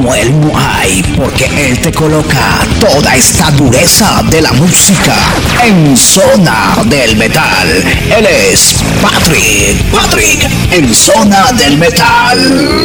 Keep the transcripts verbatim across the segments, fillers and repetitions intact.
como él no hay, porque él te coloca toda esta dureza de la música en Zona del Metal. Él es Patrick, Patrick en Zona del Metal.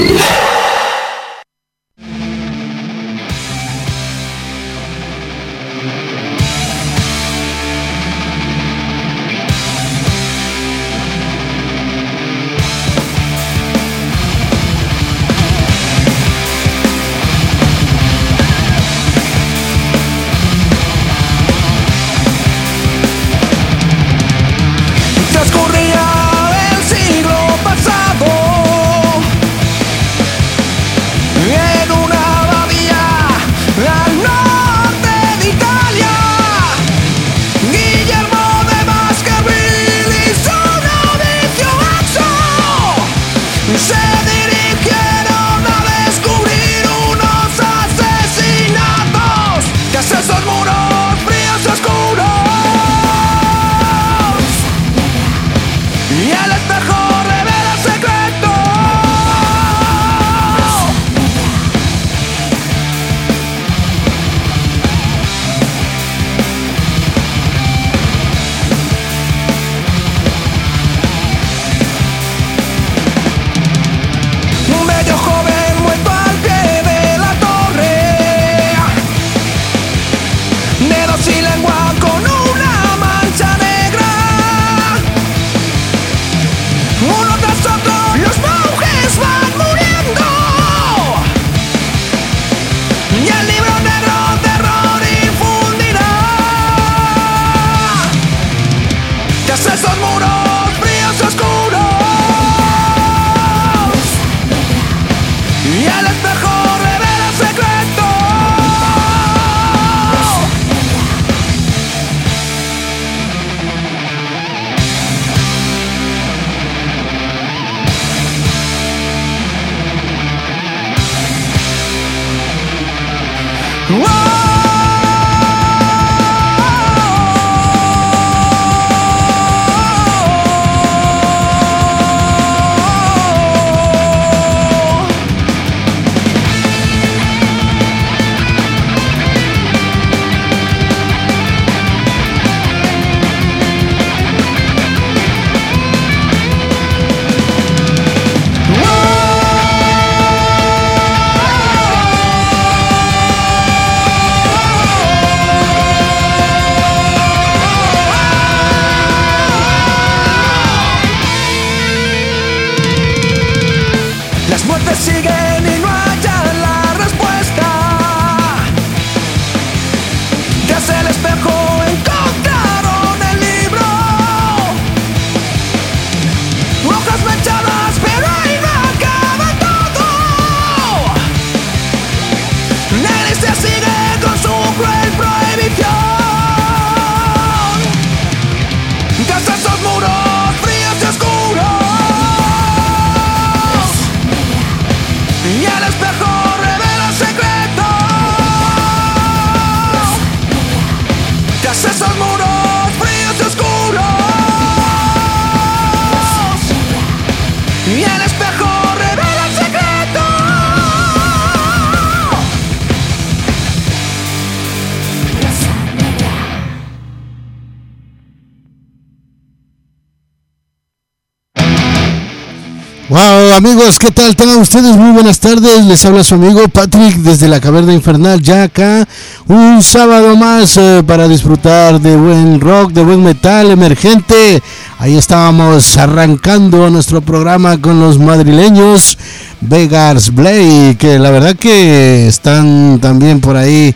Wow, amigos, ¿qué tal? Tengan ustedes muy buenas tardes. Les habla su amigo Patrick desde la Caverna Infernal, ya acá un sábado más eh, para disfrutar de buen rock, de buen metal emergente. Ahí estábamos arrancando nuestro programa con los madrileños Beggars Blade, que la verdad que están también por ahí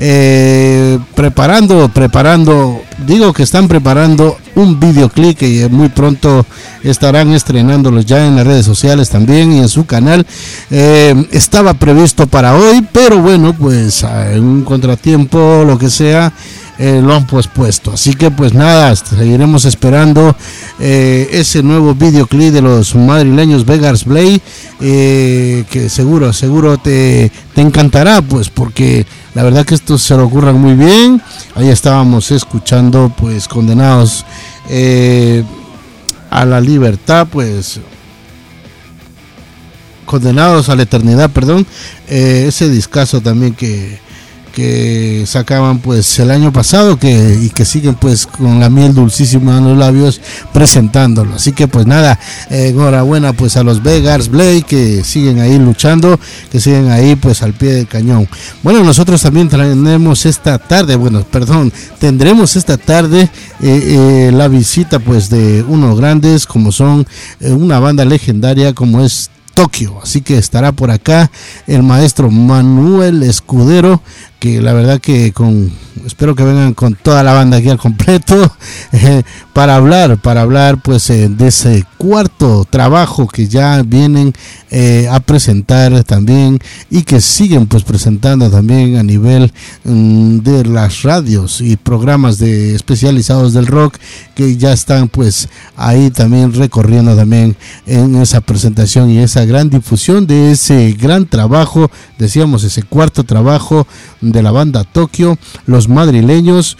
eh, preparando, preparando, digo que están preparando un videoclip que muy pronto estarán estrenándolos ya en las redes sociales también y en su canal. Eh, estaba previsto para hoy, pero bueno, pues en un contratiempo, lo que sea, eh, lo han pospuesto. Así que pues nada, seguiremos esperando eh, ese nuevo videoclip de los madrileños Beggars Blade, eh, que seguro, seguro te, te encantará, pues porque la verdad que estos se lo ocurran muy bien. Ahí estábamos escuchando pues Condenados eh, a la Libertad, pues Condenados a la Eternidad, perdón, eh, ese discazo también que que sacaban pues el año pasado que y que siguen pues con la miel dulcísima en los labios presentándolo. Así que pues nada, eh, enhorabuena pues a los Beggars Blade que siguen ahí luchando, que siguen ahí pues al pie del cañón. Bueno, nosotros también tenemos esta tarde, bueno, perdón, tendremos esta tarde eh, eh, la visita pues de unos grandes como son eh, una banda legendaria como es Tokio, así que estará por acá el maestro Manuel Escudero, que la verdad que con espero que vengan con toda la banda aquí al completo eh, para hablar, para hablar pues eh, de ese cuarto trabajo que ya vienen eh, a presentar también y que siguen pues presentando también a nivel um, de las radios y programas de especializados del rock que ya están pues ahí también recorriendo también en esa presentación y esa gran difusión de ese gran trabajo, decíamos ese cuarto trabajo de la banda Tokio, los madrileños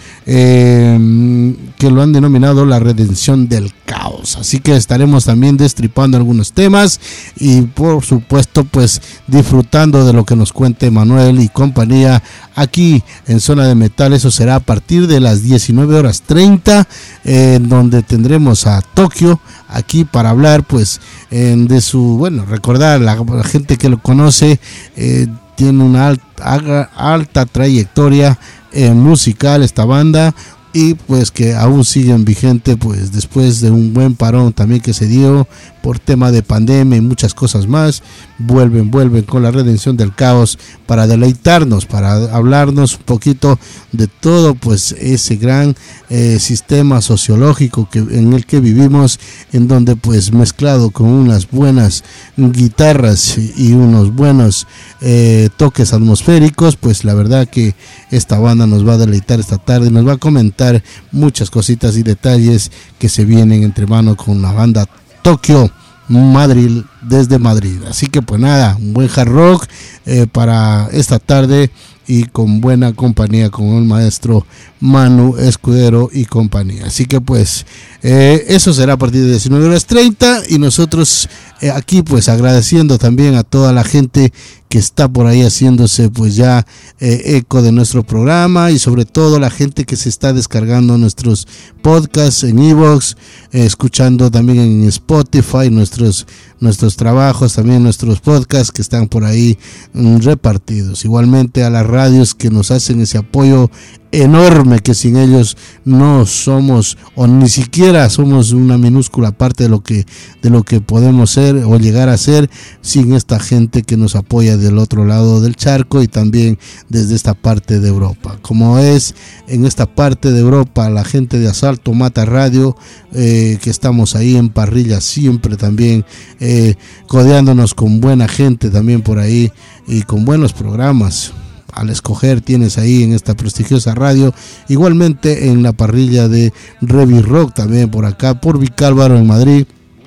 eh, que lo han denominado la redención del caos. Así que estaremos también destripando algunos temas y por supuesto pues disfrutando de lo que nos cuente Manuel y compañía aquí en Zona de Metal. Eso será a partir de las diecinueve horas treinta, eh, en donde tendremos a Tokio aquí para hablar pues eh, de su, bueno, recordar la, la gente que lo conoce, eh, tiene una alta, alta trayectoria eh, musical esta banda y pues que aún siguen vigente pues después de un buen parón también que se dio por tema de pandemia y muchas cosas más. Vuelven, vuelven con la redención del caos para deleitarnos, para hablarnos un poquito de todo pues ese gran eh, sistema sociológico que, en el que vivimos, en donde pues mezclado con unas buenas guitarras y unos buenos eh, toques atmosféricos, pues la verdad que esta banda nos va a deleitar esta tarde, nos va a comentar muchas cositas y detalles que se vienen entre manos con la banda Tokio Madrid, desde Madrid. Así que pues nada, un buen hard rock eh, para esta tarde y con buena compañía con el maestro Manu Escudero y compañía. Así que pues eh, eso será a partir de diecinueve horas treinta y nosotros eh, aquí pues agradeciendo también a toda la gente que está por ahí haciéndose pues ya eh, eco de nuestro programa y sobre todo la gente que se está descargando nuestros podcasts en iVoox, eh, escuchando también en Spotify nuestros nuestros trabajos, también nuestros podcasts que están por ahí mm, repartidos. Igualmente a las radios que nos hacen ese apoyo enorme, que sin ellos no somos o ni siquiera somos una minúscula parte de lo que de lo que podemos ser o llegar a ser sin esta gente que nos apoya del otro lado del charco y también desde esta parte de Europa, como es en esta parte de Europa la gente de Asalto Mata Radio, eh, que estamos ahí en parrilla siempre también eh, codeándonos con buena gente también por ahí y con buenos programas. Al escoger tienes ahí en esta prestigiosa radio, igualmente en la parrilla de Revi Rock también por acá, por Vicálvaro en Madrid.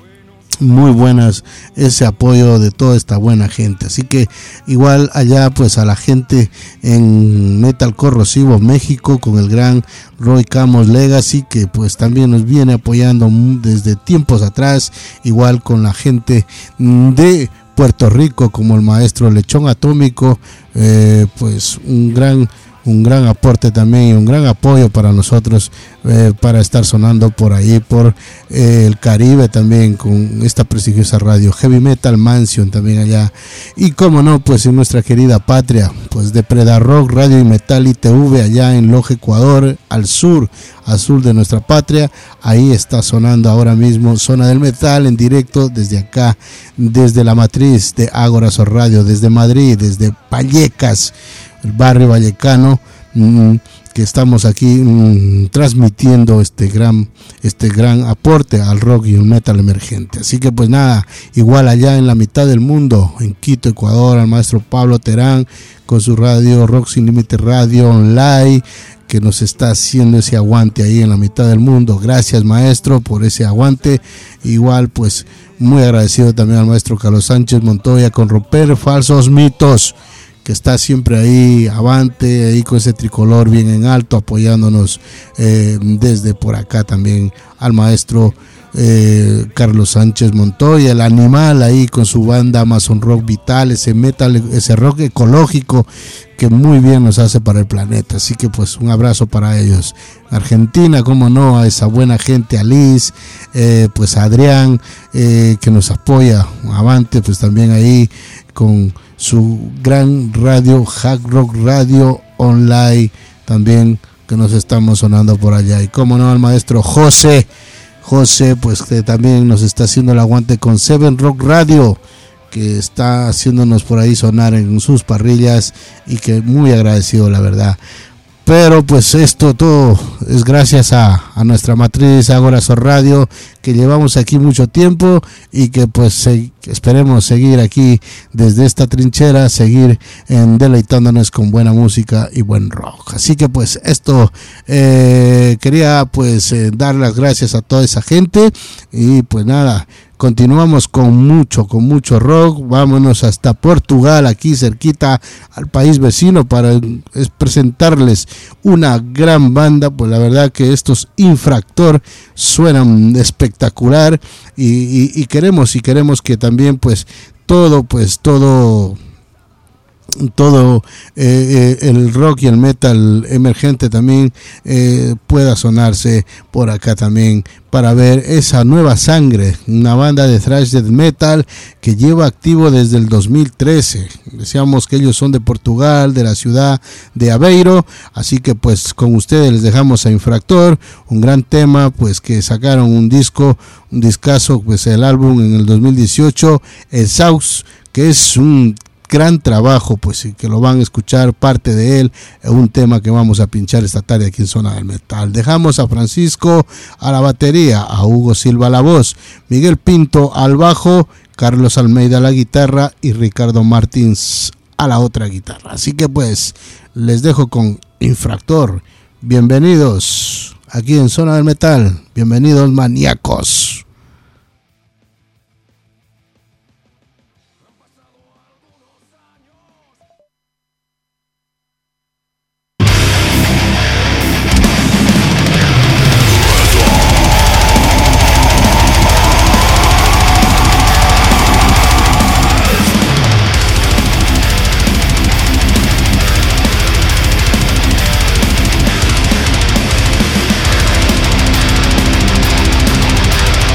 Muy buenas ese apoyo de toda esta buena gente, así que igual allá pues a la gente en Metal Corrosivo México con el gran Roy Camos Legacy, que pues también nos viene apoyando desde tiempos atrás, igual con la gente de Puerto Rico como el maestro Lechón Atómico, eh, pues un gran un gran aporte también y un gran apoyo para nosotros eh, para estar sonando por ahí por eh, el Caribe también con esta prestigiosa radio Heavy Metal Mansion también allá, y como no pues en nuestra querida patria pues de Preda Rock Radio y Metal I T V allá en Loja, Ecuador, al sur al sur de nuestra patria. Ahí está sonando ahora mismo Zona del Metal en directo desde acá, desde la matriz de Ágoras Radio, desde Madrid, desde Vallecas, el barrio vallecano, mmm, que estamos aquí mmm, transmitiendo este gran este gran aporte al rock y el metal emergente. Así que pues nada, igual allá en la mitad del mundo, en Quito, Ecuador, al maestro Pablo Terán con su radio Rock Sin Límite Radio Online, que nos está haciendo ese aguante ahí en la mitad del mundo. Gracias maestro por ese aguante. Igual pues muy agradecido también al maestro Carlos Sánchez Montoya con Romper Falsos Mitos, que está siempre ahí avante, ahí con ese tricolor bien en alto, apoyándonos eh, desde por acá también al maestro eh, Carlos Sánchez Montoya, el animal ahí con su banda Amazon Rock Vital, ese metal, ese rock ecológico que muy bien nos hace para el planeta. Así que pues un abrazo para ellos. Argentina, como no, a esa buena gente, a Liz, eh, pues a Adrián, eh, que nos apoya, avante, pues también ahí con su gran radio, Hack Rock Radio Online, también que nos estamos sonando por allá. Y como no, al maestro José, José, pues que también nos está haciendo el aguante con Seven Rock Radio, que está haciéndonos por ahí sonar en sus parrillas, y que muy agradecido, la verdad. Pero pues esto todo es gracias a, a nuestra matriz Agorazo Radio, que llevamos aquí mucho tiempo y que pues se, esperemos seguir aquí desde esta trinchera, seguir en deleitándonos con buena música y buen rock. Así que pues esto eh, quería pues eh, dar las gracias a toda esa gente, y pues nada, continuamos con mucho, con mucho rock. Vámonos hasta Portugal, aquí cerquita al país vecino, para es presentarles una gran banda. Pues la verdad que estos Infractor suenan espectacular, y, y, y queremos y queremos que también pues todo, pues todo... todo eh, eh, el rock y el metal emergente también eh, pueda sonarse por acá también, para ver esa nueva sangre, una banda de thrash death metal que lleva activo desde el dos mil trece. Decíamos que ellos son de Portugal, de la ciudad de Aveiro, así que pues con ustedes les dejamos a Infractor, un gran tema, pues que sacaron un disco, un discazo, pues el álbum en el dos mil dieciocho, el Saus, que es un gran trabajo, pues, y que lo van a escuchar parte de él, es un tema que vamos a pinchar esta tarde aquí en Zona del Metal. Dejamos a Francisco a la batería, a Hugo Silva a la voz, Miguel Pinto al bajo, Carlos Almeida a la guitarra y Ricardo Martins a la otra guitarra. Así que pues les dejo con Infractor. Bienvenidos aquí en Zona del Metal, bienvenidos maníacos. We'll be right back.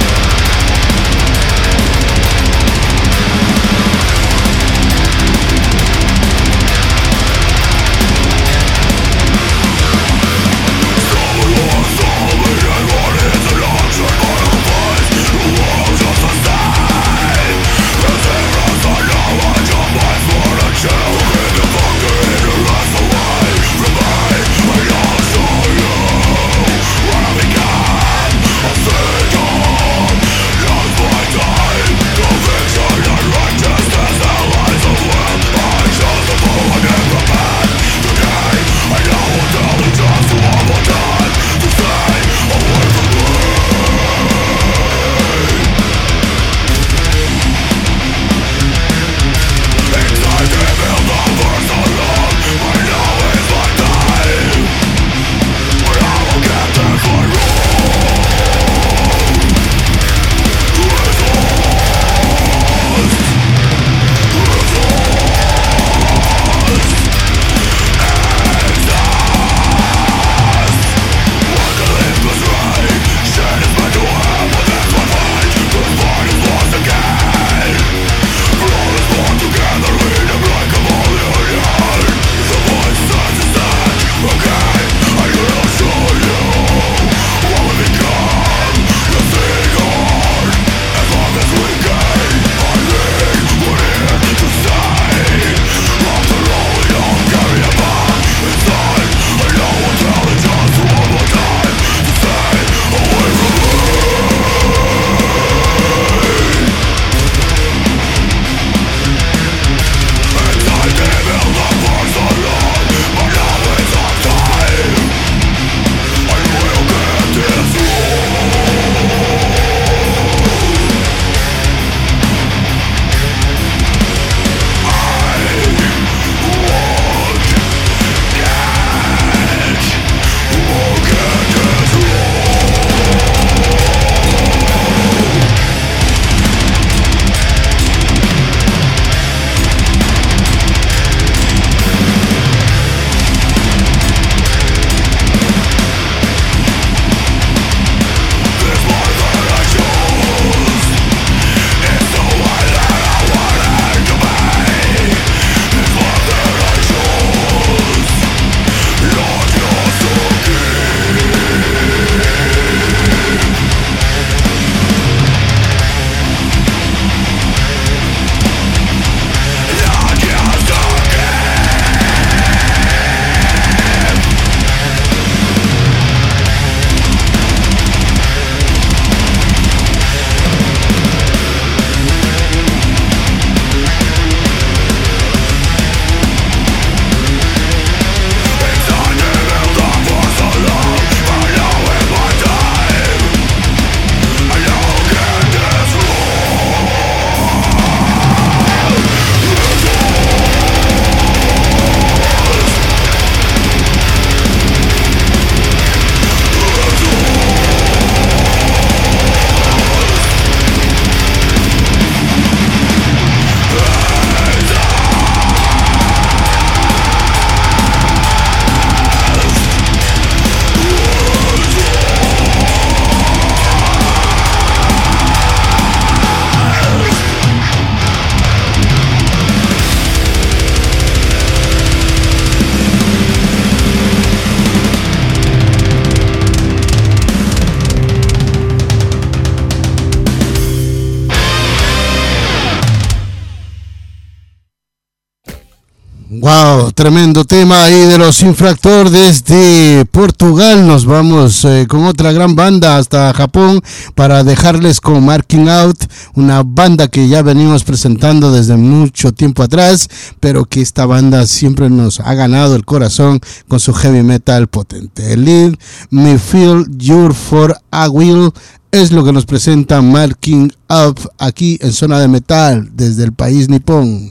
Wow, tremendo tema ahí de los Infractor. Desde Portugal nos vamos eh, con otra gran banda hasta Japón para dejarles con Marking Out, una banda que ya venimos presentando desde mucho tiempo atrás, pero que esta banda siempre nos ha ganado el corazón con su heavy metal potente. El lead, Me Feel Your For A Will, es lo que nos presenta Marking Out aquí en Zona de Metal desde el país nipón.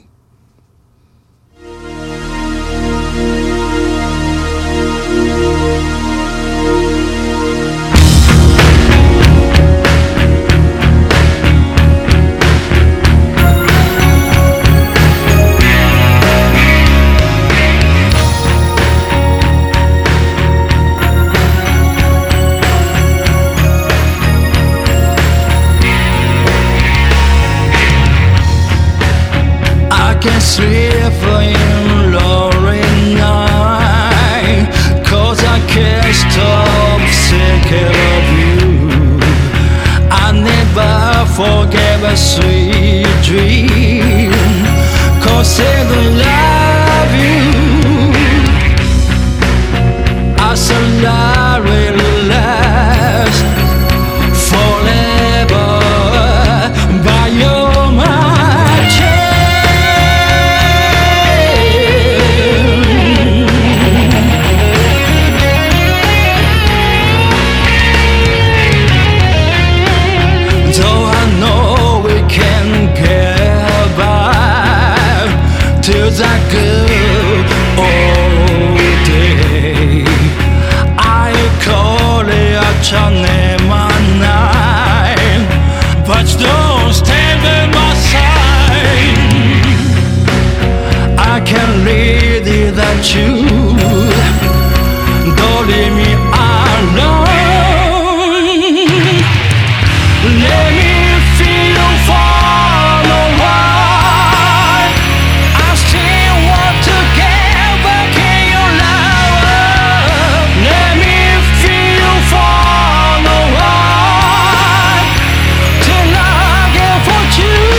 Sleep in lonely night, 'cause I can't stop thinking of you. I never forget a sweet dream, 'cause I don't love you. As a love will last forever by your mind. That good old day, I call it a Chanel night, but don't stand by my side. I can't read it that you don't leave me alone. Let me feel for no one. I still want to get back in your love. Let me feel for no one till I get for you.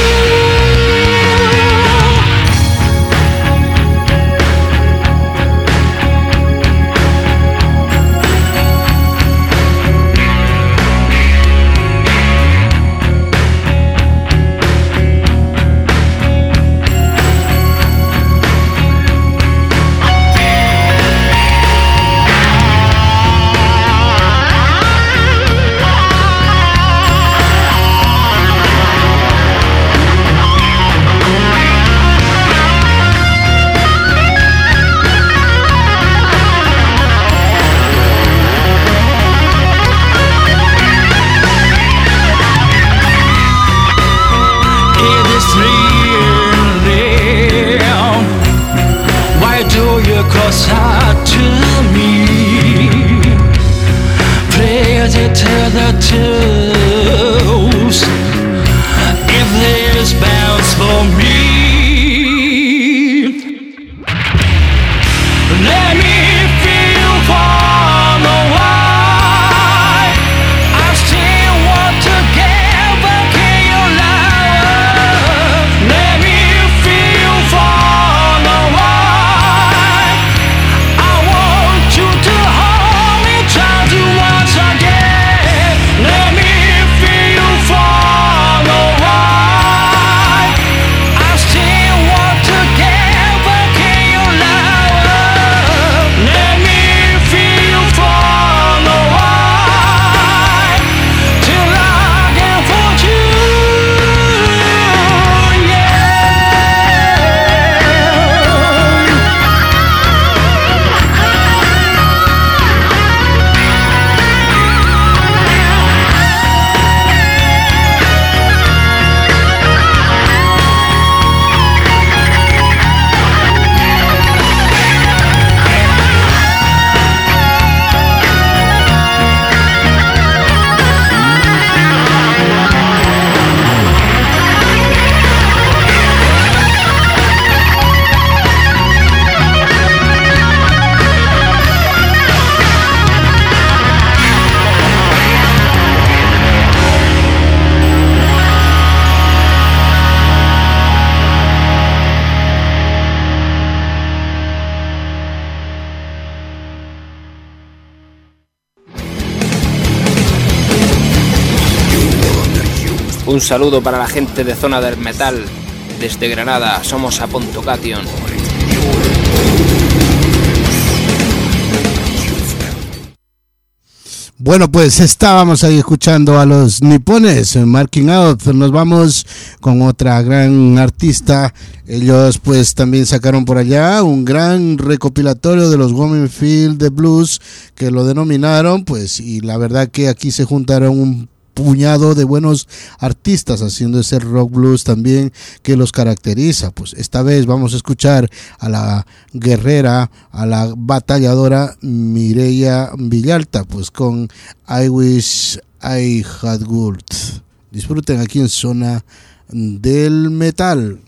Cause out to me, please tell the truth. If there's bounds for me, let me feel for no one. I still want to get back in your love. Let me feel for no one. To hold me, try to once again. Let me feel un saludo para la gente de Zona del Metal desde Granada. Somos a Pontocation. Bueno, pues estábamos ahí escuchando a los nipones, Marking Out. Nos vamos con otra gran artista. Ellos pues también sacaron por allá un gran recopilatorio de los Women Feel the Blues, que lo denominaron, pues, y la verdad que aquí se juntaron un puñado de buenos artistas haciendo ese rock blues también que los caracteriza. Pues esta vez vamos a escuchar a la guerrera, a la batalladora Mireia Villalta, pues con I Wish I Had Gold. Disfruten aquí en Zona del Metal.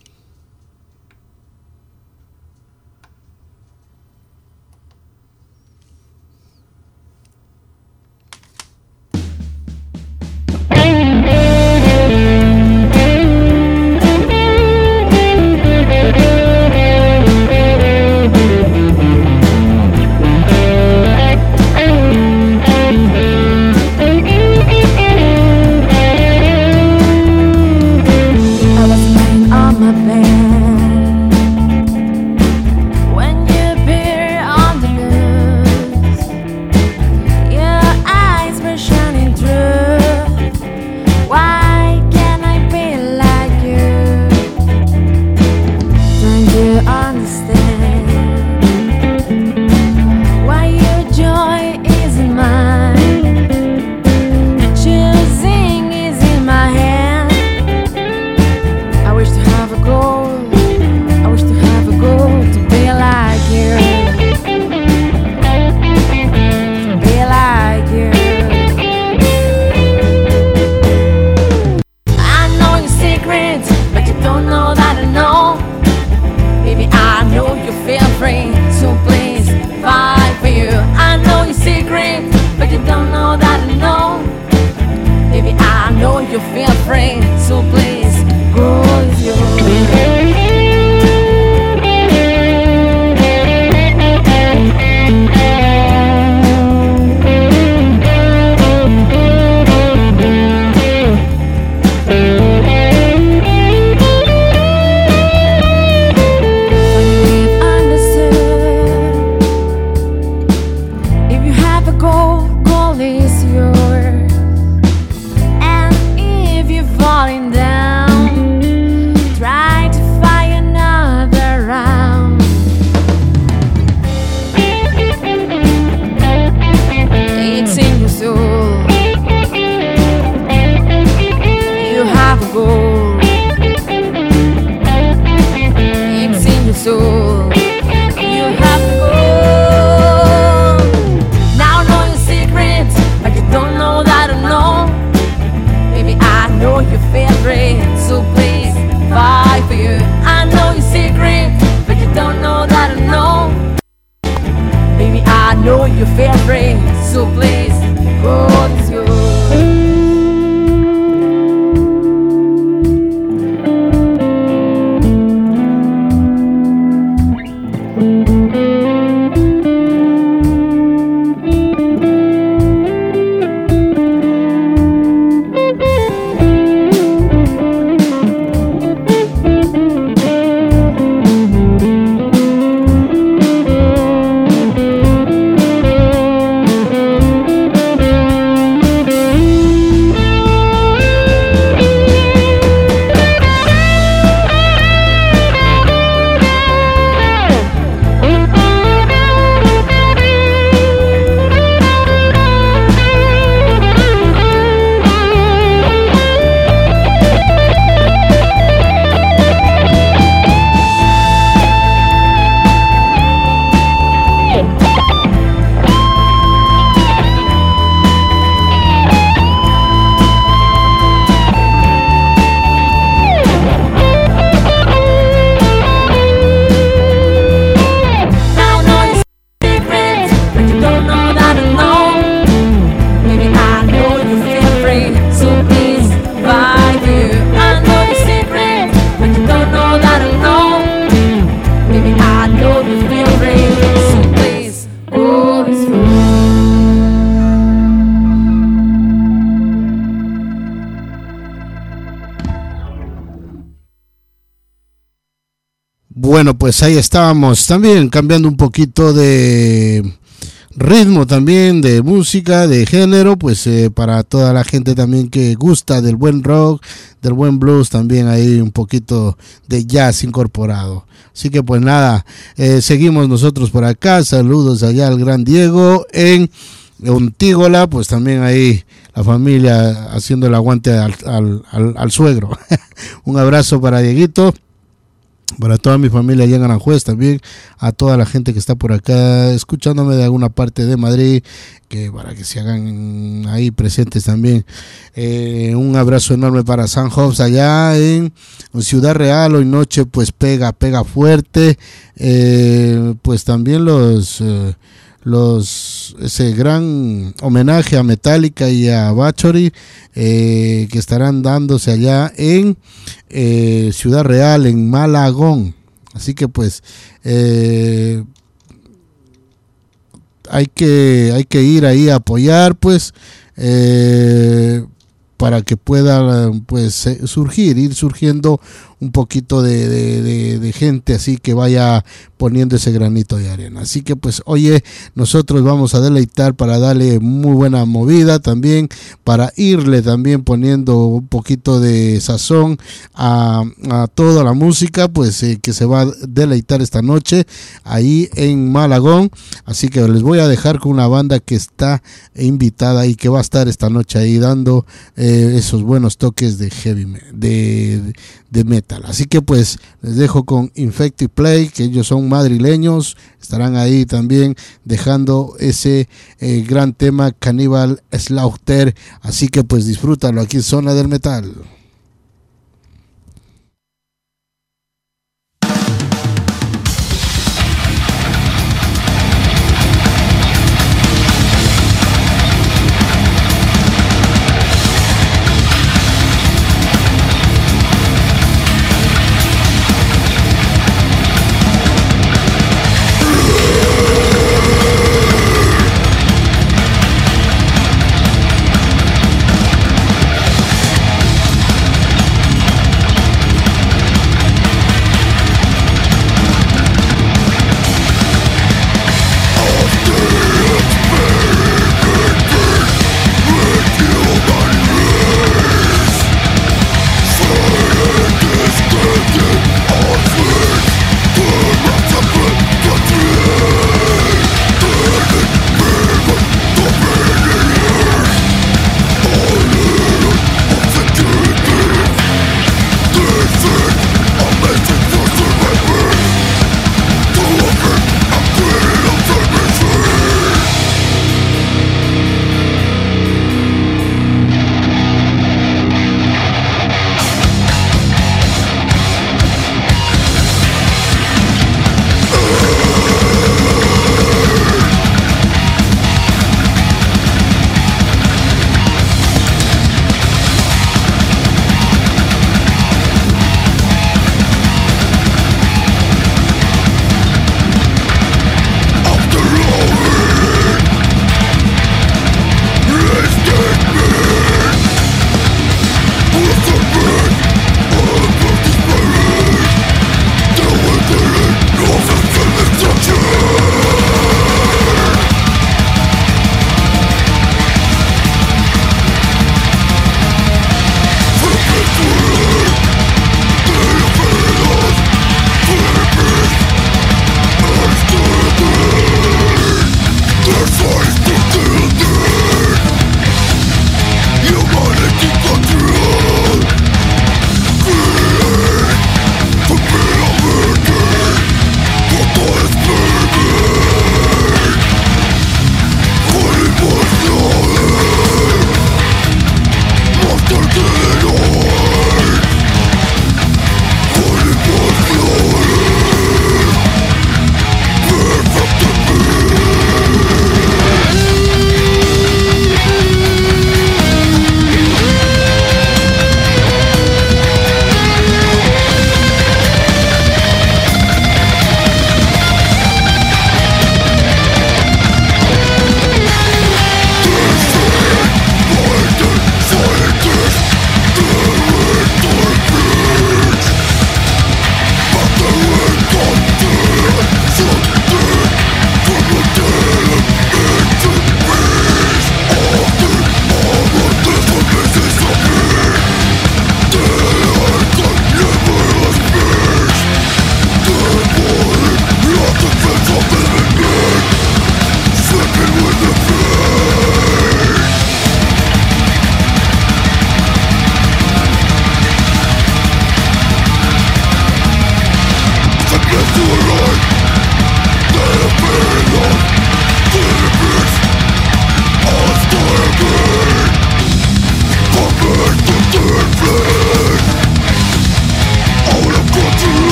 Bueno, pues ahí estábamos también cambiando un poquito de ritmo también, de música, de género, pues eh, para toda la gente también que gusta del buen rock, del buen blues, también hay un poquito de jazz incorporado. Así que pues nada, eh, seguimos nosotros por acá. Saludos allá al gran Diego en Ontígola, pues también ahí la familia haciendo el aguante al, al, al, al suegro. Un abrazo para Dieguito, para toda mi familia allá en Aranjuez, también a toda la gente que está por acá escuchándome de alguna parte de Madrid, que para que se hagan ahí presentes también. Eh, un abrazo enorme para San Jobs allá en Ciudad Real. Hoy noche pues pega, pega fuerte. Eh, pues también los... Eh, los ese gran homenaje a Metallica y a Bathory eh, que estarán dándose allá en eh, Ciudad Real, en Malagón. Así que pues eh, hay que hay que ir ahí a apoyar, pues eh, para que pueda pues surgir, ir surgiendo un poquito de, de, de, de gente así que vaya poniendo ese granito de arena. Así que pues oye, nosotros vamos a deleitar para darle muy buena movida también, para irle también poniendo un poquito de sazón a, a toda la música pues eh, que se va a deleitar esta noche ahí en Malagón. Así que les voy a dejar con una banda que está invitada y que va a estar esta noche ahí dando eh, esos buenos toques de heavy de, de metal. Así que pues les dejo con Infected Play, que ellos son madrileños, estarán ahí también dejando ese eh, gran tema Cannibal Slaughter. Así que pues disfrútalo aquí en Zona del Metal. We'll be right back.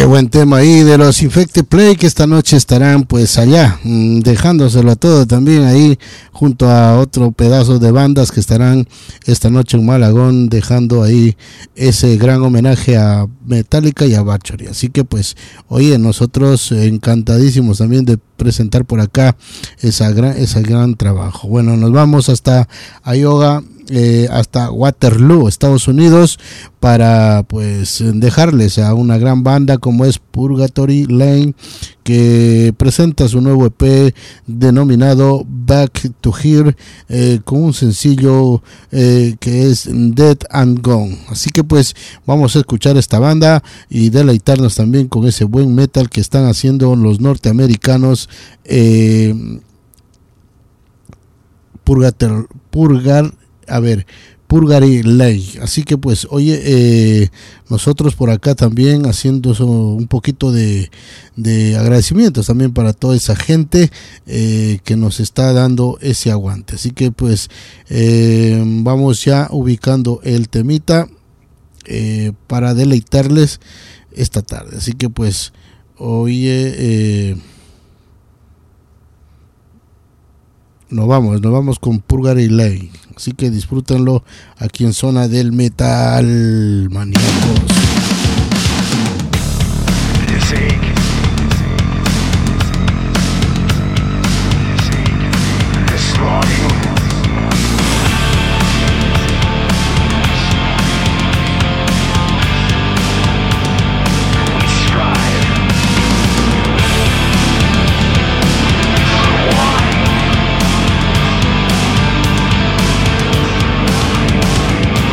Qué buen tema ahí de los Infected Play, que esta noche estarán pues allá, mmm, dejándoselo a todo también ahí, junto a otro pedazo de bandas que estarán esta noche en Malagón, dejando ahí ese gran homenaje a Metallica y a Bathory. Así que pues, oye, nosotros encantadísimos también de presentar por acá esa gran, ese gran trabajo. Bueno, nos vamos hasta Iowa, eh, hasta Waterloo, Estados Unidos, para pues dejarles a una gran banda como es Purgatory Lane, que presenta su nuevo E P denominado Back to Here, eh, con un sencillo eh, que es Dead and Gone. Así que pues vamos a escuchar esta banda y deleitarnos también con ese buen metal que están haciendo los norteamericanos. eh, Purgator, Purgar, a ver, Purgatory Lane. Así que pues, oye, eh, nosotros por acá también haciendo eso, un poquito de, de agradecimientos también para toda esa gente eh, que nos está dando ese aguante. Así que pues eh, vamos ya ubicando el temita eh, para deleitarles esta tarde. Así que pues, oye, eh, nos vamos, nos vamos con Purgatory Lane. Así que disfrútenlo aquí en Zona del Metal, maníacos.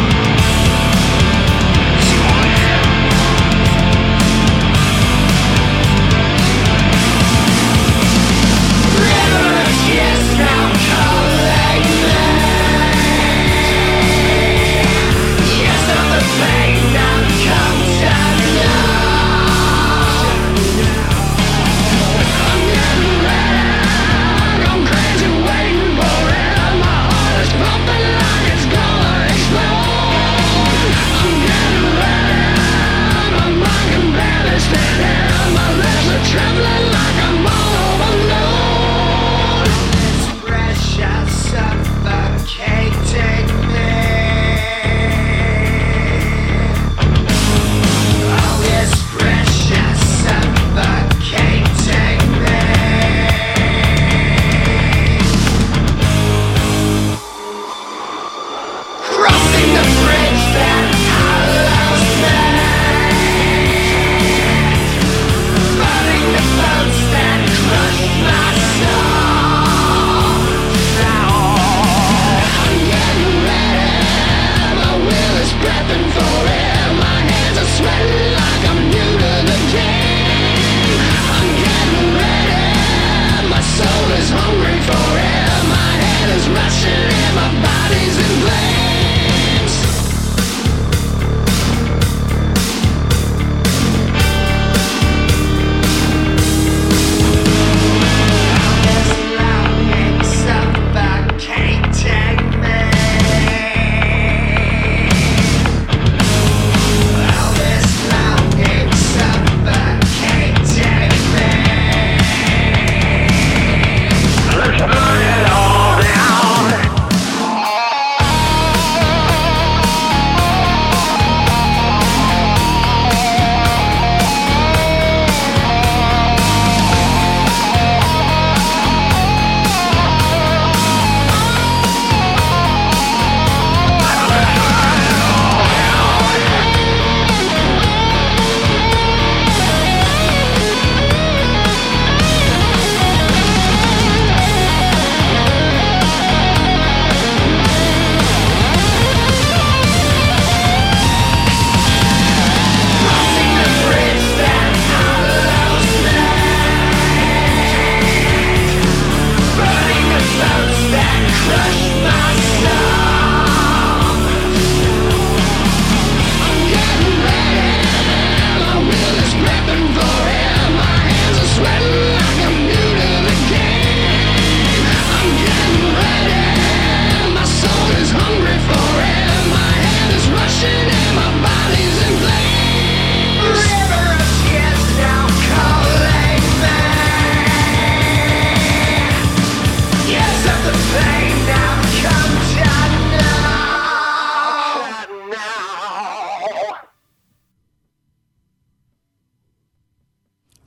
It's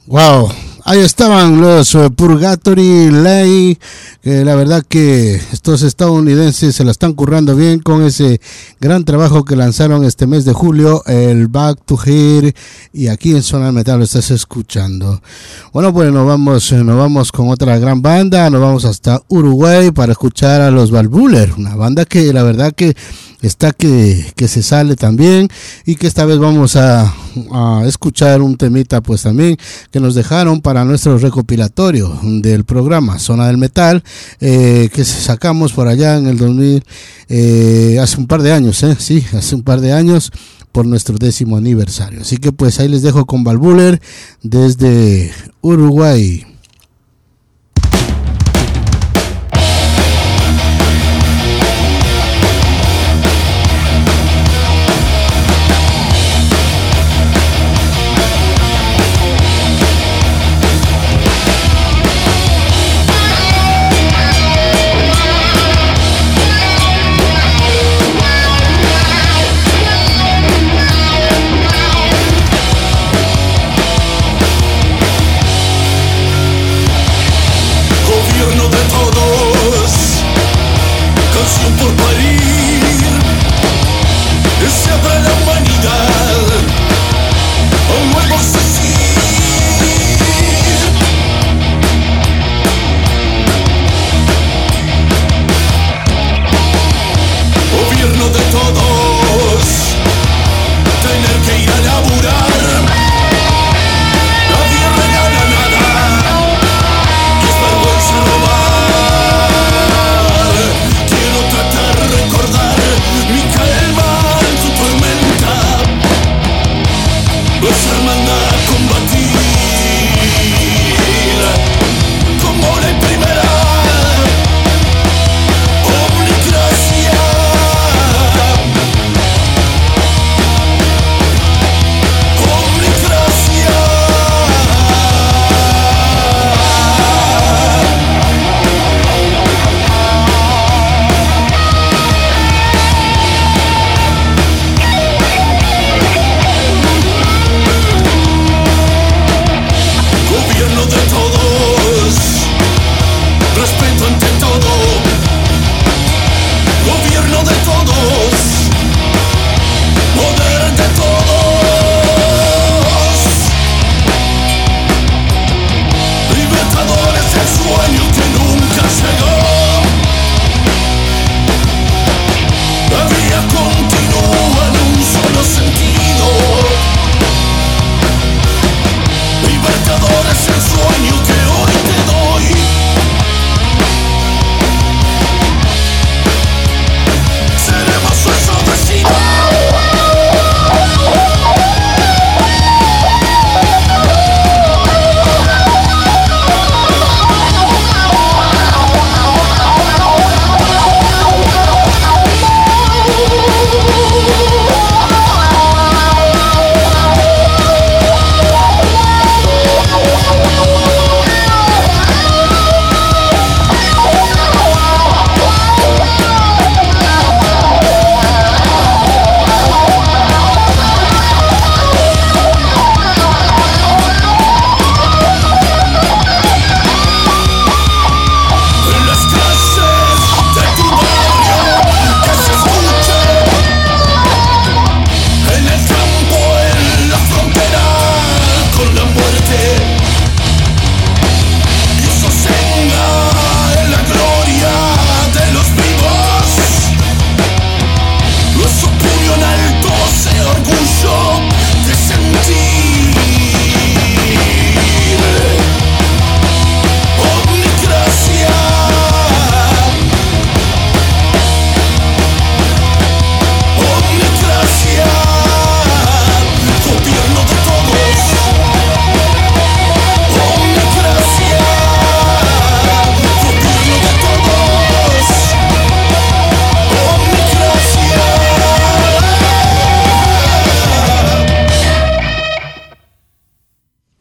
Wow, ahí estaban los uh, Purgatory Lay, que la verdad que estos estadounidenses se la están currando bien con ese gran trabajo que lanzaron este mes de julio, el Back to Here, y aquí en Zona Metal lo estás escuchando. Bueno, pues nos vamos, nos vamos con otra gran banda, nos vamos hasta Uruguay para escuchar a los Valbuler, una banda que la verdad que está que, que se sale también, y que esta vez vamos a, a escuchar un temita pues también que nos dejaron para nuestro recopilatorio del programa Zona del Metal, eh, que sacamos por allá en el dos mil, eh, hace un par de años, eh, sí, hace un par de años por nuestro décimo aniversario. Así que pues ahí les dejo con Valbuler desde Uruguay.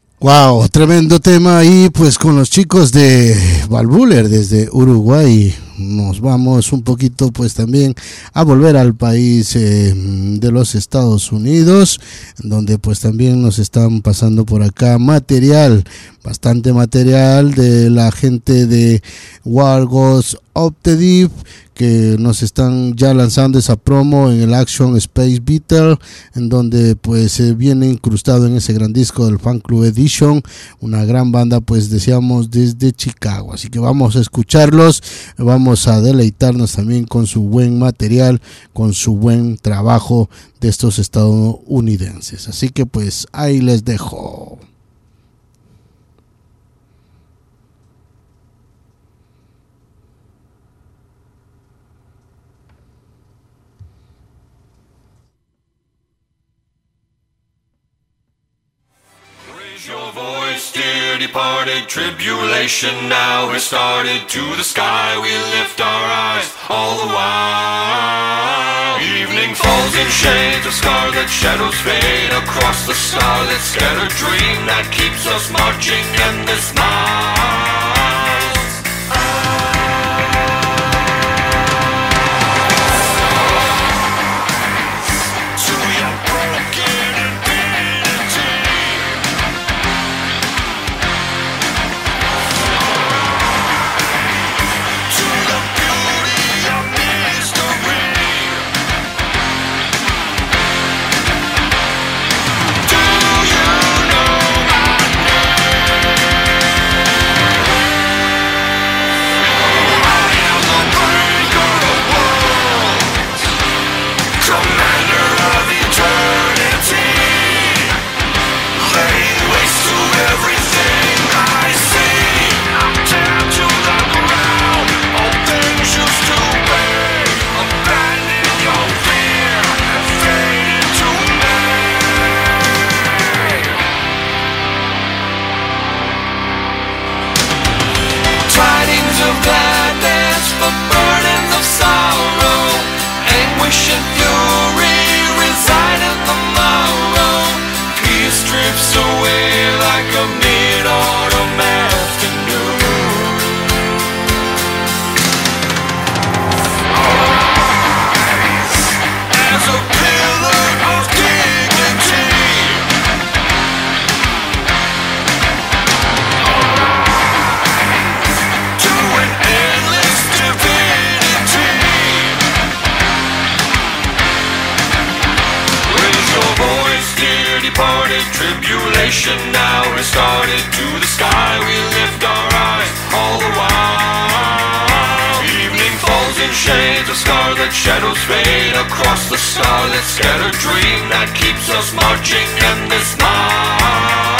Wow, tremendo tema ahí pues con los chicos de Valbuler desde Uruguay. nos vamos un poquito pues también a volver al país eh, de los Estados Unidos, donde pues también nos están pasando por acá material, bastante material de la gente de War Gods of the Deep, que nos están ya lanzando esa promo en el Action Space Beetle, en donde pues eh, viene incrustado en ese gran disco del Fan Club Edition, una gran banda pues decíamos desde Chicago, así que vamos a escucharlos, vamos a deleitarnos también con su buen material, con su buen trabajo de estos estadounidenses, así que pues ahí les dejo. Your voice, dear departed, tribulation now has started. To the sky we lift our eyes, all the while evening falls in shades of scarlet, shadows fade across the starlit scattered dream that keeps us marching endless miles. Tribulation now has started. To the sky we lift our eyes, all the while evening falls in shades of scarlet, shadows fade across the starlit scattered dream that keeps us marching endless miles.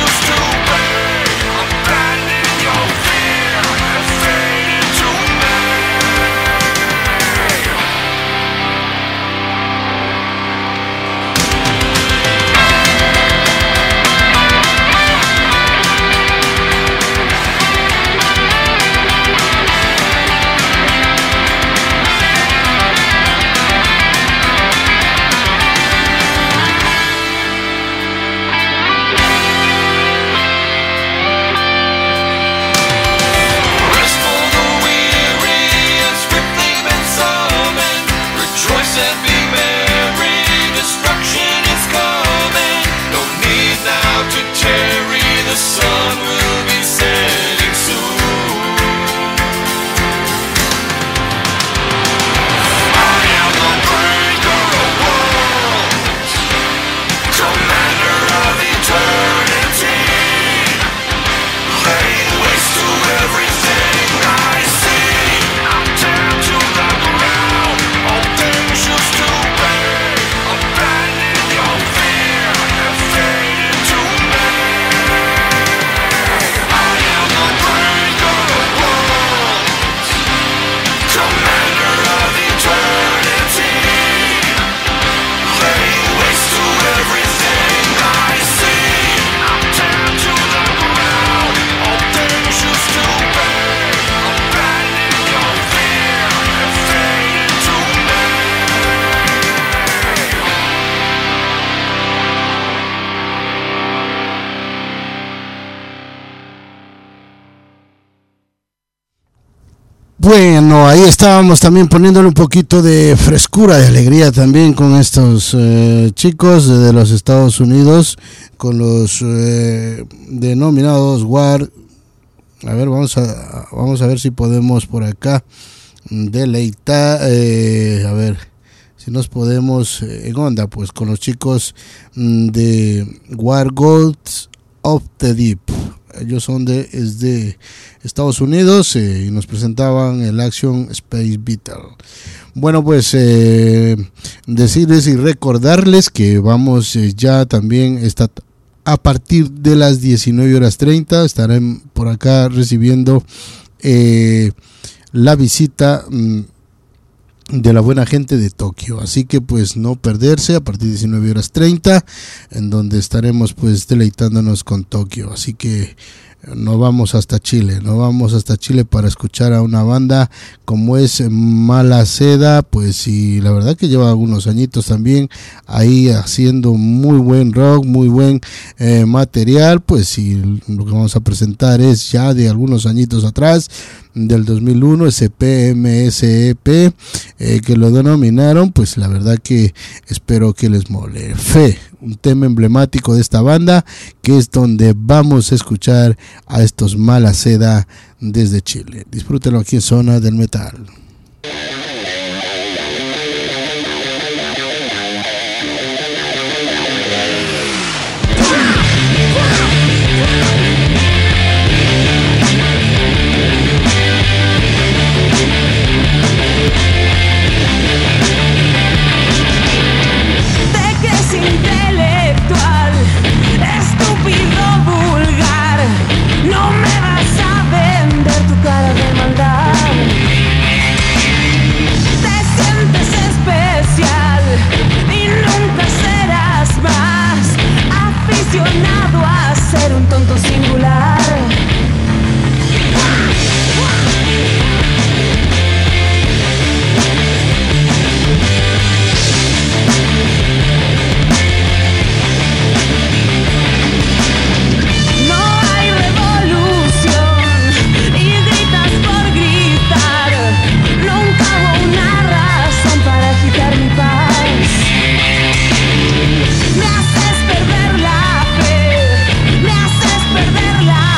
Man Bueno, ahí estábamos también poniéndole un poquito de frescura, de alegría también con estos eh, chicos de, de los Estados Unidos, con los eh, denominados War. A ver, vamos a vamos a ver si podemos por acá deleitar, eh, a ver si nos podemos eh, en onda, pues con los chicos de War Gods of the Deep. Ellos son de, es de Estados Unidos eh, y nos presentaban el Action Space Beetle. Bueno, pues eh, decirles y recordarles que vamos eh, ya también esta, a partir de las diecinueve horas treinta estarán por acá recibiendo eh, la visita mmm, de la buena gente de Tokio, así que pues no perderse a partir de diecinueve horas treinta, en donde estaremos pues deleitándonos con Tokio. Así que no vamos hasta Chile, no vamos hasta Chile para escuchar a una banda como es Mala Seda, pues, y la verdad que lleva algunos añitos también ahí haciendo muy buen rock, muy buen eh, material, pues, y lo que vamos a presentar es ya de algunos añitos atrás, del dos mil uno, ese P M S E P eh, que lo denominaron, pues la verdad que espero que les mole. Fe, un tema emblemático de esta banda, que es donde vamos a escuchar a estos Mala Seda desde Chile. Disfrútenlo aquí en Zona del Metal. No me vas a vender tu cara de maldad. perder la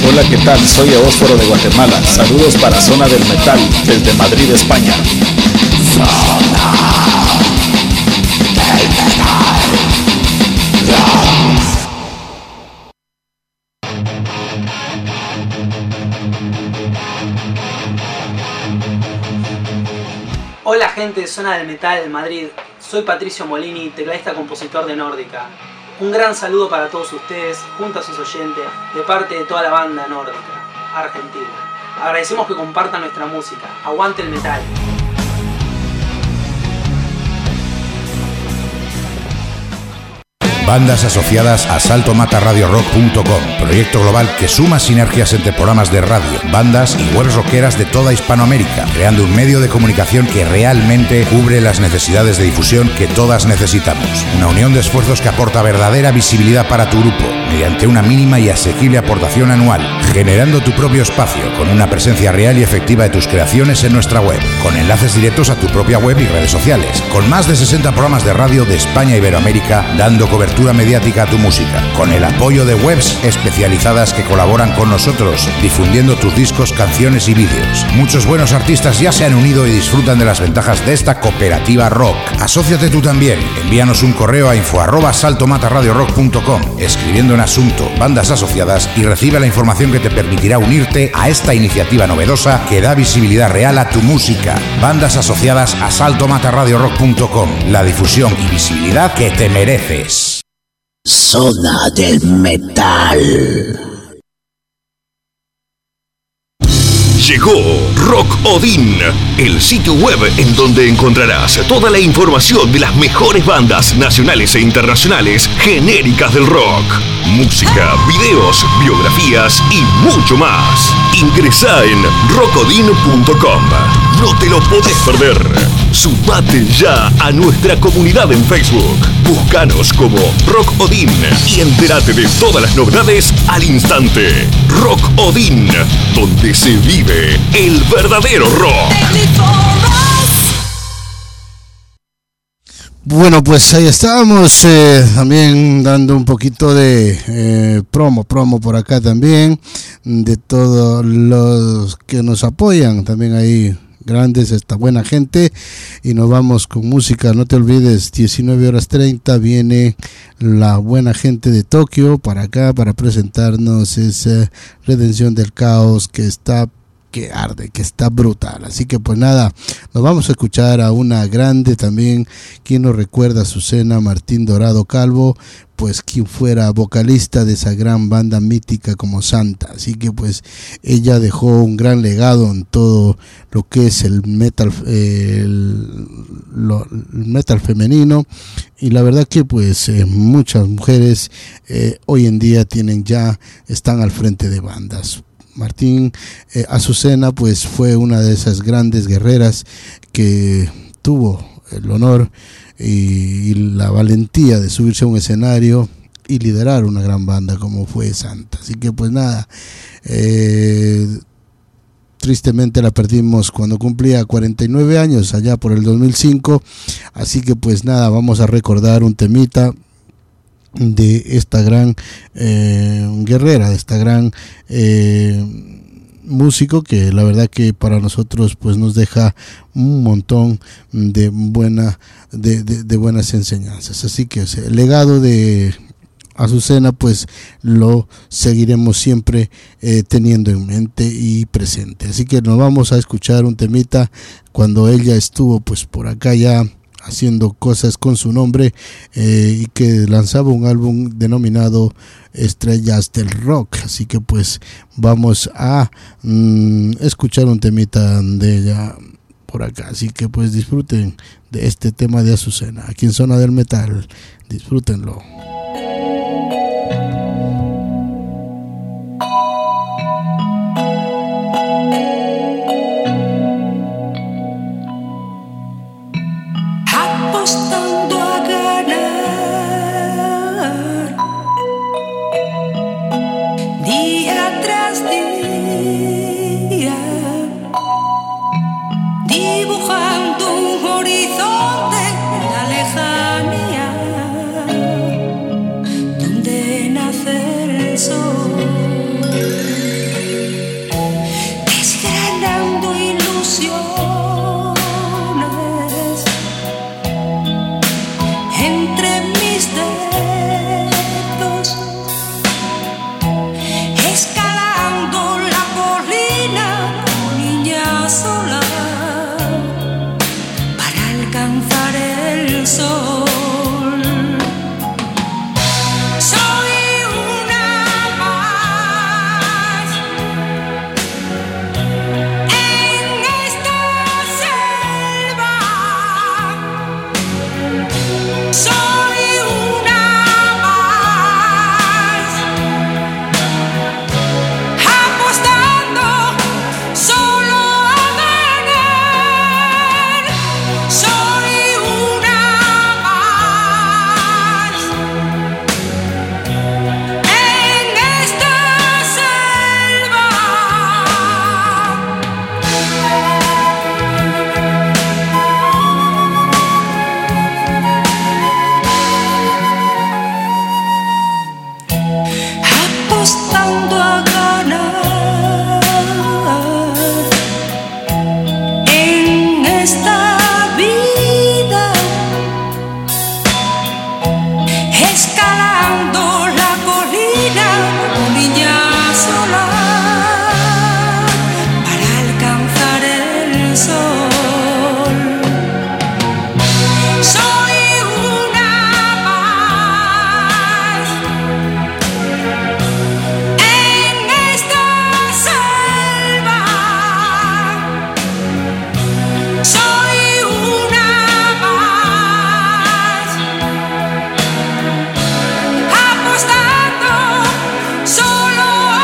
Hola, ¿qué tal? Soy Eósforo de Guatemala. Saludos para Zona del Metal desde Madrid, España. Hola gente de Zona del Metal Madrid, soy Patricio Molini, tecladista compositor de Nórdica. Un gran saludo para todos ustedes, junto a sus oyentes, de parte de toda la banda nórdica, argentina. Agradecemos que compartan nuestra música. Aguante el metal. Bandas asociadas a salto mata radio rock punto com, proyecto global que suma sinergias entre programas de radio, bandas y webs rockeras de toda Hispanoamérica, creando un medio de comunicación que realmente cubre las necesidades de difusión que todas necesitamos. Una unión de esfuerzos que aporta verdadera visibilidad para tu grupo, mediante una mínima y asequible aportación anual, generando tu propio espacio con una presencia real y efectiva de tus creaciones en nuestra web, con enlaces directos a tu propia web y redes sociales, con más de sesenta programas de radio de España e Iberoamérica dando cobertura mediática a tu música, con el apoyo de webs especializadas que colaboran con nosotros, difundiendo tus discos, canciones y vídeos. Muchos buenos artistas ya se han unido y disfrutan de las ventajas de esta cooperativa rock. Asóciate tú también. Envíanos un correo a info arroba salto mata radio rock punto com, escribiendo en asunto bandas asociadas, y recibe la información que te permitirá unirte a esta iniciativa novedosa que da visibilidad real a tu música. Bandas asociadas a salto mata radio rock punto com, la difusión y visibilidad que te mereces. Zona del Metal. Llegó Rock Odin, el sitio web en donde encontrarás toda la información de las mejores bandas nacionales e internacionales genéricas del rock. Música, videos, biografías y mucho más. Ingresá en rockodin punto com. No te lo podés perder. Sumate ya a nuestra comunidad en Facebook. Búscanos como Rock Odin y entérate de todas las novedades al instante. Rock Odin, donde se vive el verdadero rock. Bueno, pues ahí estábamos eh, también dando un poquito de eh, promo, promo por acá también, de todos los que nos apoyan, también ahí grandes, esta buena gente, y nos vamos con música. No te olvides, diecinueve horas treinta viene la buena gente de Tokio para acá para presentarnos esa Redención del Caos que está que arde, que está brutal. Así que pues nada, nos vamos a escuchar a una grande también, quien nos recuerda a Azucena Martín Dorado Calvo, pues quien fuera vocalista de esa gran banda mítica como Santa. Así que pues ella dejó un gran legado en todo lo que es el metal, eh, el, lo, el metal femenino, y la verdad que pues eh, muchas mujeres eh, hoy en día tienen ya, están al frente de bandas. Martín eh, Azucena pues fue una de esas grandes guerreras que tuvo el honor y, y la valentía de subirse a un escenario y liderar una gran banda como fue Santa. Así que pues nada, eh, tristemente la perdimos cuando cumplía cuarenta y nueve años, allá por el dos mil cinco. Así que pues nada, vamos a recordar un temita de esta gran eh, guerrera, de esta gran eh, músico que la verdad que para nosotros pues nos deja un montón de buena de, de, de buenas enseñanzas. Así que el legado de Azucena pues lo seguiremos siempre eh, teniendo en mente y presente. Así que nos vamos a escuchar un temita cuando ella estuvo pues por acá ya haciendo cosas con su nombre eh, y que lanzaba un álbum denominado Estrellas del Rock. Así que pues vamos a mm, escuchar un temita de ella por acá. Así que pues disfruten de este tema de Azucena aquí en Zona del Metal. Disfrútenlo. Apostando a ganar día tras día, dibujando un horizonte en la lejanía. apostando a ganar en esta vida, escalando la colina como niña sola para alcanzar el sol. Soy una más en esta selva. Soy una más apostando solo a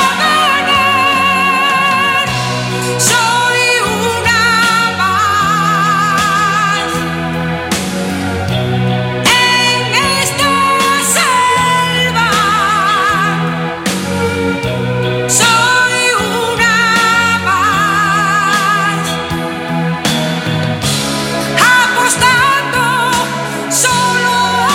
ganar. Soy una más en esta selva. Soy una más apostando solo a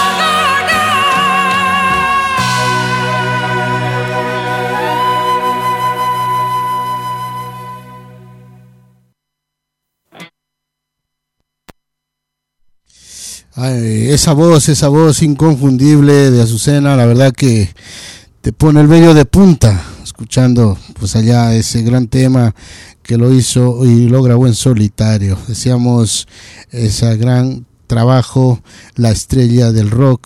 Ay, esa voz, esa voz inconfundible de Azucena, la verdad que te pone el vello de punta escuchando pues allá ese gran tema que lo hizo y lo grabó en solitario. Decíamos ese gran trabajo, la estrella del rock,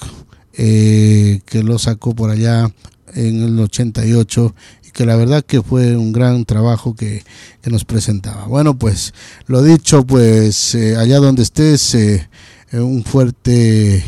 eh, que lo sacó por allá en el ochenta y ocho y que la verdad que fue un gran trabajo que, que nos presentaba. Bueno, pues lo dicho, pues eh, allá donde estés, eh, eh, un fuerte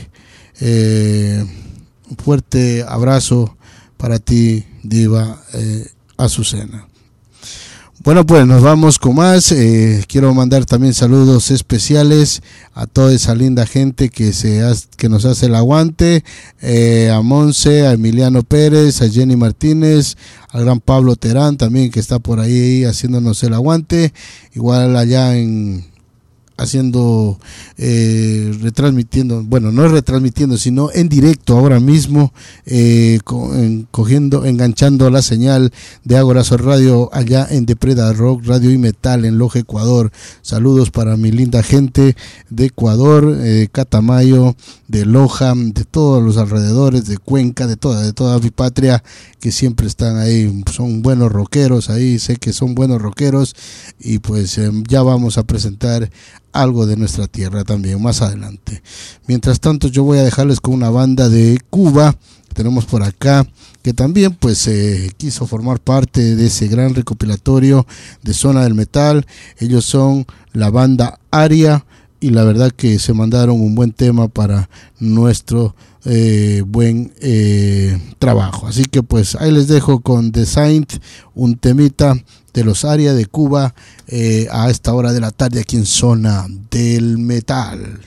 eh, un fuerte abrazo para ti, diva eh, Azucena. Bueno, pues nos vamos con más. Eh, quiero mandar también saludos especiales a toda esa linda gente que se hace, que nos hace el aguante, eh, a Monse, a Emiliano Pérez, a Jenny Martínez, al gran Pablo Terán también, que está por ahí haciéndonos el aguante, igual allá en haciendo, eh, retransmitiendo, bueno, no retransmitiendo, sino en directo ahora mismo, eh, co en, cogiendo, enganchando la señal de Agorazo Radio allá en Depreda Rock, Radio y Metal en Loja, Ecuador. Saludos para mi linda gente de Ecuador, eh, Catamayo, de Loja, de todos los alrededores, de Cuenca, de toda, de toda mi patria, que siempre están ahí, son buenos rockeros ahí, sé que son buenos rockeros, y pues eh, ya vamos a presentar algo de nuestra tierra también más adelante. Mientras tanto, yo voy a dejarles con una banda de Cuba que tenemos por acá, que también pues eh, quiso formar parte de ese gran recopilatorio de Zona del Metal. Ellos son la banda Aria, y la verdad que se mandaron un buen tema para nuestro eh, buen eh, trabajo. Así que pues ahí les dejo con The Saint, un temita de los Aria de Cuba, eh, a esta hora de la tarde aquí en Zona del Metal.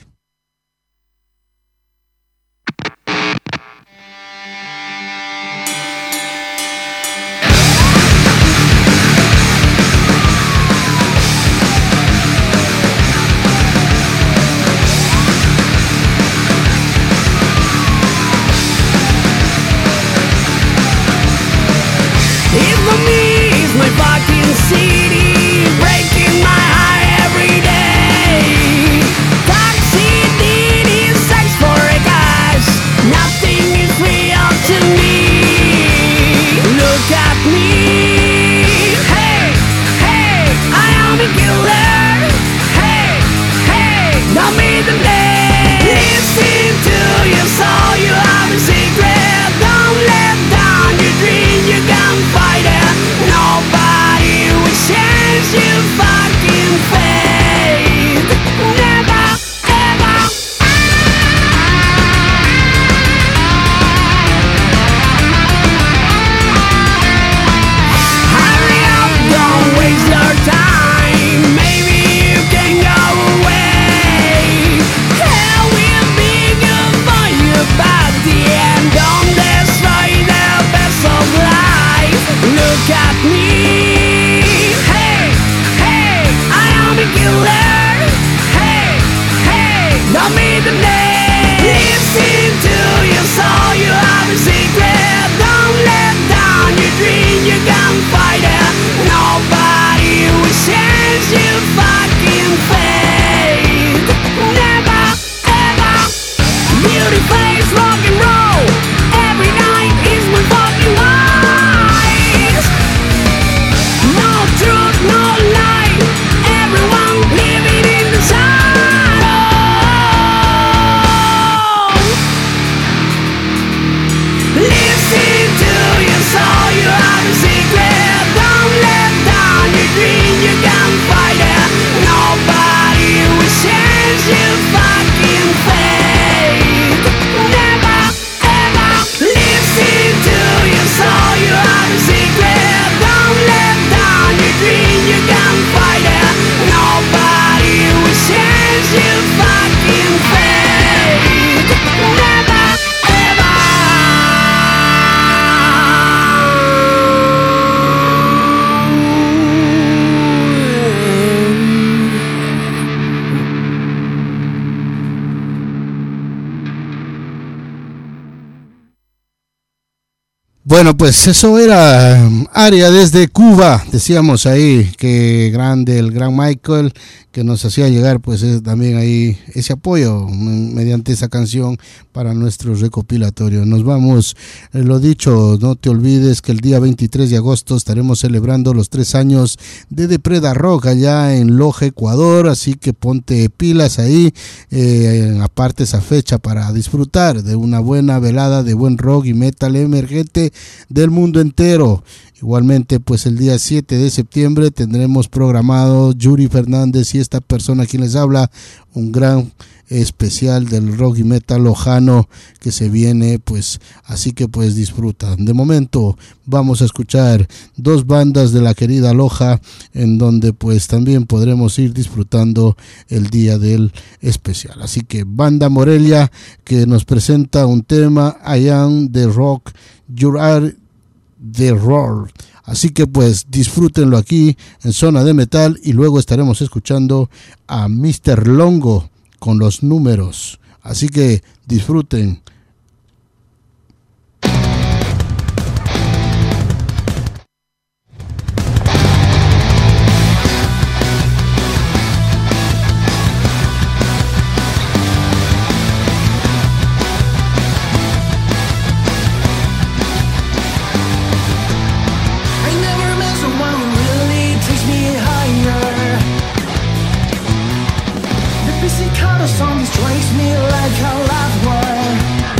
My fucking city, breaking my heart every day. Toxicity, sex for a gas, nothing is real to me. Look at me, hey, hey, I am a killer. Hey, hey, don't be the blame. Listen to your soul, you have a secret. Don't let down your dream, you can fight it. Nobody will share. Bueno, pues eso era Aria desde Cuba, decíamos ahí, que grande el gran Michael, que nos hacía llegar pues es también ahí ese apoyo mediante esa canción para nuestro recopilatorio. Nos vamos, eh, lo dicho, no te olvides que el día veintitrés de agosto estaremos celebrando los tres años de Depreda Rock allá en Loja, Ecuador, así que ponte pilas ahí, eh, aparte esa fecha para disfrutar de una buena velada de buen rock y metal emergente del mundo entero. Igualmente, pues el día siete de septiembre tendremos programado Yuri Fernández y esta persona quien les habla, un gran especial del rock y metal lojano que se viene, pues así que pues disfrutan. De momento vamos a escuchar dos bandas de la querida Loja, en donde pues también podremos ir disfrutando el día del especial. Así que Banda Morelia, que nos presenta un tema, I Am the Rock, You Are The Roar. Así que pues disfrútenlo aquí en Zona de Metal y luego estaremos escuchando a mister Longo con los números. Así que disfruten. Song strikes me like a live wire.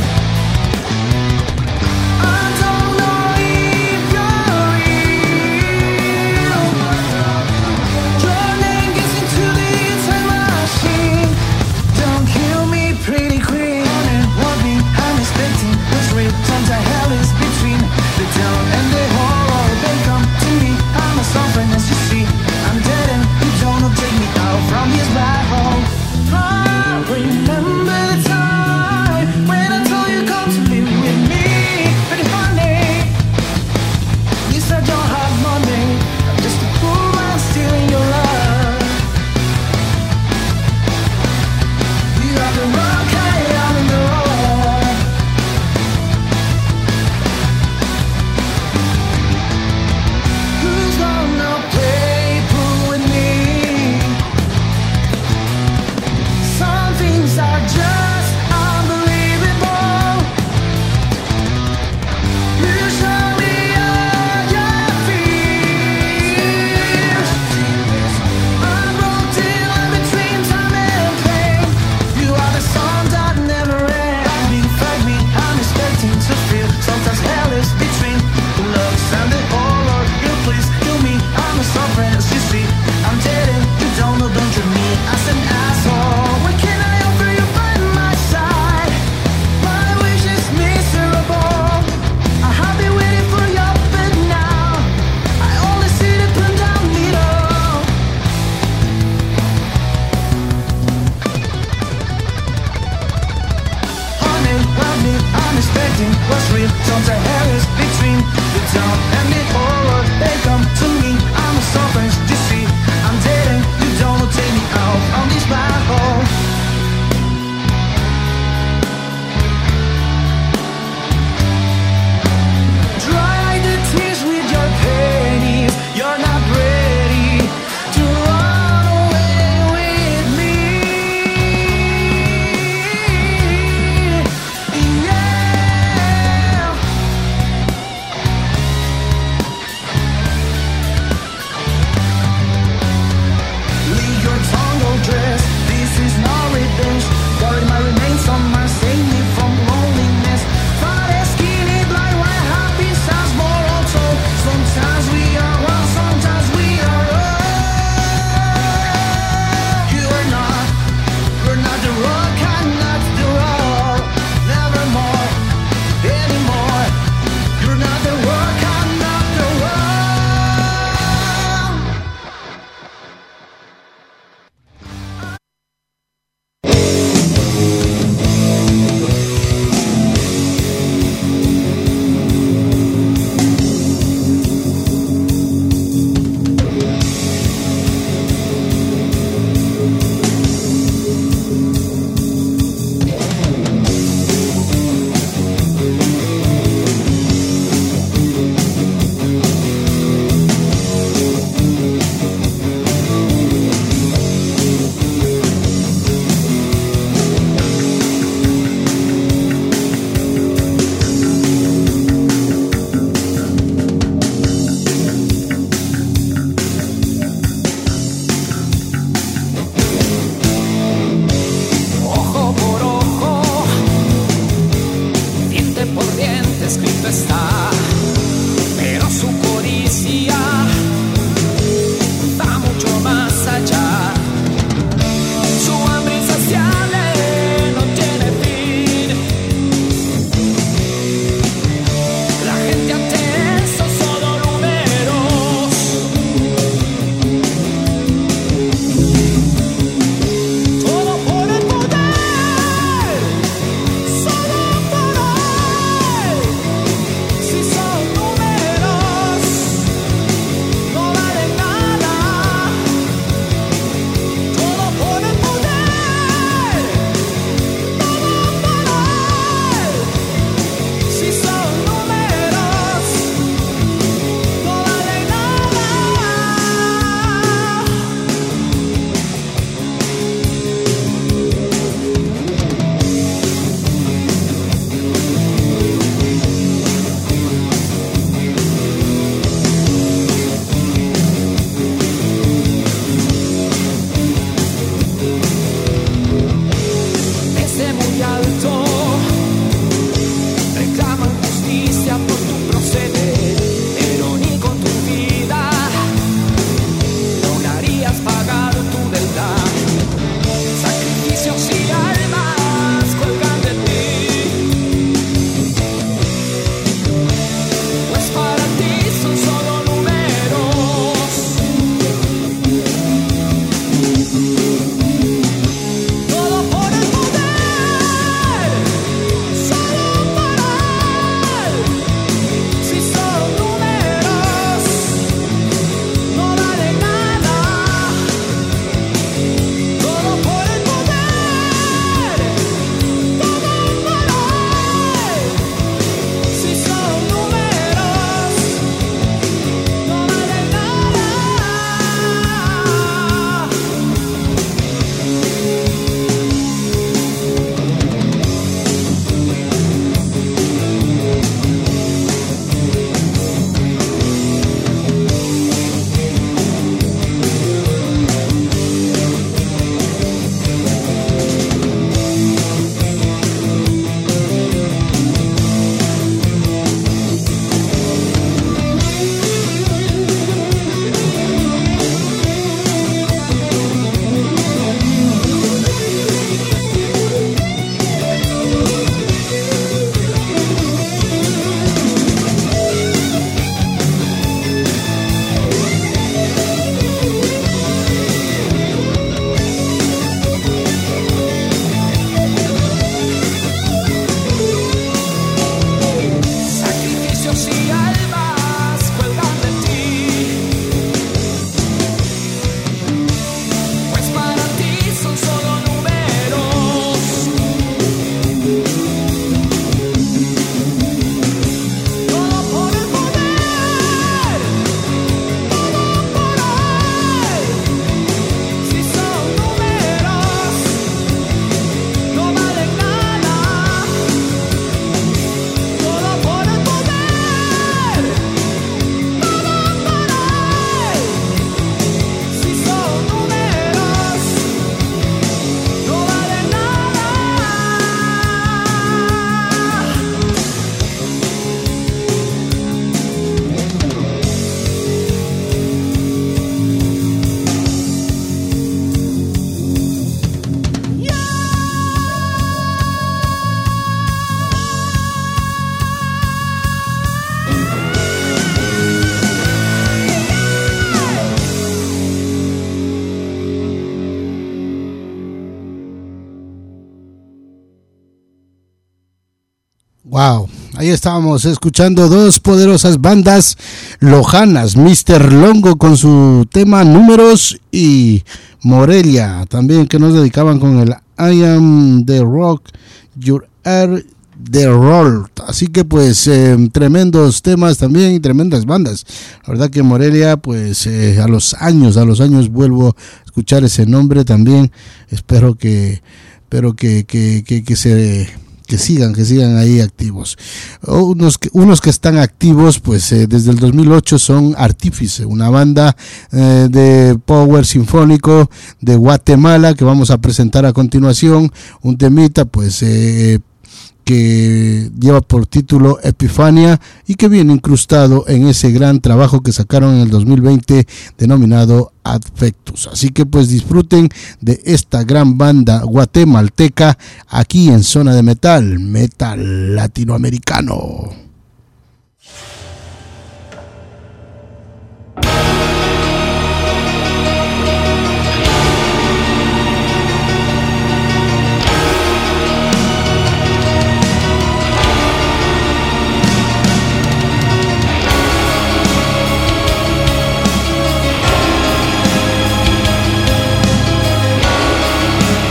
Wow, ahí estábamos escuchando dos poderosas bandas lojanas, mister Longo con su tema Números y Morelia también, que nos dedicaban con el I Am The Rock, You Are The Roll. Así que pues eh, tremendos temas también y tremendas bandas. La verdad que Morelia pues eh, a los años, a los años vuelvo a escuchar ese nombre también. Espero que, espero que, que, que, que se... que sigan, que sigan ahí activos. Unos que, unos que están activos, pues eh, desde el dos mil ocho son Artífice, una banda eh, de power sinfónico de Guatemala que vamos a presentar a continuación. Un temita, pues, eh, que lleva por título Epifania y que viene incrustado en ese gran trabajo que sacaron en el dos mil veinte denominado Adfectus. Así que pues disfruten de esta gran banda guatemalteca aquí en Zona de Metal, metal latinoamericano.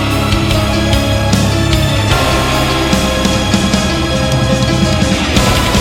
Thank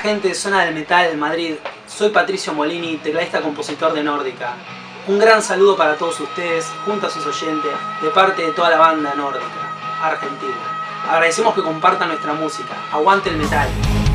gente de Zona del Metal, Madrid. Soy Patricio Molini, tecladista compositor de Nórdica. Un gran saludo para todos ustedes, junto a sus oyentes, de parte de toda la banda Nórdica, Argentina. Agradecemos que compartan nuestra música. Aguante el metal.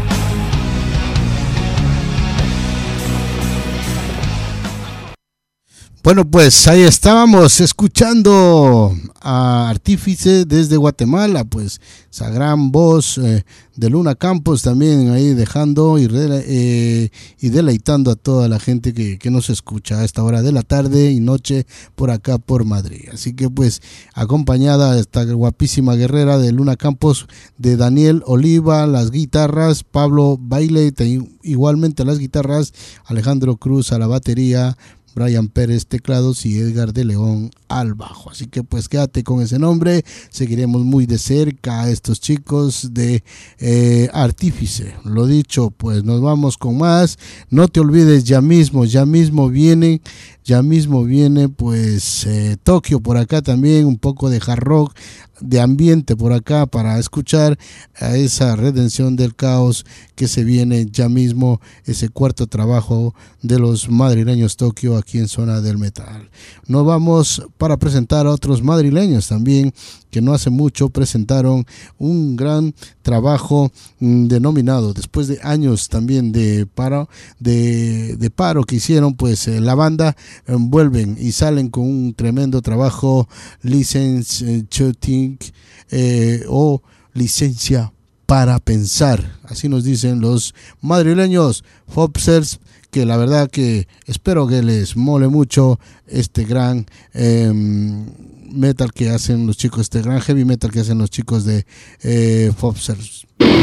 Bueno, pues ahí estábamos escuchando a Artífice desde Guatemala, pues esa gran voz eh, de Luna Campos también ahí dejando y, re, eh, y deleitando a toda la gente que, que nos escucha a esta hora de la tarde y noche por acá por Madrid. Así que pues acompañada a esta guapísima guerrera de Luna Campos, de Daniel Oliva, las guitarras, Pablo Baile, igualmente las guitarras, Alejandro Cruz a la batería, Brian Pérez teclados y Edgar de León al bajo. Así que pues quédate con ese nombre, seguiremos muy de cerca a estos chicos de eh, Artífice. Lo dicho, pues nos vamos con más. No te olvides, ya mismo, ya mismo viene, ya mismo viene pues eh, Tokio por acá también, un poco de hard rock, de ambiente por acá para escuchar a esa redención del caos que se viene ya mismo, ese cuarto trabajo de los madrileños Tokio aquí en Zona del Metal. Nos vamos para presentar a otros madrileños también que no hace mucho presentaron un gran trabajo mmm, denominado, después de años también de paro, de, de paro que hicieron, pues eh, la banda eh, vuelven y salen con un tremendo trabajo, License Shooting eh, o Licencia para Pensar, así nos dicen los madrileños Fopsers, que la verdad que espero que les mole mucho este gran eh, metal que hacen los chicos, este gran heavy metal que hacen los chicos de eh, Fopsers.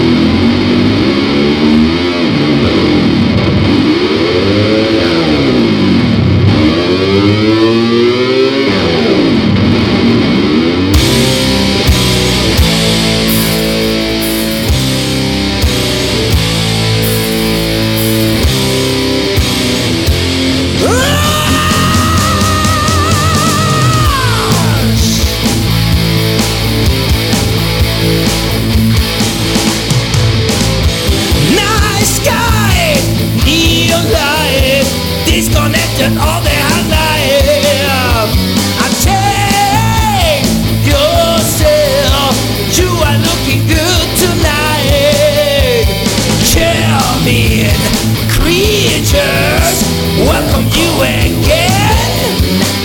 All the high life, I take yourself. You are looking good tonight. Charming creatures, welcome you again.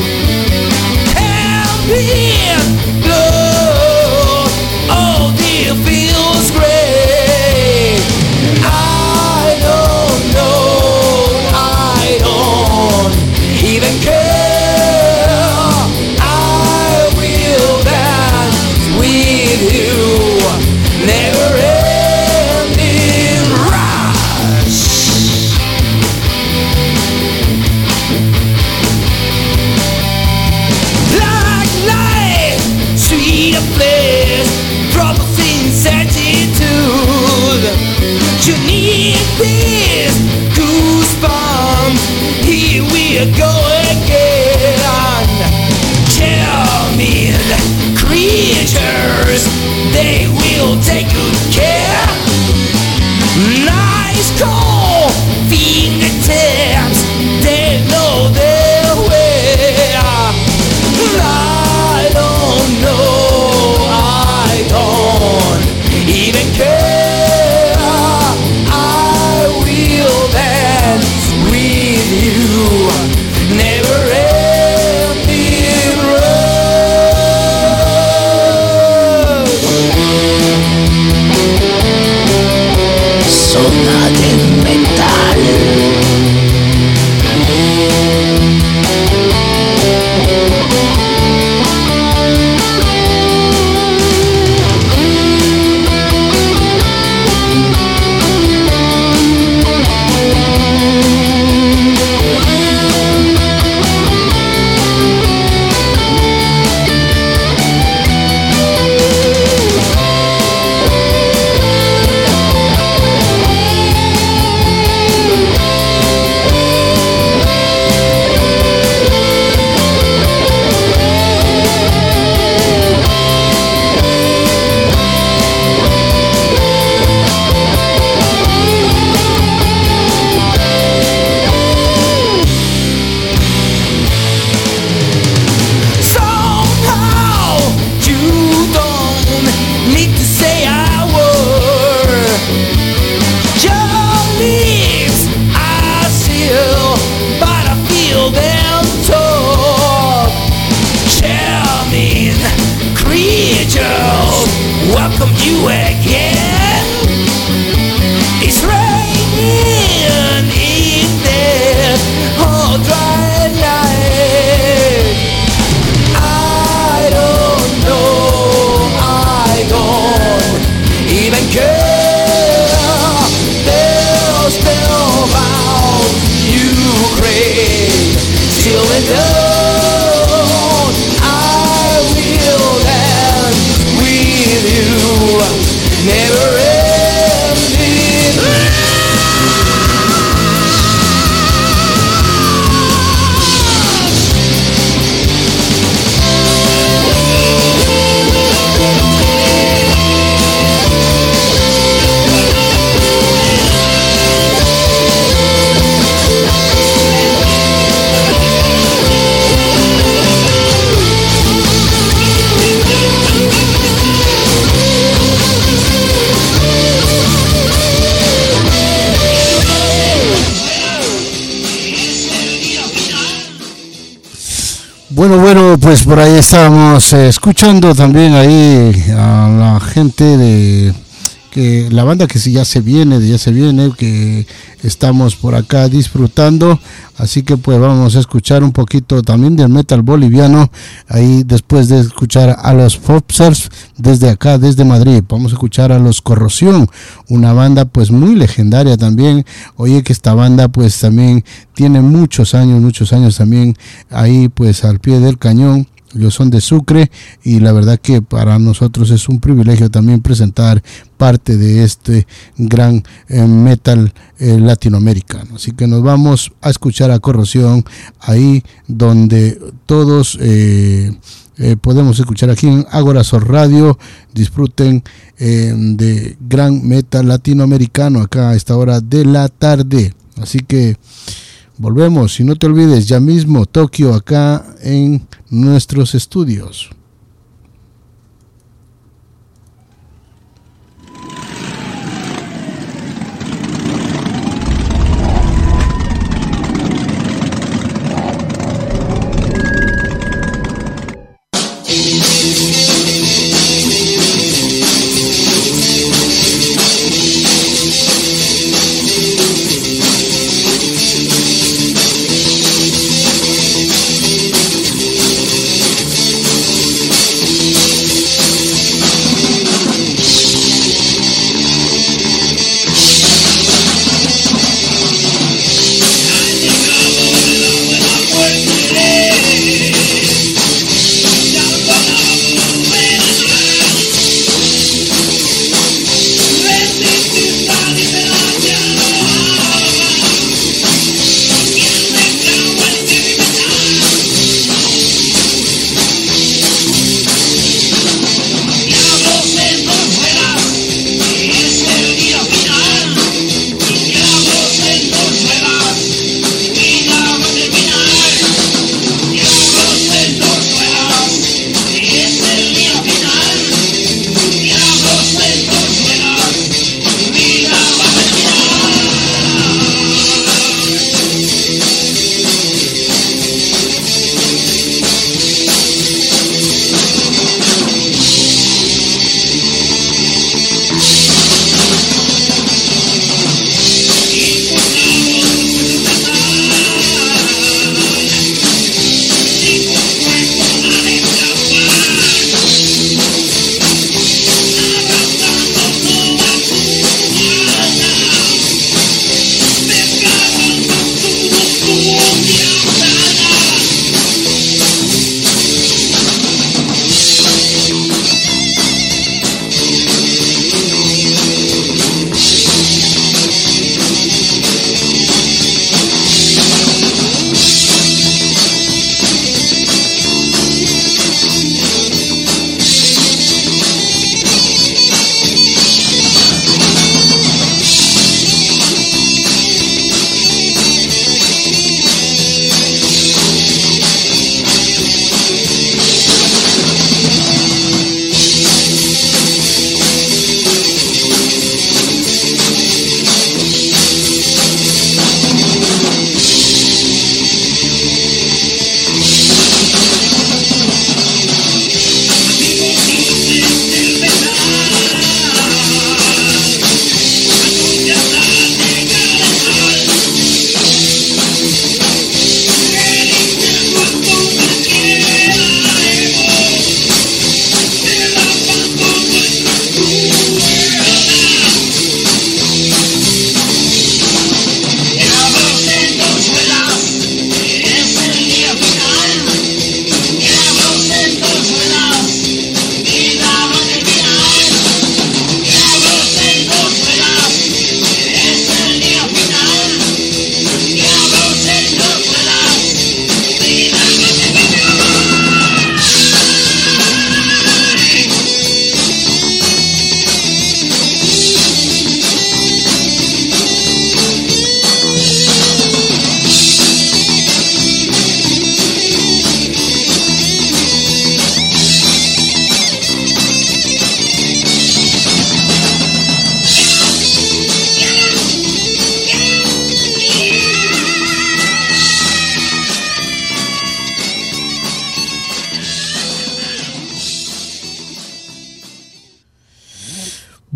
Camping love, oh dear, feels great. I don't know, I don't even care. I will dance with you, never ending rush. you again. It's raining in there, all dry night. I don't know, I don't even care. They'll still about Ukraine, still in love. I will dance with you, never ending. Bueno, bueno, pues por ahí estábamos eh, escuchando también ahí a la gente de que la banda que sí ya se viene, ya se viene, que estamos por acá disfrutando, así que pues vamos a escuchar un poquito también del metal boliviano, ahí después de escuchar a los Popstars desde acá, desde Madrid, vamos a escuchar a los Corrosión, una banda pues muy legendaria también. Oye, que esta banda pues también tiene muchos años, muchos años también ahí pues al pie del cañón. Ellos son de Sucre y la verdad que para nosotros es un privilegio también presentar parte de este gran eh, metal eh, latinoamericano. Así que nos vamos a escuchar a Corrosión ahí donde todos eh, eh, podemos escuchar aquí en Agorazor Radio. Disfruten eh, de gran metal latinoamericano acá a esta hora de la tarde. Así que volvemos y no te olvides ya mismo Tokio acá en nuestros estudios. Thank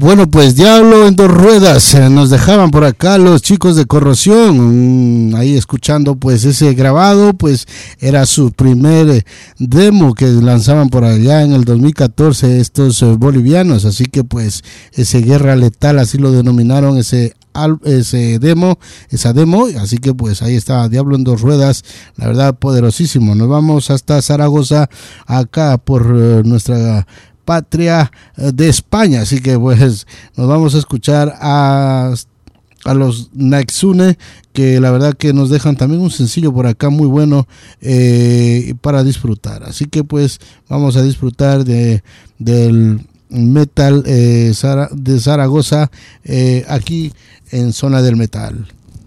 Bueno, pues Diablo en dos ruedas, eh, nos dejaban por acá los chicos de Corrosión, mm, ahí escuchando pues ese grabado, pues era su primer eh, demo que lanzaban por allá en el dos mil catorce estos eh, bolivianos, así que pues ese Guerra Letal, así lo denominaron, ese al, ese demo, esa demo, así que pues ahí está Diablo en dos ruedas, la verdad poderosísimo. Nos vamos hasta Zaragoza, acá por eh, nuestra patria de España, así que pues nos vamos a escuchar a, a los Naxune, que la verdad que nos dejan también un sencillo por acá muy bueno eh, para disfrutar, así que pues vamos a disfrutar de del metal eh, de Zaragoza eh, aquí en Zona del Metal.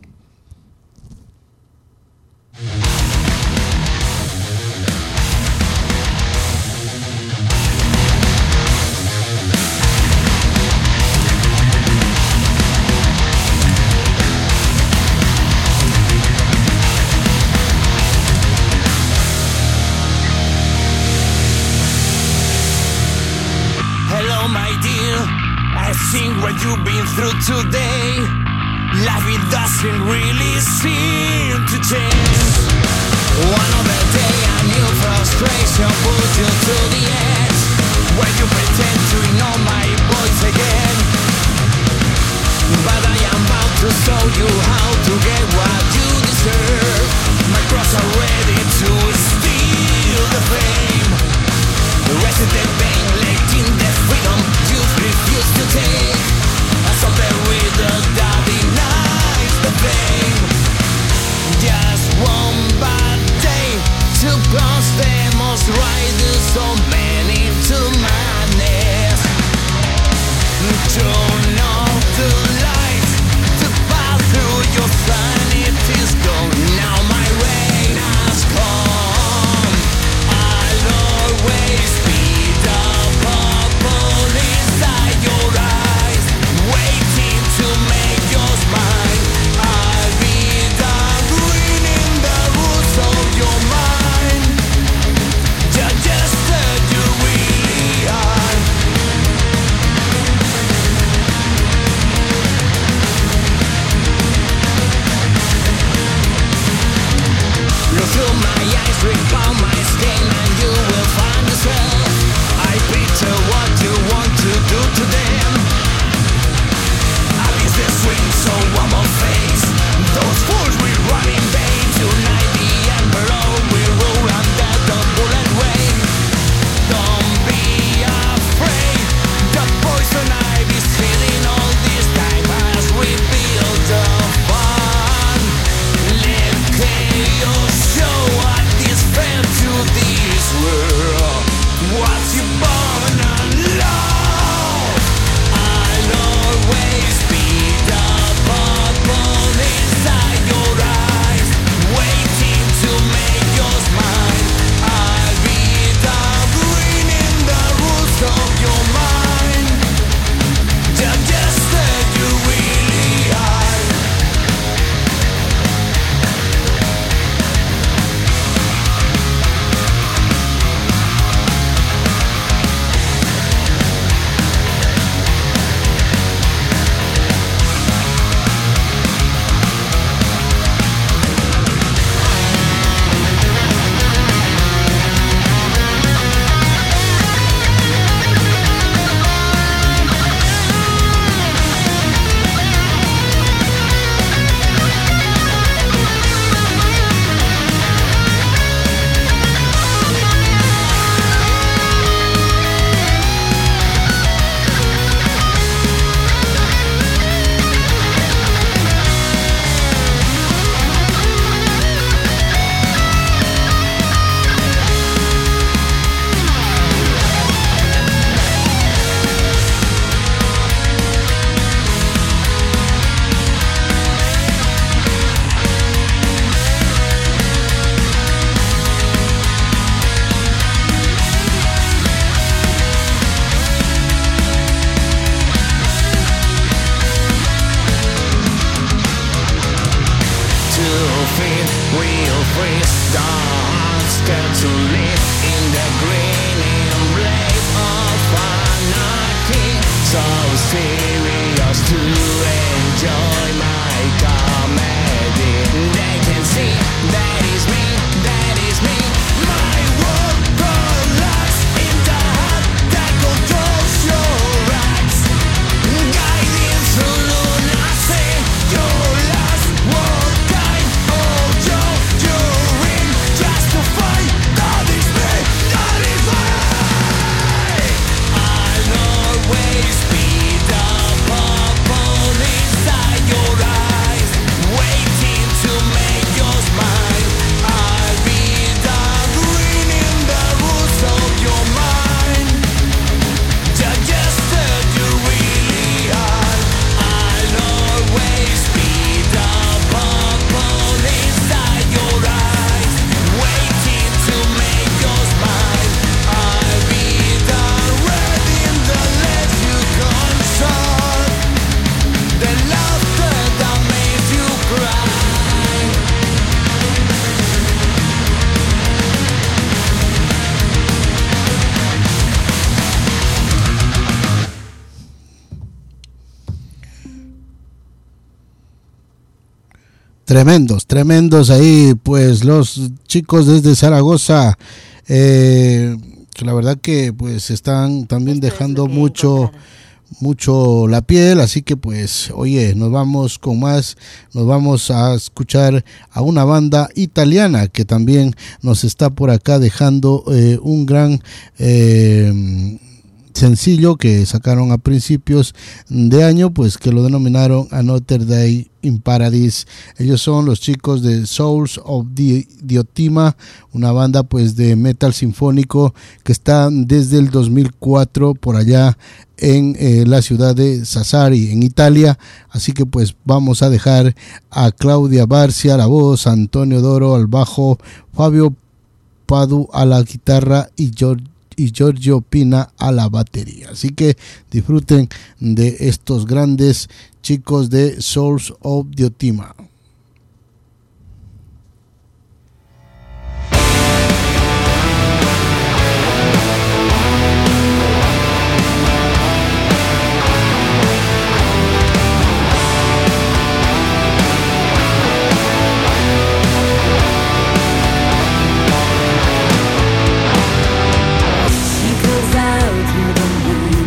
What you've been through today, life it doesn't really seem to change. One other day a new frustration pulls you to the edge, where you pretend to ignore my voice again. But I am about to show you how to get what you deserve. My cross are ready to steal the fame. The resident pain late in the freedom you refuse to take. Something with the that denies the fame. Just one bad day to cross the most riders, so many to madness. Turn off the lights to pass through your sanity's gone. Now my rain has come. I'll always be the bubble inside your eyes, waiting to make your smile. I'll be the green in the roots of your mind. Just, just that you really are. Look through my eyes, rip out my skin, and you will find yourself. I picture what you want to do to them. The swing so one more face. Those fools will run in vain. Tonight the emperor will rule under the bullet rain. Don't be afraid. The poison I've been feeling all this time has revealed the fun. Let chaos show what is fair to this world. What's you born and love? I'll always be the bubble inside your eyes, waiting to make your smile. I'll be the green in the roots of your mind. Just, just that you really are. Tremendos, tremendos ahí, pues los chicos desde Zaragoza, eh, que la verdad que pues están también dejando mucho, mucho la piel, así que pues oye, nos vamos con más, nos vamos a escuchar a una banda italiana que también nos está por acá dejando eh, un gran eh, sencillo que sacaron a principios de año, pues que lo denominaron Another Day in Paradise. Ellos son los chicos de Souls of Diotima, una banda pues de metal sinfónico que está desde el dos mil cuatro por allá en eh, la ciudad de Sassari, en Italia. Así que pues vamos a dejar a Claudia Barcia a la voz, Antonio Doro al bajo, Fabio Padu a la guitarra y George y Giorgio Pina a la batería. Así que disfruten de estos grandes chicos de Souls of Diotima.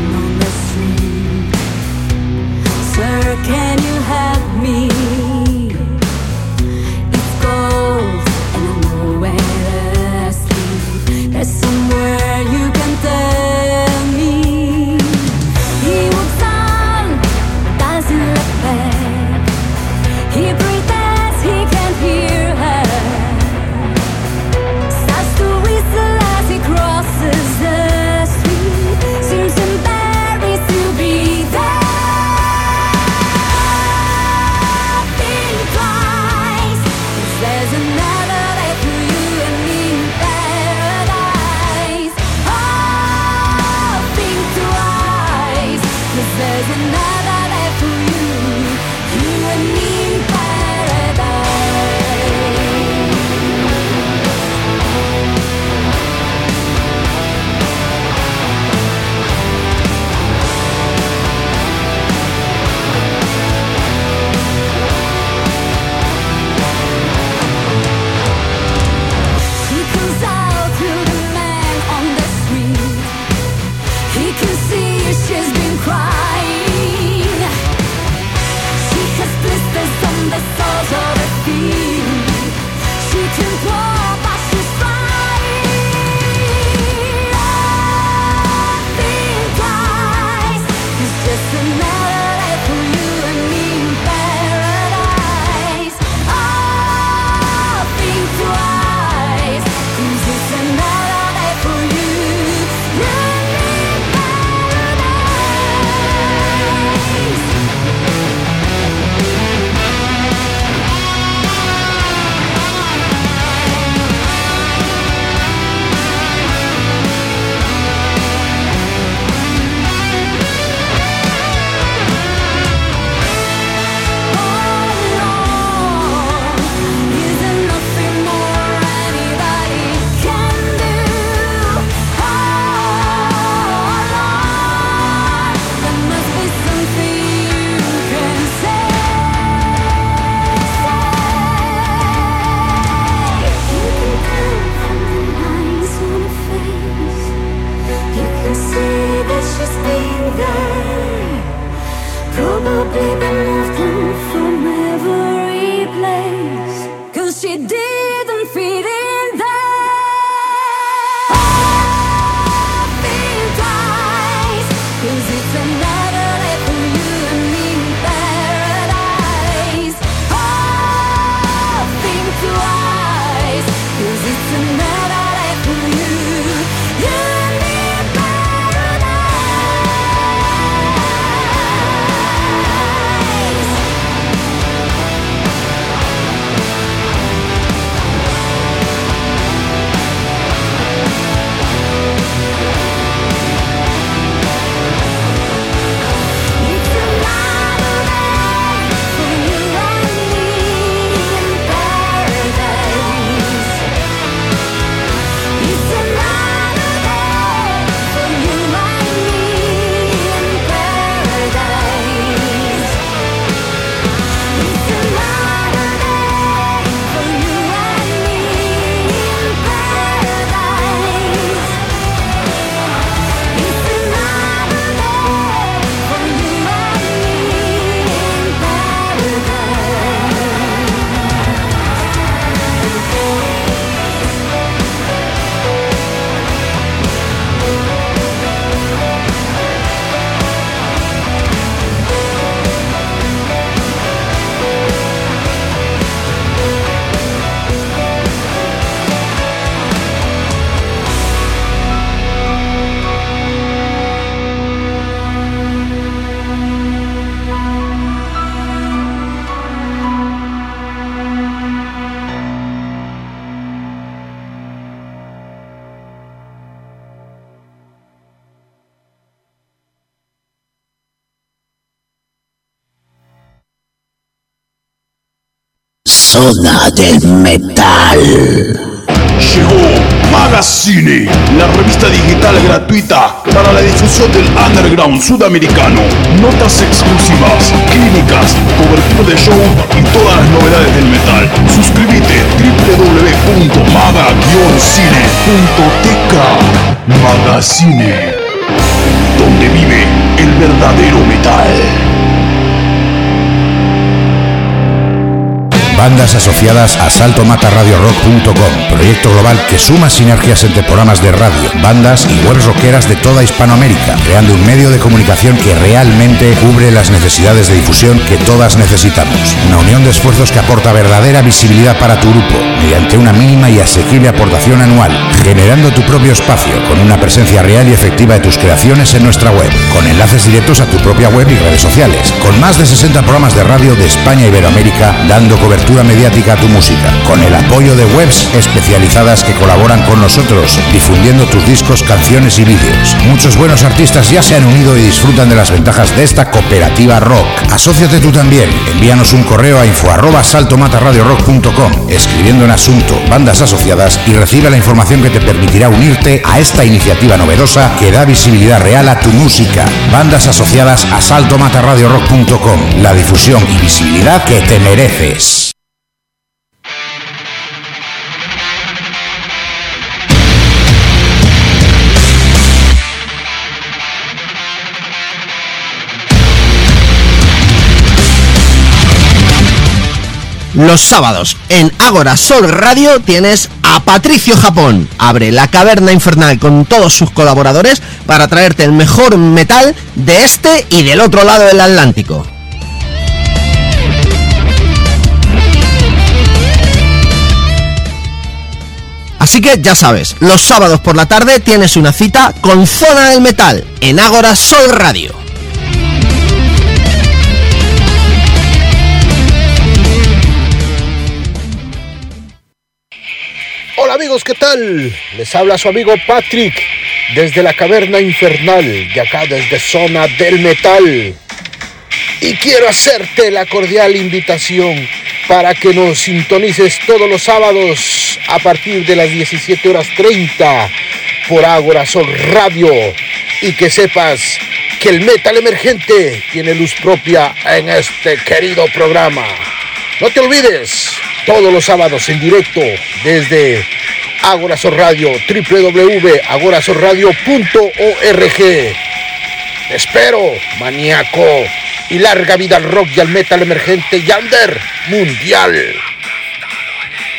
Can you help me? she didn't fit in there. Oh, think twice, 'cause it's another day for you and me in paradise. Oh, think twice, 'cause it's another day for you, you and me in Zona del Metal. Llegó Magazine, la revista digital gratuita para la difusión del underground sudamericano. Notas exclusivas, clínicas, cobertura de show y todas las novedades del metal. Suscríbete doble u doble u doble u punto maga guion cine punto t k. Magazine, donde vive el verdadero metal. Bandas asociadas a salto mata radio rock punto com, proyecto global que suma sinergias entre programas de radio, bandas y webs rockeras de toda Hispanoamérica, creando un medio de comunicación que realmente cubre las necesidades de difusión que todas necesitamos. Una unión de esfuerzos que aporta verdadera visibilidad para tu grupo, mediante una mínima y asequible aportación anual, generando tu propio espacio, con una presencia real y efectiva de tus creaciones en nuestra web, con enlaces directos a tu propia web y redes sociales, con más de sesenta programas de radio de España y Iberoamérica, dando cobertura mediática a tu música, con el apoyo de webs especializadas que colaboran con nosotros, difundiendo tus discos, canciones y vídeos. Muchos buenos artistas ya se han unido y disfrutan de las ventajas de esta cooperativa rock. Asóciate tú también. Envíanos un correo a info arroba salto mata radio rock punto com, escribiendo en asunto bandas asociadas, y recibe la información que te permitirá unirte a esta iniciativa novedosa que da visibilidad real a tu música. Bandas asociadas a salto mata radio rock punto com, la difusión y visibilidad que te mereces. Los sábados en Ágora Sol Radio tienes a Patricio Japón. Abre la caverna infernal con todos sus colaboradores para traerte el mejor metal de este y del otro lado del Atlántico. Así que ya sabes, los sábados por la tarde tienes una cita con Zona del Metal en Ágora Sol Radio. Hola amigos, ¿qué tal? Les habla su amigo Patrick desde la caverna infernal, de acá desde Zona del Metal. Y quiero hacerte la cordial invitación para que nos sintonices todos los sábados a partir de las diecisiete horas treinta por Ágora Sol Radio, y que sepas que el metal emergente tiene luz propia en este querido programa. No te olvides, todos los sábados en directo desde Ágora Sol Radio, doble u doble u doble u punto agora sol radio punto org. Te espero, maníaco, y larga vida al rock y al metal emergente y under mundial.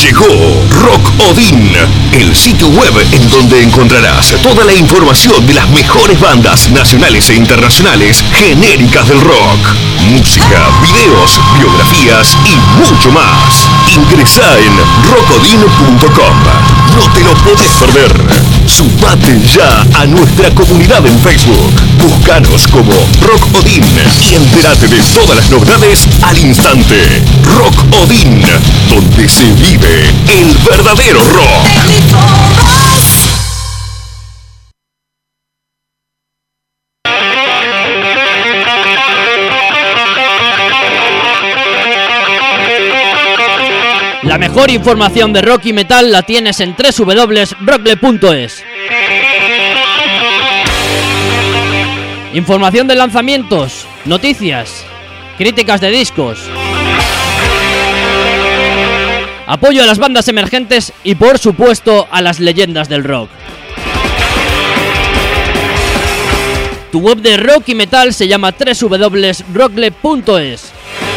Llegó Rock Odin, el sitio web en donde encontrarás toda la información de las mejores bandas nacionales e internacionales genéricas del rock. Música, videos, biografías y mucho más. Ingresá en rockodin punto com. No te lo podés perder. Sumate ya a nuestra comunidad en Facebook. Búscanos como Rock Odin y entérate de todas las novedades al instante. Rock Odin, donde se vive el verdadero rock. La mejor información de rock y metal la tienes en doble u doble u doble u punto rockle punto es. Información de lanzamientos, noticias, críticas de discos, apoyo a las bandas emergentes y por supuesto a las leyendas del rock. Tu web de rock y metal se llama doble u doble u doble u punto rockle punto es.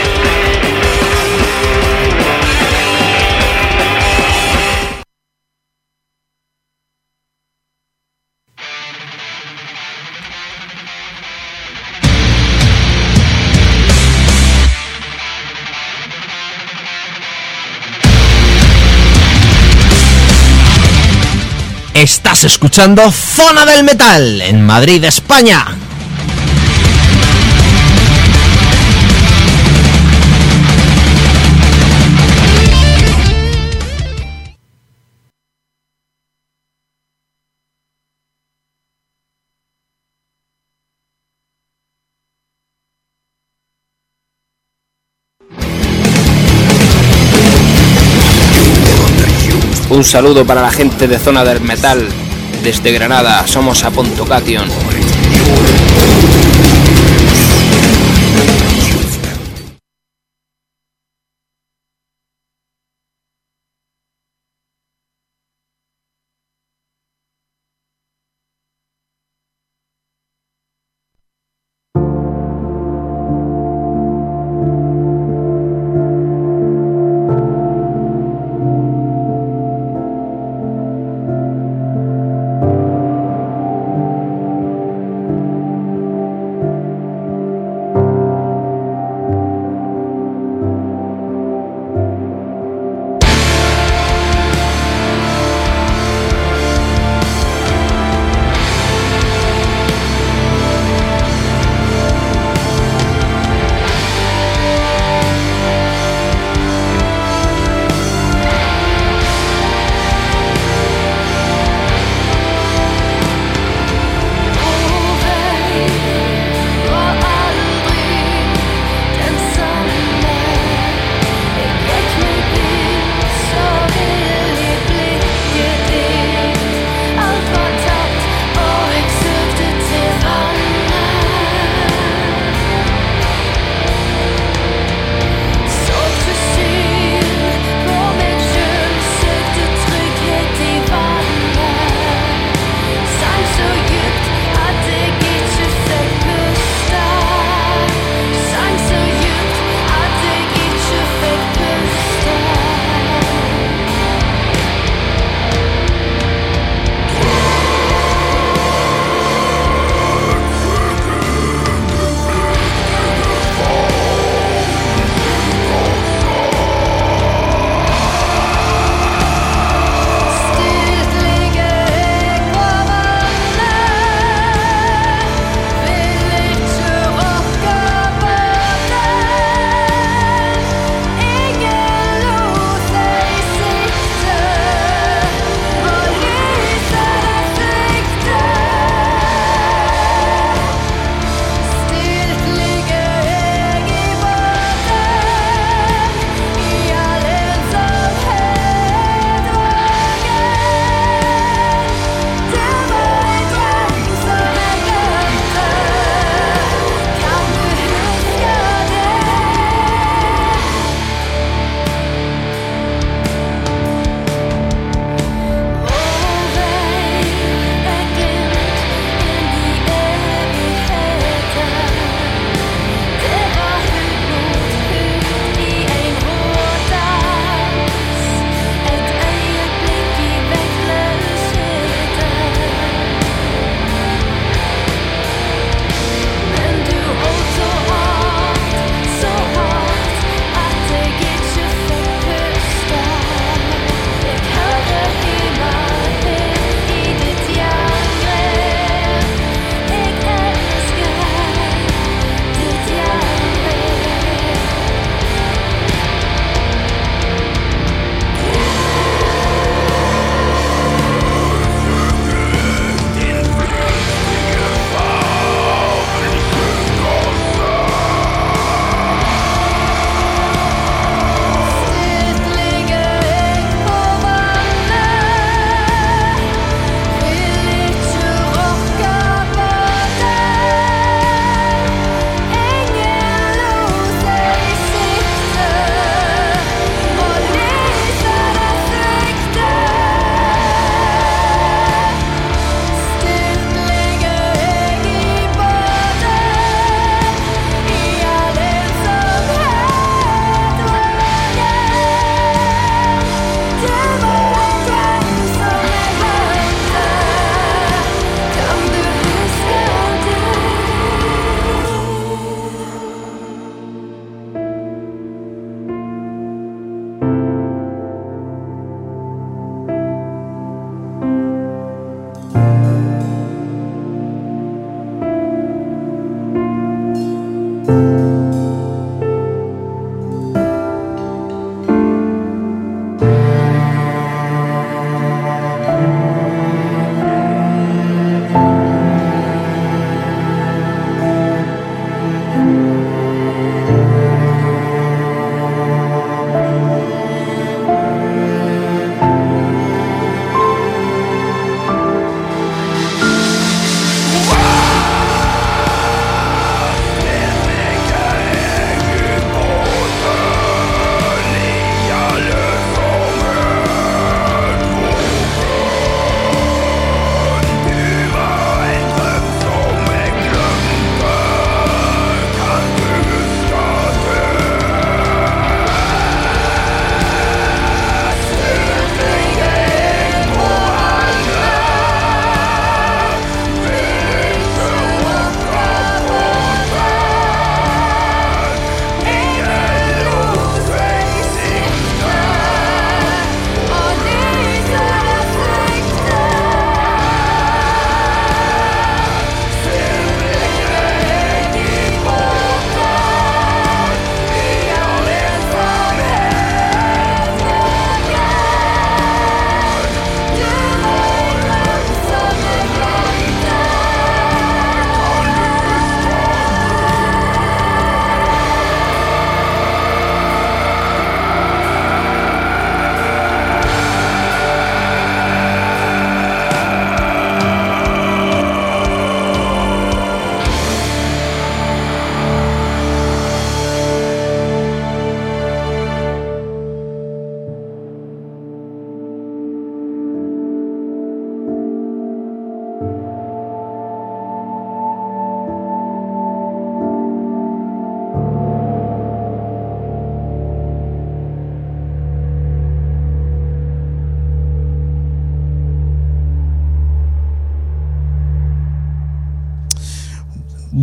Estás escuchando Zona del Metal en Madrid, España. Un saludo para la gente de Zona del Metal. Desde Granada, somos Apontocation.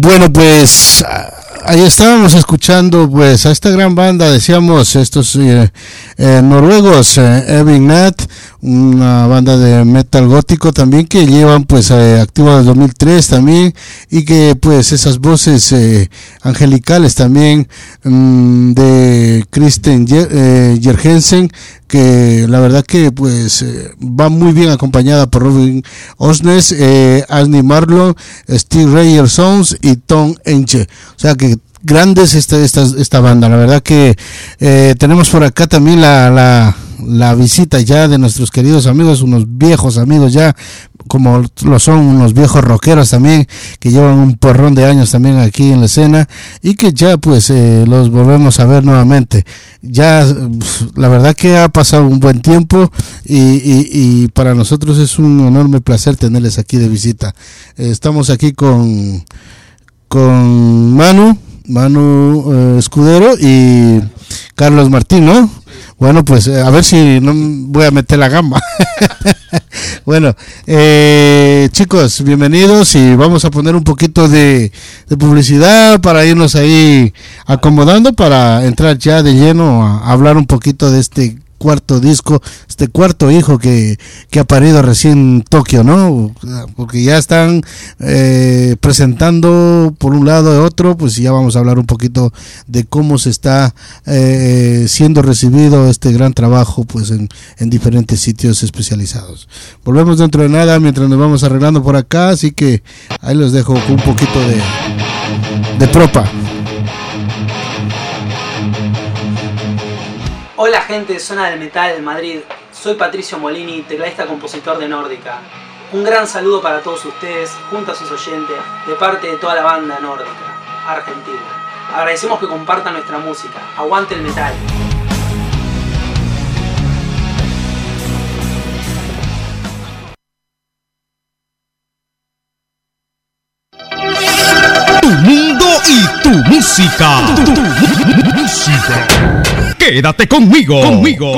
Bueno, pues ahí estábamos escuchando pues a esta gran banda, decíamos, estos eh, eh, noruegos, eh, Evin Nat, una banda de metal gótico también que llevan pues eh, activo desde dos mil tres también, y que pues esas voces eh, angelicales también mmm, de Kristen Jer- eh, Jergensen, que la verdad que pues eh, va muy bien acompañada por Robin Osnes, eh, Ashley Marlowe, Steve Rayer Sons y Tom Enche. O sea que grandes esta, esta, esta banda. La verdad que eh, tenemos por acá también la, la, la visita ya de nuestros queridos amigos, unos viejos amigos ya, como lo son unos viejos rockeros también, que llevan un porrón de años también aquí en la escena, y que ya pues eh, los volvemos a ver nuevamente. Ya la verdad que ha pasado un buen tiempo, y, y, y para nosotros es un enorme placer tenerles aquí de visita. Eh, estamos aquí con, con Manu, Manu eh, Escudero y Carlos Martín, ¿no? Bueno, pues eh, a ver si no voy a meter la gamba. Bueno, eh, chicos, bienvenidos, y vamos a poner un poquito de, de publicidad para irnos ahí acomodando, para entrar ya de lleno a, a hablar un poquito de este cuarto disco, este cuarto hijo que, que ha parido recién Tokio, ¿no? Porque ya están eh, presentando por un lado de otro, pues ya vamos a hablar un poquito de cómo se está eh, siendo recibido este gran trabajo pues en, en diferentes sitios especializados. Volvemos dentro de nada mientras nos vamos arreglando por acá, así que ahí los dejo con un poquito de, de propa. Hola gente de Zona del Metal Madrid, soy Patricio Molini, tecladista compositor de Nórdica. Un gran saludo para todos ustedes, junto a sus oyentes, de parte de toda la banda nórdica, argentina. Agradecemos que compartan nuestra música. Aguante el metal. Tu mundo y tu música. Tu, tu, tu música. Quédate conmigo. Conmigo.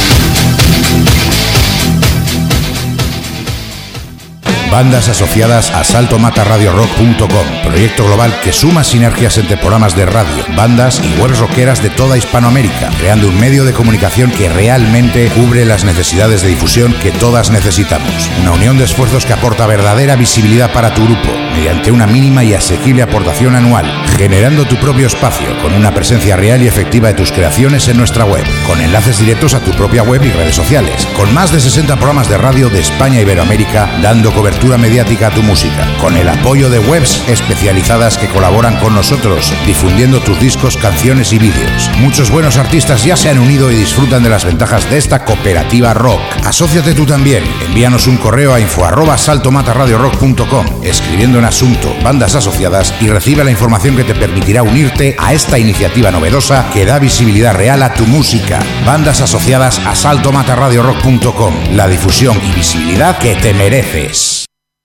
Bandas asociadas a salto mata radio rock punto com, proyecto global que suma sinergias entre programas de radio, bandas y webs rockeras de toda Hispanoamérica, creando un medio de comunicación que realmente cubre las necesidades de difusión que todas necesitamos. Una unión de esfuerzos que aporta verdadera visibilidad para tu grupo, mediante una mínima y asequible aportación anual, generando tu propio espacio con una presencia real y efectiva de tus creaciones en nuestra web, con enlaces directos a tu propia web y redes sociales, con más de sesenta programas de radio de España e Iberoamérica dando cobertura mediática a tu música, con el apoyo de webs especializadas que colaboran con nosotros, difundiendo tus discos, canciones y vídeos. Muchos buenos artistas ya se han unido y disfrutan de las ventajas de esta cooperativa rock. Asóciate tú también. Envíanos un correo a info arroba salto mata radio rock punto com, escribiendo en asunto bandas asociadas, y recibe la información que te permitirá unirte a esta iniciativa novedosa que da visibilidad real a tu música. Bandas asociadas a salto mata radio rock punto com, la difusión y visibilidad que te mereces.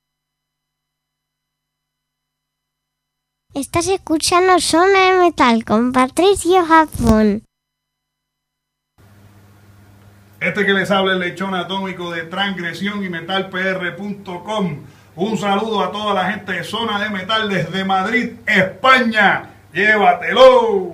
Estás escuchando Zona de Metal con Patricio Japón. Este que les habla el lechón atómico de transgresión y metal p r punto com. Un saludo a toda la gente de Zona de Metal desde Madrid, España. ¡Llévatelo!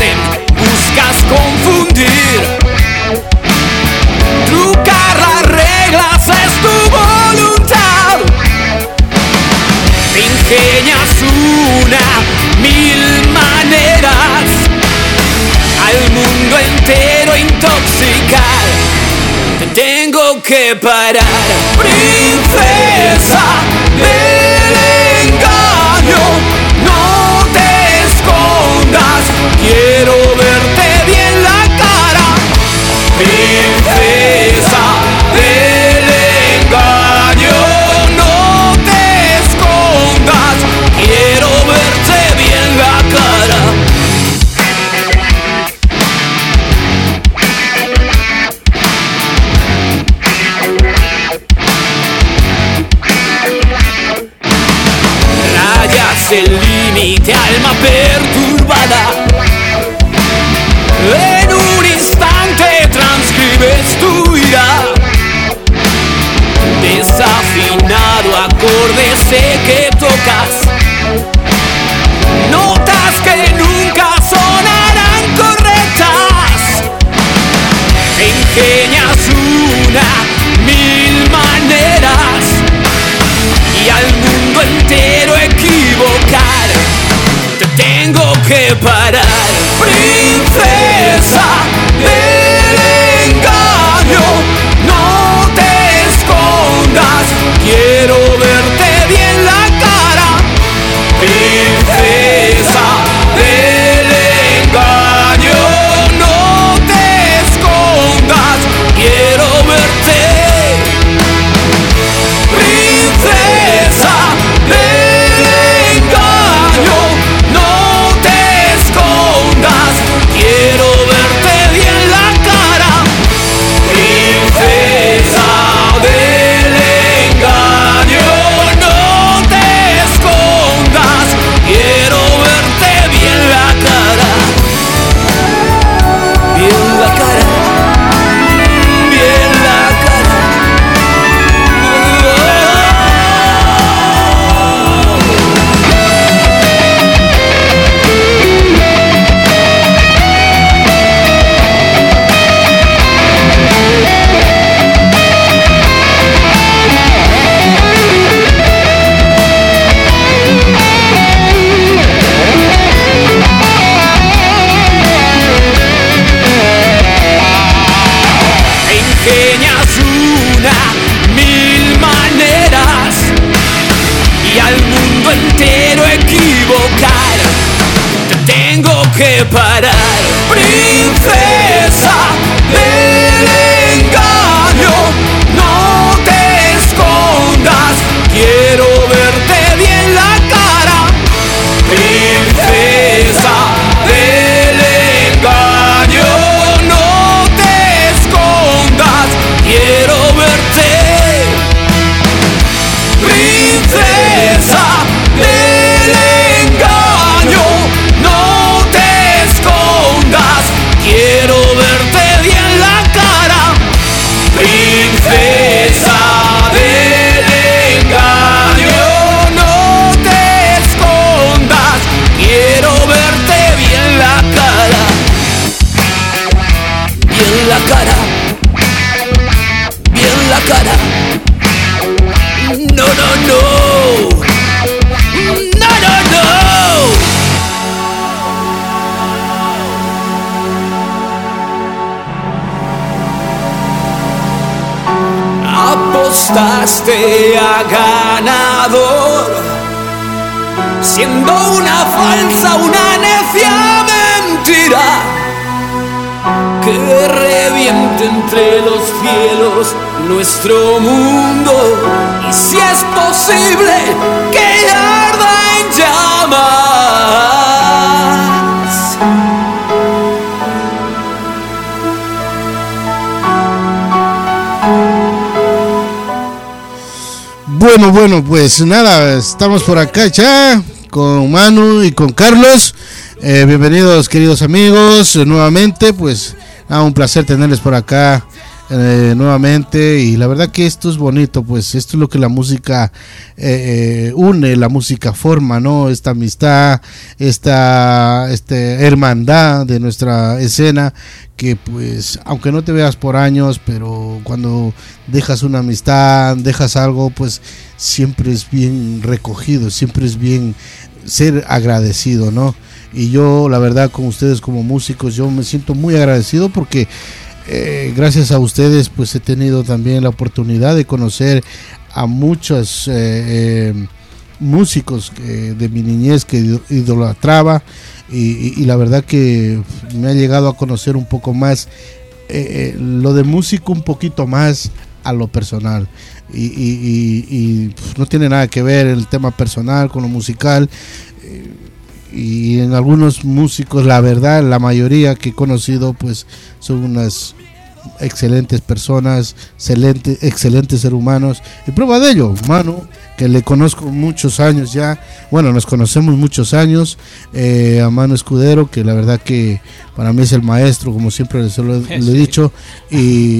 orden buscas confundir. Trucar las reglas es tu voluntad. Te ingenias una, mil maneras al mundo entero intoxicar. Te tengo que parar, princesa del engaño. No te escondas, quiero verte bien la cara. Princesa del engaño, no te escondas, quiero verte bien la cara. El límite, alma perturbada. En un instante transcribes tu ira. Desafinado acorde sé que tocas. Notas que nunca sonarán correctas. Ingenias una, mil maneras y al mundo entero equivocar. Te tengo que parar, princesa del engaño. No te escondas, quiero verte bien la cara. Princesa del engaño, no te escondas, quiero verte. Princesa del engaño, no te escondas, quiero verte bien la cara. Princesa del engaño, no te escondas, quiero verte bien la cara. Bien la cara, bien la cara. Ingenias una, mil maneras y al mundo entero equivocar. Te tengo que parar, princesa del engaño. No te escondas, quiero verte bien la cara. Princesa del engaño, no te escondas, quiero verte. Princesa del engaño, no te escondas, quiero verte bien la cara. Princesa del engaño, no te escondas, quiero verte bien la cara. Bien la cara, bien la cara. No, no, no. No, no, no. Apostaste a ganador, siendo una falsa, una necia mentira. Que reviente entre los cielos nuestro mundo, y si es posible que arda en llamas. Bueno, bueno, pues nada, estamos por acá ya con Manu y con Carlos. Eh, bienvenidos, queridos amigos, nuevamente, pues ah, un placer tenerles por acá eh, nuevamente, y la verdad que esto es bonito, pues esto es lo que la música eh, eh, une, la música forma, ¿no? Esta amistad, esta este, hermandad de nuestra escena, que pues aunque no te veas por años, pero cuando dejas una amistad, dejas algo, pues siempre es bien recogido, siempre es bien ser agradecido, ¿no? Y yo la verdad con ustedes como músicos yo me siento muy agradecido porque eh, gracias a ustedes pues he tenido también la oportunidad de conocer a muchos eh, eh, músicos eh, de mi niñez que idolatraba y, y, y la verdad que me ha llegado a conocer un poco más eh, lo de músico, un poquito más a lo personal y, y, y, y pues, no tiene nada que ver el tema personal con lo musical. eh, y en algunos músicos, la verdad, la mayoría que he conocido pues son unas excelentes personas, excelentes, excelentes seres humanos, y prueba de ello, Manu, que le conozco muchos años ya, bueno, nos conocemos muchos años, eh, a Manu Escudero, que la verdad que para mí es el maestro, como siempre les lo, he, lo he dicho, y,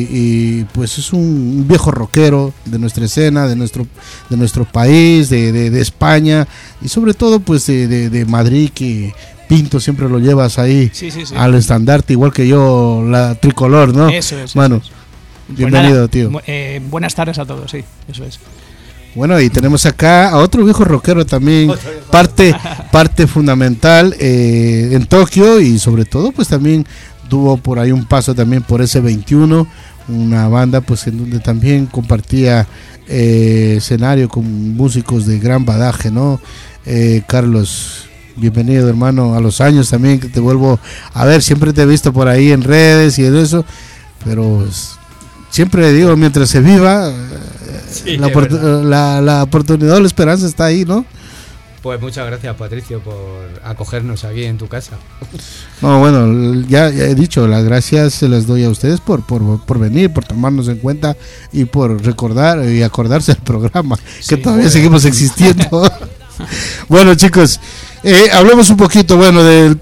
y pues es un viejo rockero de nuestra escena, de nuestro de nuestro país, de, de, de España, y sobre todo pues de, de, de Madrid, que Pinto siempre lo llevas ahí sí, sí, sí. al estandarte, igual que yo, la tricolor, ¿no? Eso es. Manu, eso es. bienvenido, Pues nada, tío. Eh, buenas tardes a todos, sí, eso es. Bueno, y tenemos acá a otro viejo rockero también, parte parte fundamental eh, en Tokio, y sobre todo pues también tuvo por ahí un paso también por ese veintiuno, una banda pues en donde también compartía eh, escenario con músicos de gran badaje, ¿no? Eh, Carlos, bienvenido, hermano, a los años también que te vuelvo a ver, siempre te he visto por ahí en redes y eso, pero pues, siempre digo, mientras se viva, sí, la, opor- la, la oportunidad o la esperanza está ahí, ¿no? Pues muchas gracias, Patricio, por acogernos aquí en tu casa. No, bueno, ya, ya he dicho, las gracias se las doy a ustedes por, por, por venir, por tomarnos en cuenta y por recordar y acordarse del programa, sí, que todavía bueno. seguimos existiendo. Bueno, chicos, eh, hablemos un poquito, bueno, del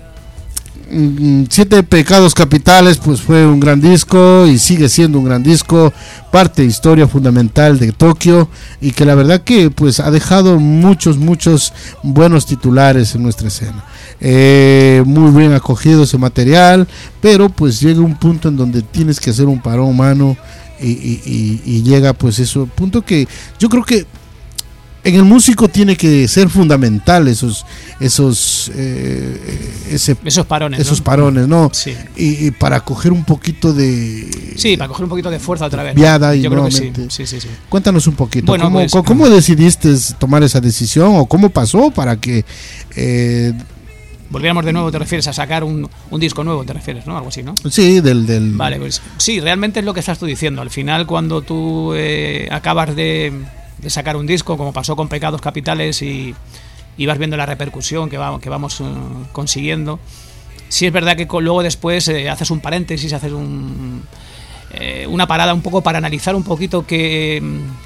mm, Siete Pecados Capitales, pues fue un gran disco y sigue siendo un gran disco, parte de historia fundamental de Tokio, y que la verdad que pues ha dejado muchos, muchos buenos titulares en nuestra escena. Eh, muy bien acogido ese material, pero pues llega un punto en donde tienes que hacer un parón humano y, y, y, y llega pues eso, punto que yo creo que en el músico tiene que ser fundamental esos esos eh, ese, esos parones esos ¿no? parones no sí. y, y para coger un poquito de sí para coger un poquito de fuerza otra vez viada y yo creo que sí. Sí, Sí, sí, sí. Cuéntanos un poquito bueno, cómo, pues, cómo decidiste tomar esa decisión o cómo pasó para que eh, volviéramos de nuevo, te refieres a sacar un, un disco nuevo, te refieres, ¿no? Algo así, ¿no? Sí, del, del... Vale, pues sí, realmente es lo que estás tú diciendo. Al final, cuando tú eh, acabas de, de sacar un disco, como pasó con Pecados Capitales, y, y vas viendo la repercusión que, va, que vamos uh, consiguiendo, sí es verdad que con, luego después eh, haces un paréntesis, haces un, eh, una parada un poco para analizar un poquito qué,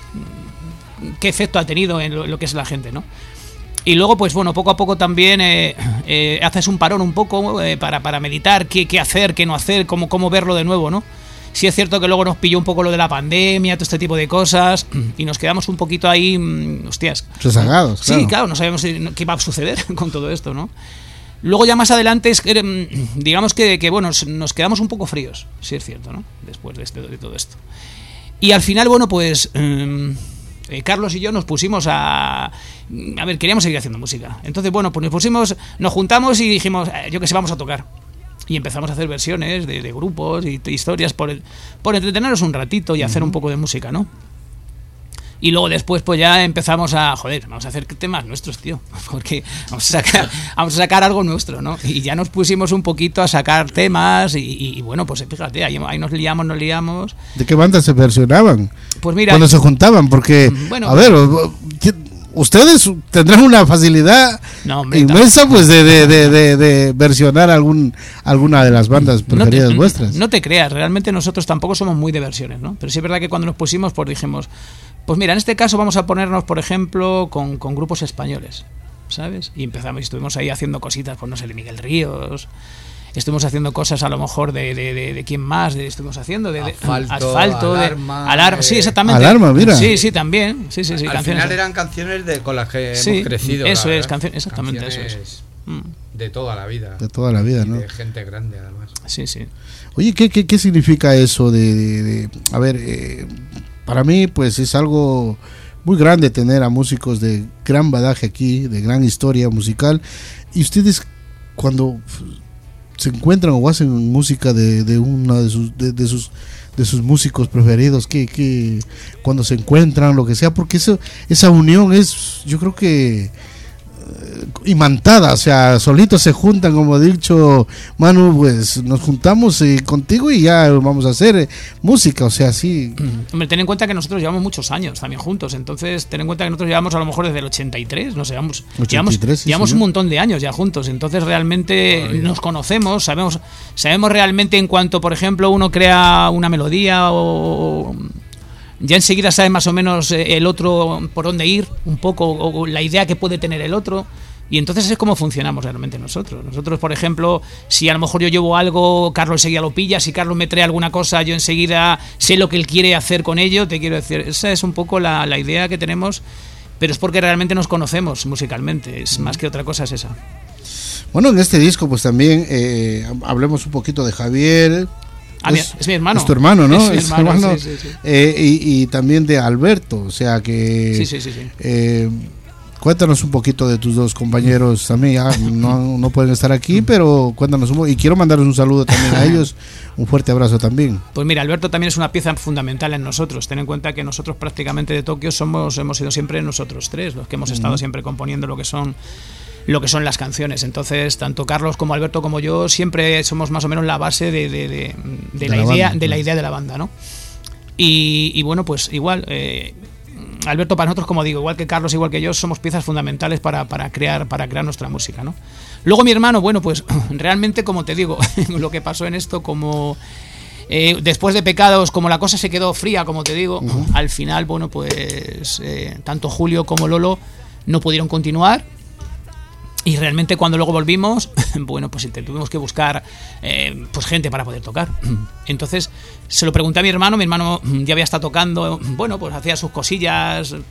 qué efecto ha tenido en lo, lo que es la gente, ¿no? Y luego, pues bueno, poco a poco también eh, eh, haces un parón un poco eh, para, para meditar qué, qué hacer, qué no hacer, cómo, cómo verlo de nuevo, ¿no? Sí es cierto que luego nos pilló un poco lo de la pandemia, todo este tipo de cosas, y nos quedamos un poquito ahí, mmm, hostias. Rezagados, claro. Sí, claro, no sabemos qué iba a suceder con todo esto, ¿no? Luego ya más adelante, es, digamos que, que, bueno, nos quedamos un poco fríos, sí es cierto, ¿no? Después de, este, de todo esto. Y al final, bueno, pues... Um, Eh, Carlos y yo nos pusimos a... A ver, queríamos seguir haciendo música. Entonces, bueno, pues nos pusimos, nos juntamos y dijimos, eh, yo que sé, vamos a tocar. Y empezamos a hacer versiones de, de grupos y de historias por, el, por entretenernos un ratito y hacer un poco de música, ¿no? Y luego después pues ya empezamos a, joder, vamos a hacer temas nuestros, tío, porque vamos a sacar, vamos a sacar algo nuestro, ¿no? Y ya nos pusimos un poquito a sacar temas y, y, y bueno, pues fíjate, ahí, ahí nos liamos, nos liamos. ¿De qué bandas se versionaban? Pues mira... Cuando se juntaban, porque, bueno, a ver, ustedes tendrán una facilidad no, hombre, inmensa pues de, de, de, de, de versionar algún alguna de las bandas preferidas no te, vuestras. No te creas, realmente nosotros tampoco somos muy de versiones, ¿no? Pero sí es verdad que cuando nos pusimos pues dijimos... Pues mira, en este caso vamos a ponernos, por ejemplo, con, con grupos españoles, ¿sabes? Y empezamos y estuvimos ahí haciendo cositas, pues no sé, de Miguel Ríos, estuvimos haciendo cosas a lo mejor de, de, de, de quién más, de, estuvimos haciendo de, de Asfalto, asfalto, Alarma, de alarma, sí, eh, exactamente. Alarma, mira. Sí, sí, también, sí, sí, sí, Al canciones. final eran canciones de con las que Sí, hemos crecido. eso la es, verdad. canciones, exactamente, Canciones eso es. Mm. De toda la vida. De toda la vida, Y ¿no? de gente grande, además. Sí, sí. Oye, ¿qué, qué, qué significa eso de, de- de- a ver, eh, para mí pues es algo muy grande tener a músicos de gran badaje aquí, de gran historia musical, y ustedes cuando f- se encuentran o hacen música de, de una de sus de, de sus de sus músicos preferidos, que, que cuando se encuentran, lo que sea, porque eso, esa unión es, yo creo que imantada, o sea, solitos se juntan, como he dicho Manu, pues nos juntamos eh, contigo y ya vamos a hacer eh, música, o sea, sí. Hombre, ten en cuenta que nosotros llevamos muchos años también juntos, entonces ten en cuenta que nosotros llevamos a lo mejor desde el ochenta y tres, no sé, llevamos, llevamos, ochenta y tres, sí, llevamos un señor. montón de años ya juntos, entonces realmente nos conocemos, sabemos, sabemos realmente en cuanto, por ejemplo, uno crea una melodía o ya enseguida sabe más o menos eh, el otro por dónde ir, un poco, o la idea que puede tener el otro. Y entonces es como funcionamos realmente nosotros. Nosotros, por ejemplo, si a lo mejor yo llevo algo, Carlos enseguida lo pilla. Si Carlos me trae alguna cosa, yo enseguida sé lo que él quiere hacer con ello. Te quiero decir, esa es un poco la, la idea que tenemos, pero es porque realmente nos conocemos musicalmente. Es más que otra cosa, es esa. Bueno, en este disco pues también eh, hablemos un poquito de Javier. Ah, mi- es mi hermano. Es tu hermano, ¿no? Es mi Es tu hermano, hermano. sí, sí, sí. Eh, y, y también de Alberto, o sea que... Sí, sí, sí, sí. eh, cuéntanos un poquito de tus dos compañeros también, ya no, no pueden estar aquí, pero cuéntanos un poco, y quiero mandarles un saludo también a ellos, un fuerte abrazo también. Pues mira, Alberto también es una pieza fundamental en nosotros. Ten en cuenta que nosotros prácticamente de Tokio somos, hemos sido siempre nosotros tres, los que hemos estado Ujú. siempre componiendo lo que son lo que son las canciones. Entonces, tanto Carlos como Alberto como yo siempre somos más o menos la base de, de, de, de De la, la idea banda, de la claro. idea de la banda, ¿no? Y, y bueno, pues igual, eh, Alberto para nosotros, como digo, igual que Carlos, igual que yo, somos piezas fundamentales para, para crear para crear nuestra música, ¿no? Luego mi hermano, bueno, pues realmente, como te digo, lo que pasó en esto, como eh, después de Pecados, como la cosa se quedó fría, como te digo, Ujú. al final, bueno, pues eh, tanto Julio como Lolo no pudieron continuar. Y realmente cuando luego volvimos, bueno, pues te tuvimos que buscar eh, pues gente para poder tocar. Entonces se lo pregunté a mi hermano, mi hermano ya había estado tocando, bueno, pues hacía sus cosillas eh,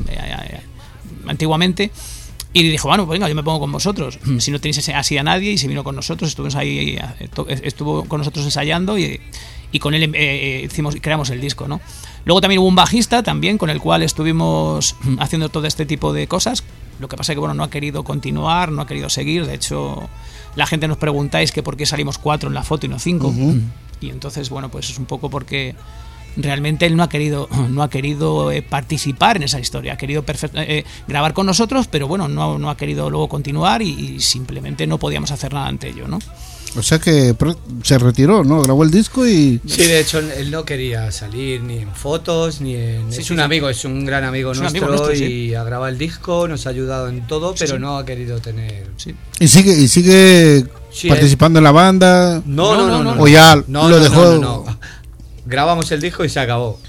eh, antiguamente. Y dijo, bueno, pues venga, yo me pongo con vosotros. Si no tenéis así a nadie, y se vino con nosotros, estuvimos ahí, eh, to- estuvo con nosotros ensayando y, y con él eh, hicimos, creamos el disco, ¿no? Luego también hubo un bajista también con el cual estuvimos haciendo todo este tipo de cosas. Lo que pasa es que bueno, no ha querido continuar, no ha querido seguir. De hecho, la gente nos preguntáis que por qué salimos cuatro en la foto y no cinco. Ujú. Y entonces, bueno, pues es un poco porque realmente él no ha querido no ha querido eh, participar en esa historia. Ha querido perfect- eh, grabar con nosotros, pero bueno, no, no ha querido luego continuar y, y simplemente no podíamos hacer nada ante ello, ¿no? O sea que pr- se retiró, ¿no? Grabó el disco y... Sí, de hecho él no quería salir ni en fotos ni en... Sí, es sí, un sí. amigo, es un gran amigo Es un nuestro, amigo nuestro, y sí. ha grabado el disco, nos ha ayudado en todo, Sí, pero sí. no ha querido tener... Y sigue, y sigue Sí, participando en la banda. No, no, no, no, no. O ya No, lo no, dejó... no, no, no. Grabamos el disco y se acabó.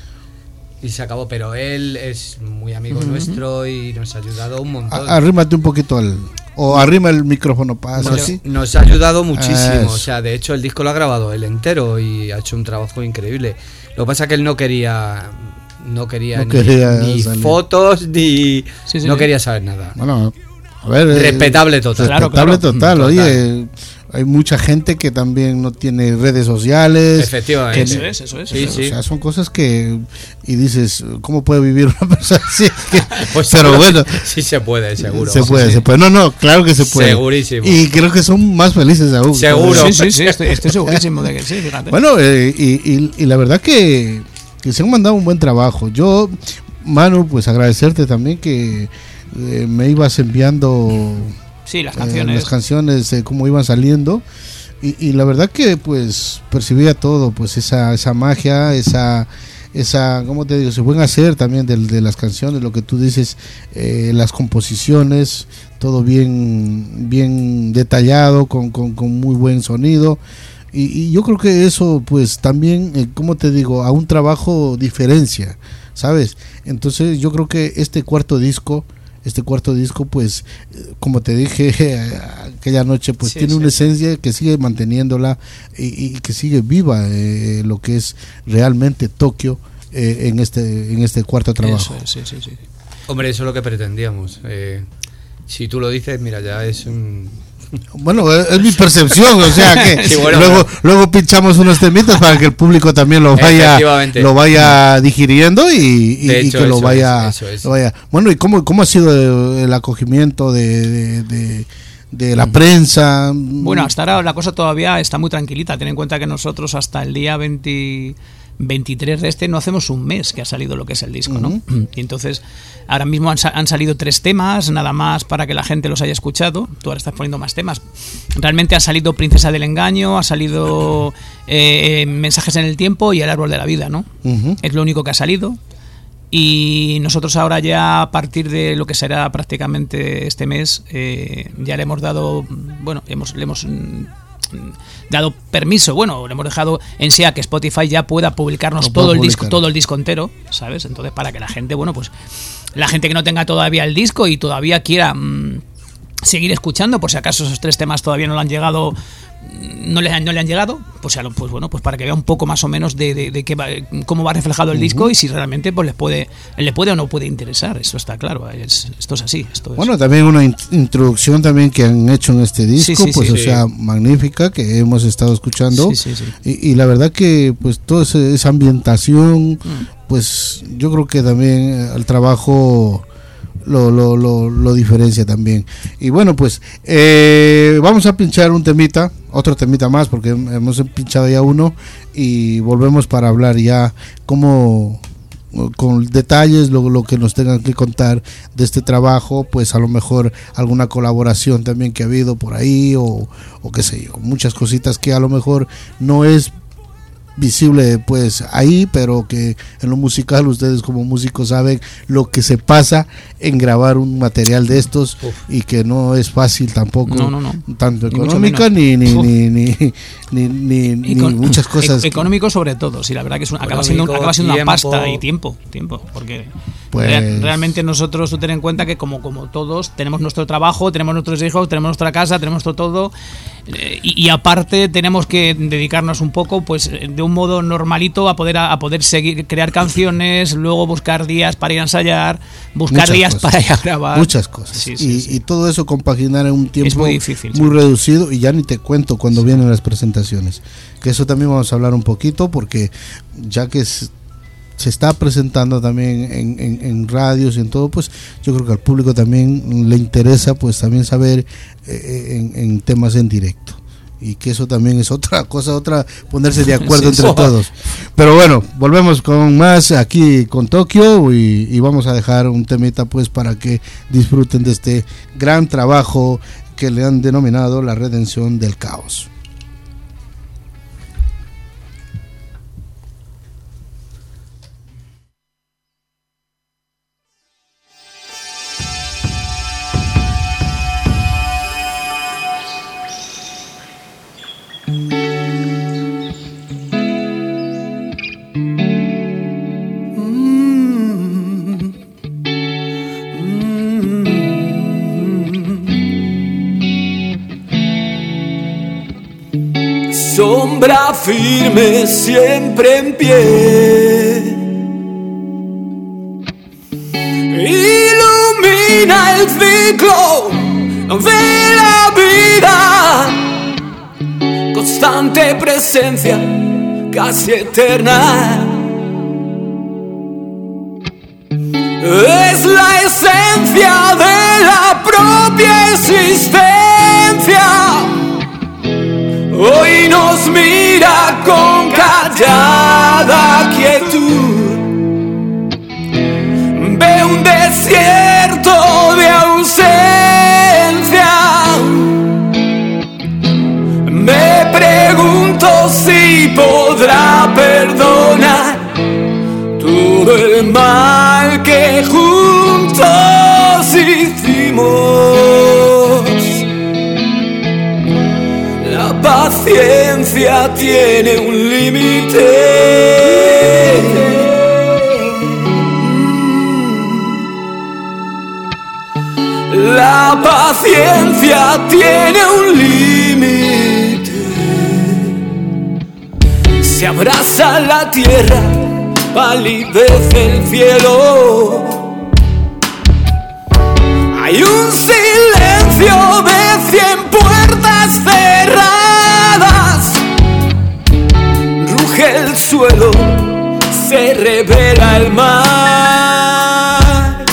Y se acabó, pero él es muy amigo Ujú. nuestro y nos ha ayudado un montón. A- Arrímate un poquito al... O arrima el micrófono para Nos, así. nos ha ayudado muchísimo. Eso. O sea, de hecho, el disco lo ha grabado él entero y ha hecho un trabajo increíble. Lo que pasa es que él no quería. No quería No ni, quería ni salir. fotos, ni. Sí, sí, no sí. quería saber nada. Bueno, a ver... eh, Respetable total. Respetable Claro, claro. total. Total. Oye, hay mucha gente que también no tiene redes sociales. Efectivamente. que- Eso es, eso es. Sí, eso O sí. sea, son cosas que... Y dices, ¿cómo puede vivir una persona así? Que- Pues pero seguro bueno... sí, sí se puede, seguro. Se puede, Sí, se sí. puede. No, no, claro que se puede. Segurísimo. Y creo que son más felices aún. Seguro. Sí, sí, sí, estoy, estoy segurísimo de que sí, fíjate. Bueno, eh, y, y- y la verdad que, que se han mandado un buen trabajo. Yo, Manu, pues agradecerte también que eh, me ibas enviando Sí, las eh, canciones. las canciones, eh, cómo iban saliendo. Y, y la verdad que pues percibía todo, pues esa, esa magia, esa, esa, ¿cómo te digo? Ese buen hacer también de, de las canciones, lo que tú dices, eh, las composiciones, todo bien, bien detallado, con, con, con muy buen sonido. Y, y yo creo que eso pues también, eh, como te digo, a un trabajo diferencia, ¿sabes? Entonces yo creo que este cuarto disco este cuarto disco, pues como te dije aquella noche, pues Sí, tiene sí, una sí. esencia que sigue manteniéndola y, y que sigue viva eh, lo que es realmente Tokio eh, en este en este cuarto trabajo. Eso es, sí, sí, sí. Hombre, eso es lo que pretendíamos. Eh, si tú lo dices, mira, ya es un... Bueno, es, es mi percepción, o sea que Sí, bueno, luego bueno. luego pinchamos unos temitas para que el público también lo vaya Efectivamente. lo vaya digiriendo y, y- De y hecho, que lo eso vaya, es, eso es. lo vaya. Bueno, ¿y cómo cómo ha sido el acogimiento de de, de- de la prensa? Bueno, hasta ahora la cosa todavía está muy tranquilita. Ten en cuenta que nosotros hasta el día veinte, veintitrés de este no hacemos un mes que ha salido lo que es el disco, ¿no? Ujú. Y entonces ahora mismo han, sa- han salido tres temas, nada más para que la gente los haya escuchado. Tú ahora estás poniendo más temas. Realmente ha salido Princesa del Engaño, ha salido eh, Mensajes en el Tiempo y El Árbol de la Vida, ¿no? Ujú. Es lo único que ha salido. Y nosotros ahora ya a partir de lo que será prácticamente este mes, eh, ya le hemos dado, bueno, hemos, le hemos mm, dado permiso, bueno, le hemos dejado en sí a que Spotify ya pueda publicarnos Lo pueda todo el disco, publicar. todo el disco entero, ¿sabes? Entonces para que la gente, bueno, pues la gente que no tenga todavía el disco y todavía quiera mm, seguir escuchando, por si acaso esos tres temas todavía no le han llegado, no le han, no le han llegado, pues, a lo- pues bueno, pues para que vea un poco más o menos de, de, de qué va, cómo va reflejado el Ujú. disco y si realmente pues les puede, le puede o no puede interesar. Eso está claro, es- esto es así. Esto es. Bueno, también una in- introducción también que han hecho en este disco, Sí, sí, pues sí, o sí. sea, magnífica, que hemos estado escuchando. Sí, sí, sí. Y, y la verdad que pues toda esa esa ambientación, Mm. pues yo creo que también eh, el trabajo lo, lo, lo, lo diferencia también. Y bueno, pues eh, vamos a pinchar un temita, otro temita más, porque hemos pinchado ya uno y volvemos para hablar ya como con detalles lo, lo que nos tengan que contar de este trabajo, pues a lo mejor alguna colaboración también que ha habido por ahí o, o qué sé yo, muchas cositas que a lo mejor no es visible pues ahí, pero que en lo musical ustedes como músicos saben lo que se pasa en grabar un material de estos. Uf. Y que no es fácil tampoco, No, no, no. tanto Ni mucho económica menos. ni ni, Uf. ni, ni, ni, ni- ni Econ- muchas cosas. e- económico sobre todo, sí, la verdad que es un- acaba Económico, siendo, acaba siendo una tiempo. pasta y tiempo, tiempo, porque Pues- rea- realmente nosotros, tú ten en cuenta que como, como todos tenemos nuestro trabajo, tenemos nuestros hijos, tenemos nuestra casa, tenemos nuestro todo, eh, y, y aparte tenemos que dedicarnos un poco, pues eh, de un modo normalito a poder a, a poder seguir crear canciones, luego buscar días para ir a ensayar, buscar Muchas días cosas. para ir a grabar, Muchas cosas. Sí, y, sí, sí. y todo eso compaginar en un tiempo Es muy difícil, muy sí. reducido, y ya ni te cuento cuando vienen las presentaciones. Que eso también vamos a hablar un poquito, porque ya que es- se está presentando también en, en, en radios y en todo, pues yo creo que al público también le interesa pues también saber eh, en, en temas en directo. Y que eso también es otra cosa, otra ponerse de acuerdo Sí, entre sí. todos. Pero bueno, volvemos con más aquí con Tokio y, y vamos a dejar un temita pues para que disfruten de este gran trabajo que le han denominado La Redención del Caos. Sombra firme siempre en pie, ilumina el ciclo de la vida, constante presencia casi eterna. Es la esencia de la propia existencia. Hoy nos mira con callada quietud. Ve un desierto de ausencia. Me pregunto si podrá perdonar todo el mal que juntos hicimos. La paciencia tiene un límite. La paciencia tiene un límite. Se abraza la tierra, palidece el cielo. Hay un silencio de cien puertas cerradas. Ruge el suelo, se revela el mar.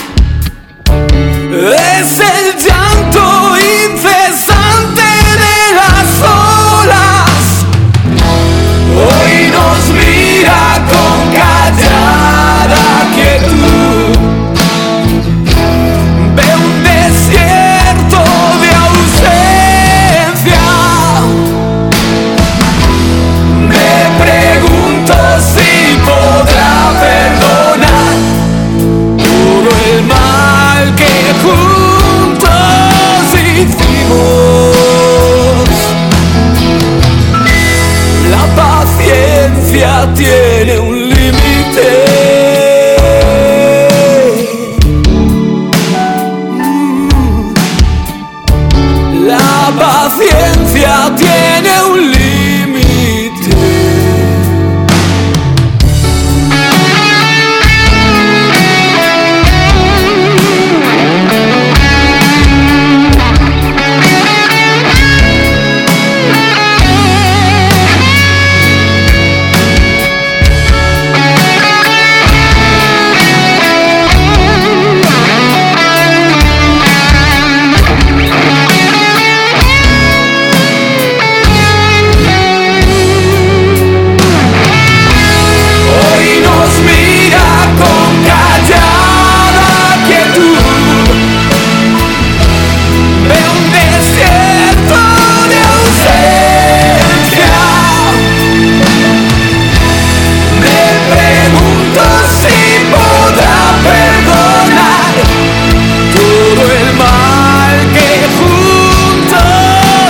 Es el llanto incesante de las olas. Hoy nos mira con callada quietud. Ve un desierto de ausencia. Me pregunto si podrá perdonar todo el mal que juntos hicimos. La paciencia tiene un límite. La paciencia tiene un límite. Hoy nos mira con callada quietud. Ve un desierto de ausencia. Me pregunto si podrá perdonar todo el mal que juntos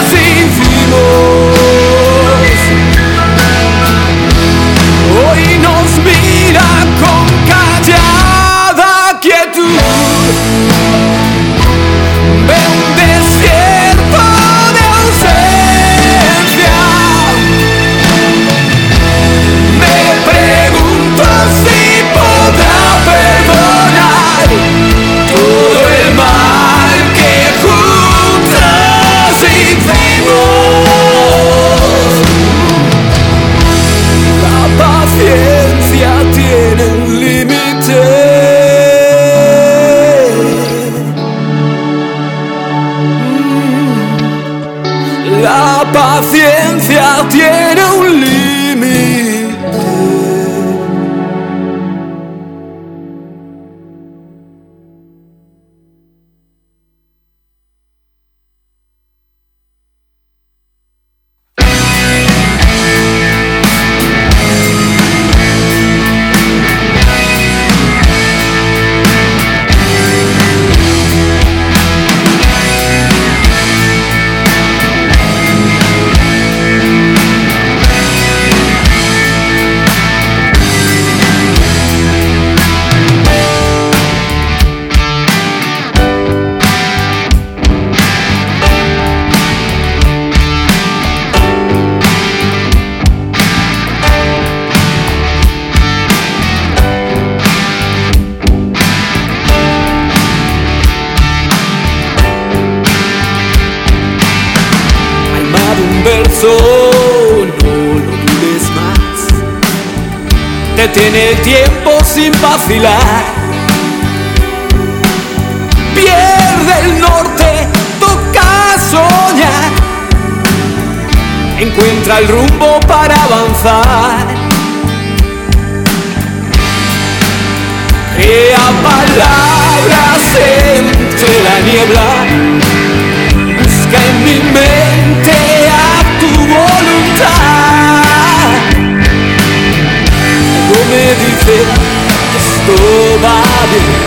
hicimos. Hoy nos mira con callada quietud. Ve un desierto de ausencia. Me pregunto si podrá perdonar todo el mal que juntos hicimos. La paciencia tiene un límite. La paciencia tiene un límite. No lo dudes más. Detiene el tiempo sin vacilar. Pierde el norte, toca soñar. Encuentra el rumbo para avanzar. Crea palabras entre la niebla. Busca en mi mente a tu voluntad. Algo me dice que esto va bien.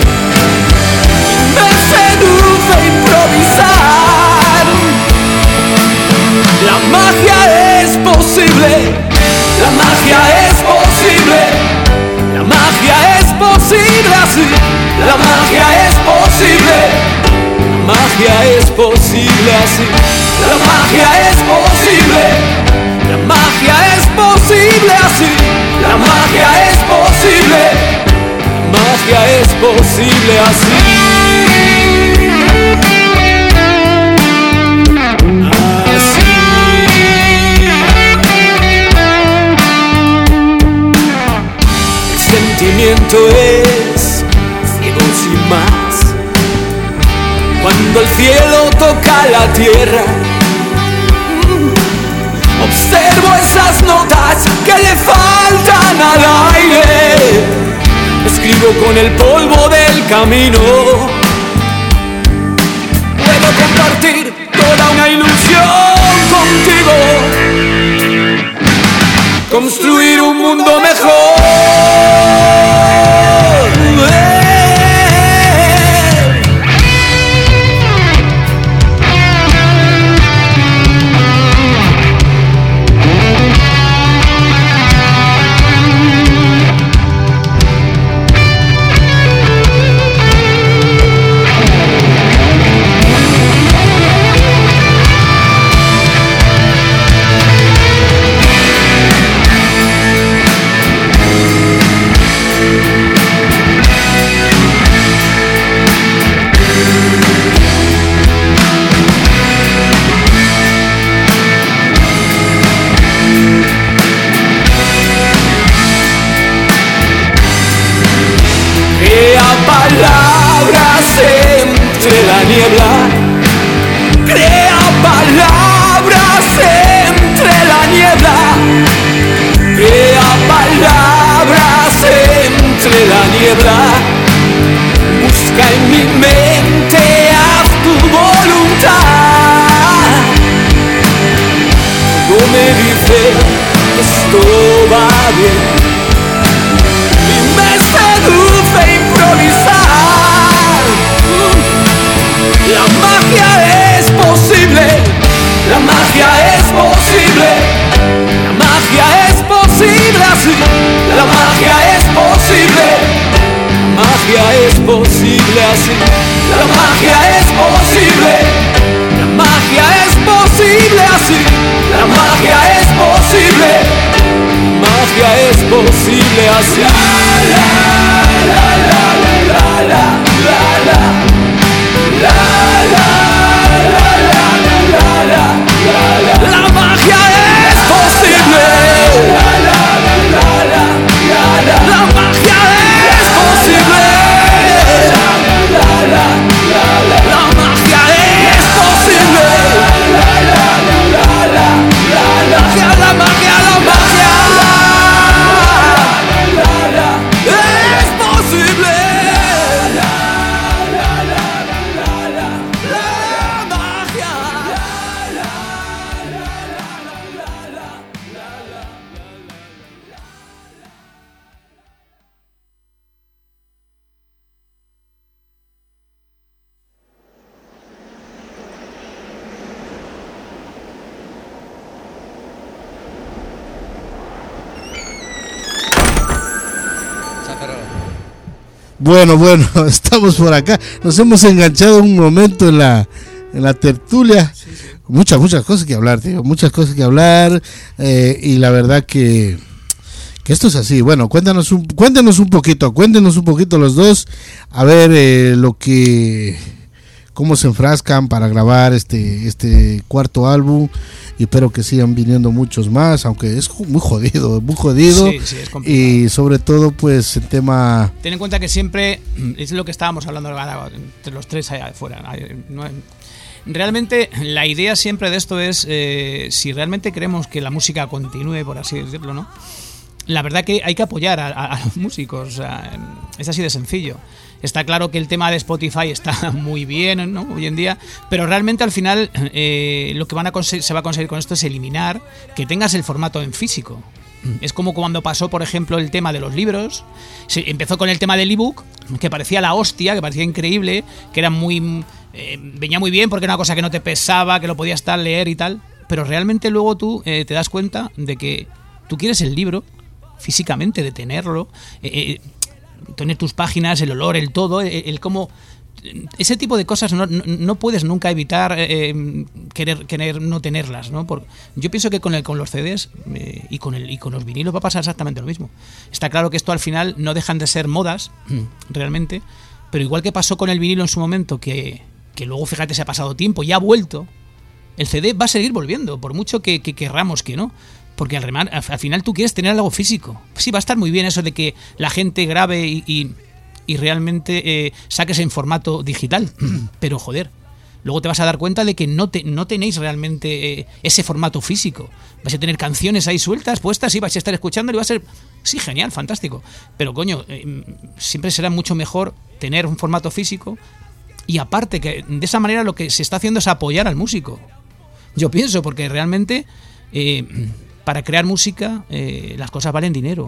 Me seduce improvisar. La magia es posible. La magia es posible. La magia es posible así. La magia es posible. La magia es posible así. La magia es posible. La magia es posible así. La magia es posible. La magia es posible así. Es ciego sin más. Cuando el cielo toca la tierra, observo esas notas que le faltan al aire. Escribo con el polvo del camino. Puedo compartir toda una ilusión contigo. Construir un mundo mejor. Palabras entre la niebla, crea palabras entre la niebla, crea palabras entre la niebla, busca en mi mente, haz tu voluntad. Algo me dice que esto va bien y me seduce improvisar. La magia es posible, la magia es posible, la magia es posible así, la magia es posible, la magia es posible así, la magia es posible, la magia es posible así, la magia es posible, la magia es posible así. La, la, la, la, la, la, la, la. La la la la la la la la magia es posible. La la la la la la la magia es posible. La la la la la la magia es posible. La la la la la la magia, la magia, la magia. La la es posible. Bueno, bueno, estamos por acá. Nos hemos enganchado un momento en la en la tertulia. Sí, sí. Muchas, muchas cosas que hablar, tío. Muchas cosas que hablar. Eh, y la verdad que, que esto es así. Bueno, cuéntanos un, cuéntanos un poquito, cuéntenos un poquito los dos. A ver eh, lo que... cómo se enfrascan para grabar este este cuarto álbum, y espero que sigan viniendo muchos más, aunque es muy jodido, muy jodido. Sí, sí, es complicado. Y sobre todo pues el tema... Ten en cuenta que siempre es lo que estábamos hablando entre los tres allá afuera. No, realmente la idea siempre de esto es, eh, si realmente queremos que la música continúe, por así decirlo, ¿no? La verdad que hay que apoyar a, a, a los músicos, o sea, es así de sencillo. Está claro que el tema de Spotify está muy bien, ¿no?, hoy en día, pero realmente al final eh, lo que van a conseguir, se va a conseguir con esto es eliminar que tengas el formato en físico. Es como cuando pasó, por ejemplo, el tema de los libros. Se empezó con el tema del ebook, que parecía la hostia, que parecía increíble, que era muy eh, venía muy bien porque era una cosa que no te pesaba, que lo podías tal leer y tal, pero realmente luego tú eh, te das cuenta de que tú quieres el libro físicamente, de tenerlo, eh, eh, tener tus páginas, el olor, el todo, el, el cómo ese tipo de cosas no, no, no puedes nunca evitar eh, querer, querer no tenerlas, ¿no? Por, yo pienso que con, el, con los C Ds eh, y, con el, y con los vinilos va a pasar exactamente lo mismo. Está claro que esto al final no dejan de ser modas, realmente, pero igual que pasó con el vinilo en su momento, que, que luego, fíjate, se ha pasado tiempo y ha vuelto, el C D va a seguir volviendo, por mucho que, que querramos que no. Porque al, remar, al final tú quieres tener algo físico. Sí, va a estar muy bien eso de que la gente grabe y, y, y realmente eh, saques en formato digital. Pero joder, luego te vas a dar cuenta de que no, te, no tenéis realmente eh, ese formato físico. Vais a tener canciones ahí sueltas, puestas, y vais a estar escuchando y va a ser, sí, genial, fantástico. Pero coño, eh, siempre será mucho mejor tener un formato físico. Y aparte, que de esa manera lo que se está haciendo es apoyar al músico. Yo pienso, porque realmente... Eh, para crear música eh, las cosas valen dinero.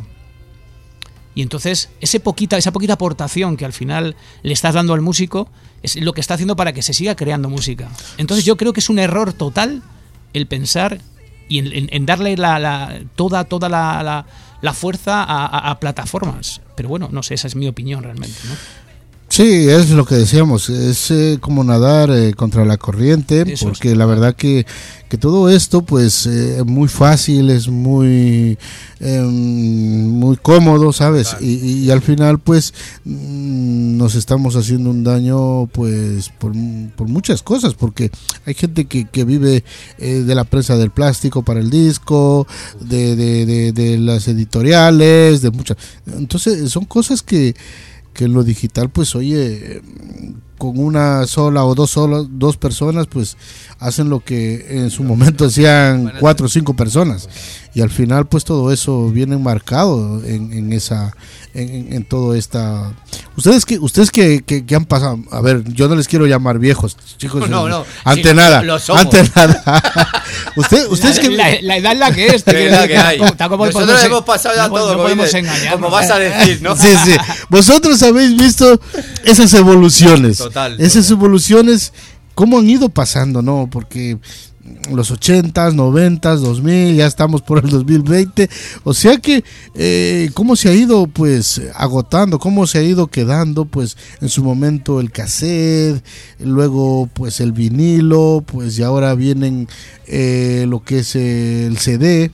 Y entonces ese poquita, esa poquita aportación que al final le estás dando al músico es lo que está haciendo para que se siga creando música. Entonces yo creo que es un error total el pensar y en, en, en darle la, la, toda, toda la, la, la fuerza a, a, a plataformas. Pero bueno, no sé, esa es mi opinión realmente, ¿no? Sí, es lo que decíamos, es eh, como nadar eh, contra la corriente, eso porque es. La verdad que, que todo esto pues eh, es muy fácil, es muy eh, muy cómodo, ¿sabes? Claro. Y, y al final pues nos estamos haciendo un daño pues por, por muchas cosas, porque hay gente que, que vive eh, de la prensa del plástico para el disco, de, de, de, de las editoriales, de muchas... Entonces son cosas que... que en lo digital pues oye, con una sola o dos solas, dos personas pues hacen lo que en su momento hacían cuatro o cinco personas, y al final pues todo eso viene marcado en, en esa en, en todo esta ustedes que ustedes que, que, que han pasado, a ver, yo no les quiero llamar viejos, chicos, no, no, ante sí, nada lo ante nada Usted, ustedes la, que la, la edad es la que es, que, la que hay. Como, nosotros hemos pasado ya no, todo, no podemos engañar, como vas a decir, ¿no? Sí, sí. Vosotros habéis visto esas evoluciones, total, esas total. evoluciones, cómo han ido pasando, ¿no? Porque los ochentas, noventas, dos mil, ya estamos por el dos mil veinte, o sea que eh, cómo se ha ido pues agotando, cómo se ha ido quedando pues en su momento el cassette, luego pues el vinilo, pues y ahora vienen eh, lo que es el C D.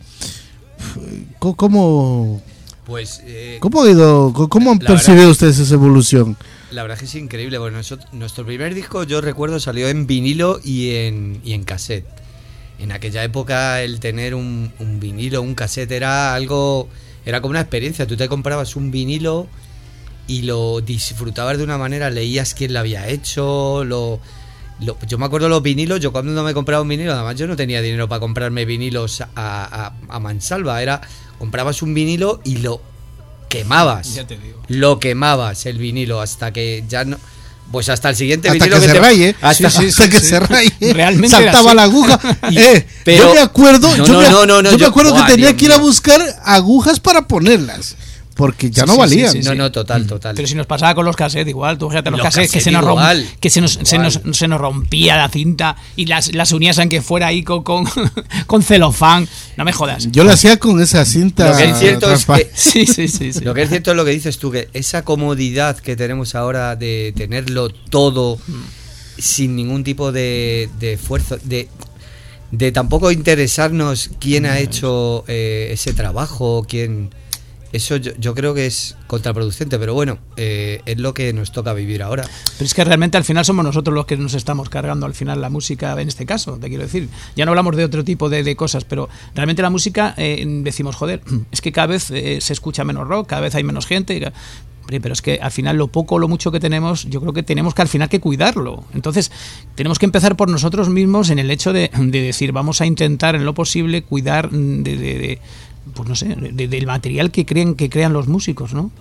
¿Cómo, pues, eh, cómo ha ido, cómo han percibido verdad, ustedes esa evolución? La verdad que es increíble. Bueno, nosotros, nuestro primer disco, yo recuerdo, salió en vinilo y en, y en cassette. En aquella época el tener un, un vinilo, un cassette era algo, era como una experiencia. Tú te comprabas un vinilo y lo disfrutabas de una manera, leías quién lo había hecho, lo, lo yo me acuerdo los vinilos, yo cuando me compraba un vinilo, además yo no tenía dinero para comprarme vinilos a, a, a mansalva, era, comprabas un vinilo y lo quemabas, ya te digo. Lo quemabas el vinilo hasta que ya no... Pues hasta el siguiente hasta vinilo que, que se te... raye, hasta, sí, sí, hasta sí, que sí. se raye, realmente saltaba la aguja. Y, eh, pero, yo me acuerdo, no, yo, no, me, no, no, no, yo yo, me acuerdo oh, que tenía Dios que ir a mío. buscar agujas para ponerlas, porque ya sí, no sí, valían. sí, sí, no, sí. no, total, total. Pero si nos pasaba con los cassettes igual, tú fíjate los, los cassettes que se nos, romp, que se nos, se nos se nos rompía la cinta y las, las unías en que fuera ahí con, con, con celofán, no me jodas. Yo lo hacía con esa cinta. Lo que es cierto es que, sí, sí, sí, sí. Lo que es cierto es lo que dices tú, que esa comodidad que tenemos ahora de tenerlo todo mm. sin ningún tipo de, de esfuerzo, de de tampoco interesarnos quién ha hecho eh, ese trabajo, quién... Eso yo, yo creo que es contraproducente, pero bueno, eh, es lo que nos toca vivir ahora. Pero es que realmente al final somos nosotros los que nos estamos cargando al final la música, en este caso, te quiero decir. Ya no hablamos de otro tipo de, de cosas, pero realmente la música, eh, decimos, joder, es que cada vez eh, se escucha menos rock, cada vez hay menos gente... Pero es que al final lo poco o lo mucho que tenemos, yo creo que tenemos que al final que cuidarlo. Entonces tenemos que empezar por nosotros mismos en el hecho de, de decir, vamos a intentar en lo posible cuidar de, de, de pues no sé, de, del material que creen que crean los músicos, ¿no?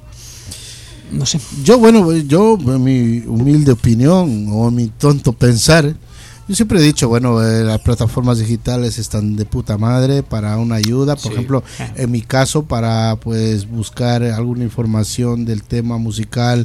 No sé. Yo, bueno, yo, mi humilde opinión o mi tonto pensar, yo siempre he dicho, bueno, eh, las plataformas digitales están de puta madre para una ayuda, por sí. ejemplo, en mi caso, para pues buscar alguna información del tema musical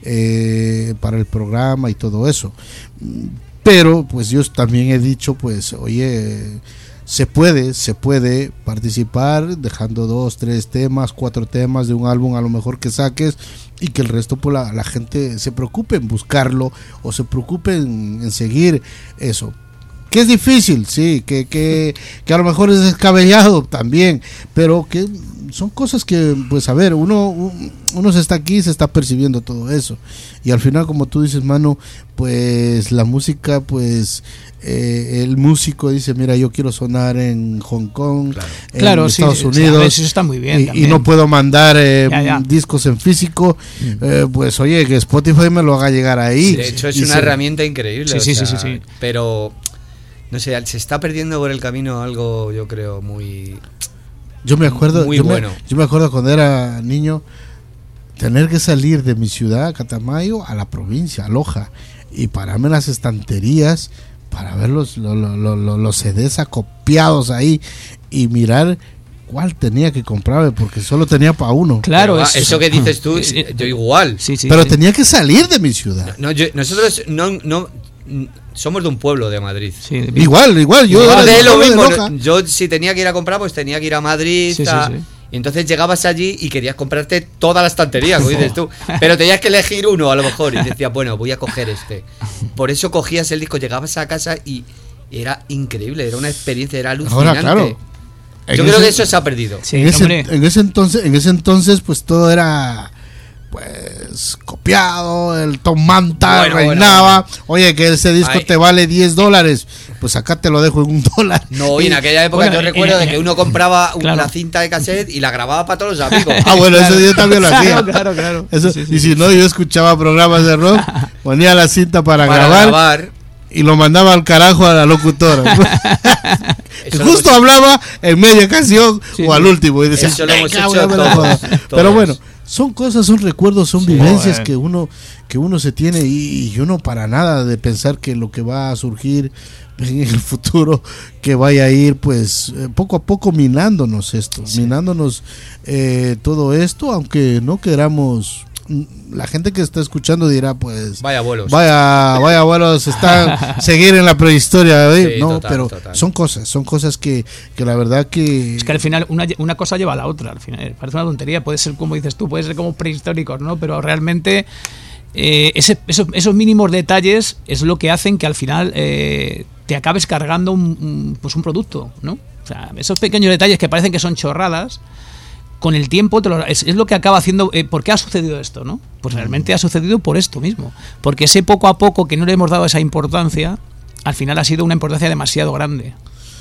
eh, para el programa y todo eso. Pero, pues yo también he dicho, pues, oye, se puede, se puede participar dejando dos, tres temas, cuatro temas de un álbum a lo mejor que saques y que el resto pues la, la gente se preocupe en buscarlo o se preocupe en, en seguir eso. Que es difícil, sí, que, que, que a lo mejor es descabellado también, pero que son cosas que, pues a ver, uno, uno se está aquí, se está percibiendo todo eso. Y al final, como tú dices, mano, pues la música, pues eh, el músico dice, mira, yo quiero sonar en Hong Kong, claro. en claro, Estados sí, Unidos, sí, a veces está muy bien y, y no puedo mandar eh, ya, ya. discos en físico, mm. eh, pues oye, que Spotify me lo haga llegar ahí. De hecho, es y una se... herramienta increíble. Sí, o sí, sea, sí, sí, sí. Pero... no sé, se está perdiendo por el camino algo, yo creo, muy... Yo me acuerdo, muy yo, bueno. me, yo me acuerdo cuando era niño, tener que salir de mi ciudad, Catamayo, a la provincia, a Loja, y pararme en las estanterías para ver los, los, los, los, los C Ds acopiados ahí y mirar cuál tenía que comprarme, porque solo tenía para uno. Claro, Pero, es, eso que dices tú, es, yo igual. Sí, sí, pero sí. tenía que salir de mi ciudad. No, yo, nosotros no... no somos de un pueblo de Madrid. Sí, de igual, igual. Yo, no, era de de lo de mismo. Loja. No, yo si tenía que ir a comprar, pues tenía que ir a Madrid. Sí, a, sí, sí. Y entonces llegabas allí y querías comprarte toda la estantería, como dices tú. Pero tenías que elegir uno a lo mejor. Y decías, bueno, voy a coger este. Por eso cogías el disco, llegabas a casa y era increíble. Era una experiencia, era alucinante. Ahora, claro. Yo En creo ese- que eso se ha perdido. Sí, en, ese, hombre. en ese entonces, en ese entonces, pues todo era pues copiado, el Tom Manta Bueno, reinaba. bueno, Oye, que ese disco Ay. te vale diez dólares, pues acá te lo dejo en un dólar. No, y en aquella época Bueno, yo recuerdo eh, de que uno compraba claro. una cinta de cassette y la grababa para todos los amigos. Ah, bueno, Claro. eso yo también lo hacía. Claro, claro, claro. Eso- Sí, sí, y sí. si no, yo escuchaba programas de rock, ponía la cinta para, Para grabar, grabar. y lo mandaba al carajo a la locutora. Que Eso lo justo hemos- hablaba en media canción Sí, o al sí. último y decía, Eso lo hemos "Venga, hecho ya me la todos, joda". todos. Pero bueno, son cosas, son recuerdos, son Sí. vivencias Joder. que uno que uno se tiene y, y uno para nada de pensar que lo que va a surgir en el futuro que vaya a ir pues eh, poco a poco minándonos esto, minándonos eh, todo esto, aunque no queramos. La gente que está escuchando dirá pues Vaya abuelos. vaya vaya abuelos están seguir en la prehistoria, ¿eh? Sí, no, total, pero total. son cosas, son cosas que, que la verdad que Es que al final una, una cosa lleva a la otra. Al final parece una tontería, puede ser como dices tú, puede ser como prehistóricos, ¿no? Pero realmente eh, ese, esos, esos mínimos detalles es lo que hacen que al final eh, te acabes cargando un, un- pues un producto, ¿no? O sea, esos pequeños detalles que parecen que son chorradas, con el tiempo te lo- es, es lo que acaba haciendo. Eh, ¿Por qué ha sucedido esto, no? Pues realmente ha sucedido por esto mismo. Porque ese poco a poco que no le hemos dado esa importancia, al final ha sido una importancia demasiado grande.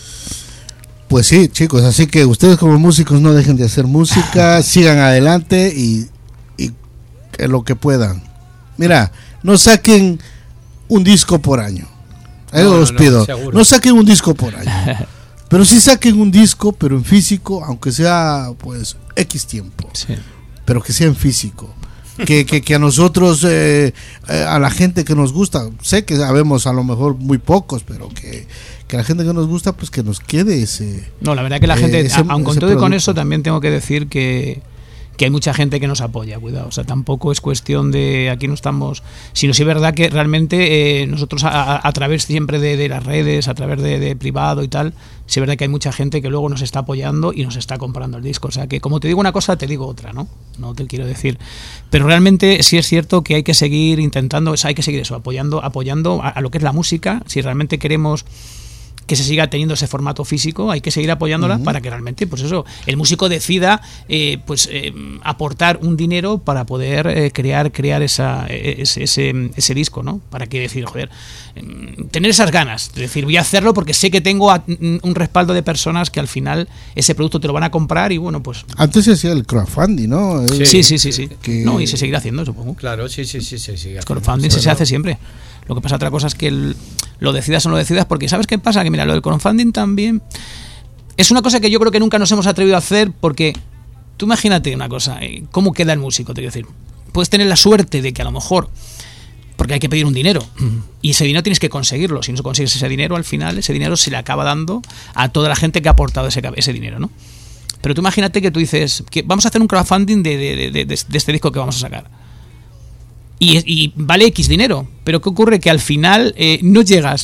pues sí, chicos, así que ustedes como músicos no dejen de hacer música, sigan adelante y, y que lo que puedan. Mira, no saquen un disco por año. Ahí No, no, os no, pido. seguro. No saquen un disco por año. Pero sí saquen un disco, pero en físico, aunque sea pues X tiempo. Sí. Pero que sea en físico. Que, que, que a nosotros, eh, eh, a la gente que nos gusta, sé que sabemos a lo mejor muy pocos, pero que, que a la gente que nos gusta, pues que nos quede ese... No, la verdad que la eh, gente, ese- aun con ese todo y con producto. eso, también tengo que decir que, que hay mucha gente que nos apoya, cuidado. O sea, tampoco es cuestión de aquí no estamos, sino sí es verdad que realmente eh, nosotros a, a- a través siempre de, de las redes, a través de, de privado y tal, sí es verdad que hay mucha gente que luego nos está apoyando y nos está comprando el disco. O sea, que como te digo una cosa, te digo otra, ¿no? No te quiero decir. Pero realmente sí es cierto que hay que seguir intentando, o sea, hay que seguir eso, apoyando, apoyando a, a lo que es la música. Si realmente queremos que se siga teniendo ese formato físico, hay que seguir apoyándola Ujú. para que realmente, pues eso, el músico decida eh, pues eh, aportar un dinero para poder eh, crear crear esa ese, ese, ese disco, ¿no? Para que decir, joder, eh, tener esas ganas, de decir, voy a hacerlo porque sé que tengo a- un respaldo de personas que al final ese producto te lo van a comprar y bueno, pues Antes se hacía el crowdfunding, ¿no? sí, Eh, sí, sí, sí, sí. que- No, y se seguirá haciendo, supongo. Claro, sí, sí, sí, sí, sí. Crowdfunding se, se hace siempre. Lo que pasa otra cosa es que el- lo decidas o no lo decidas, porque ¿sabes qué pasa? Que mira, lo del crowdfunding también es una cosa que yo creo que nunca nos hemos atrevido a hacer, porque tú imagínate una cosa, eh, ¿cómo queda el músico? Te quiero decir, puedes tener la suerte de que a lo mejor, porque hay que pedir un dinero, y ese dinero tienes que conseguirlo. Si no consigues ese dinero, al final ese dinero se le acaba dando a toda la gente que ha aportado ese, ese dinero, ¿no? Pero tú imagínate que tú dices, que vamos a hacer un crowdfunding de, de, de, de, de este disco que vamos a sacar. Y, y vale X dinero, pero ¿qué ocurre? Que al final eh, no llegas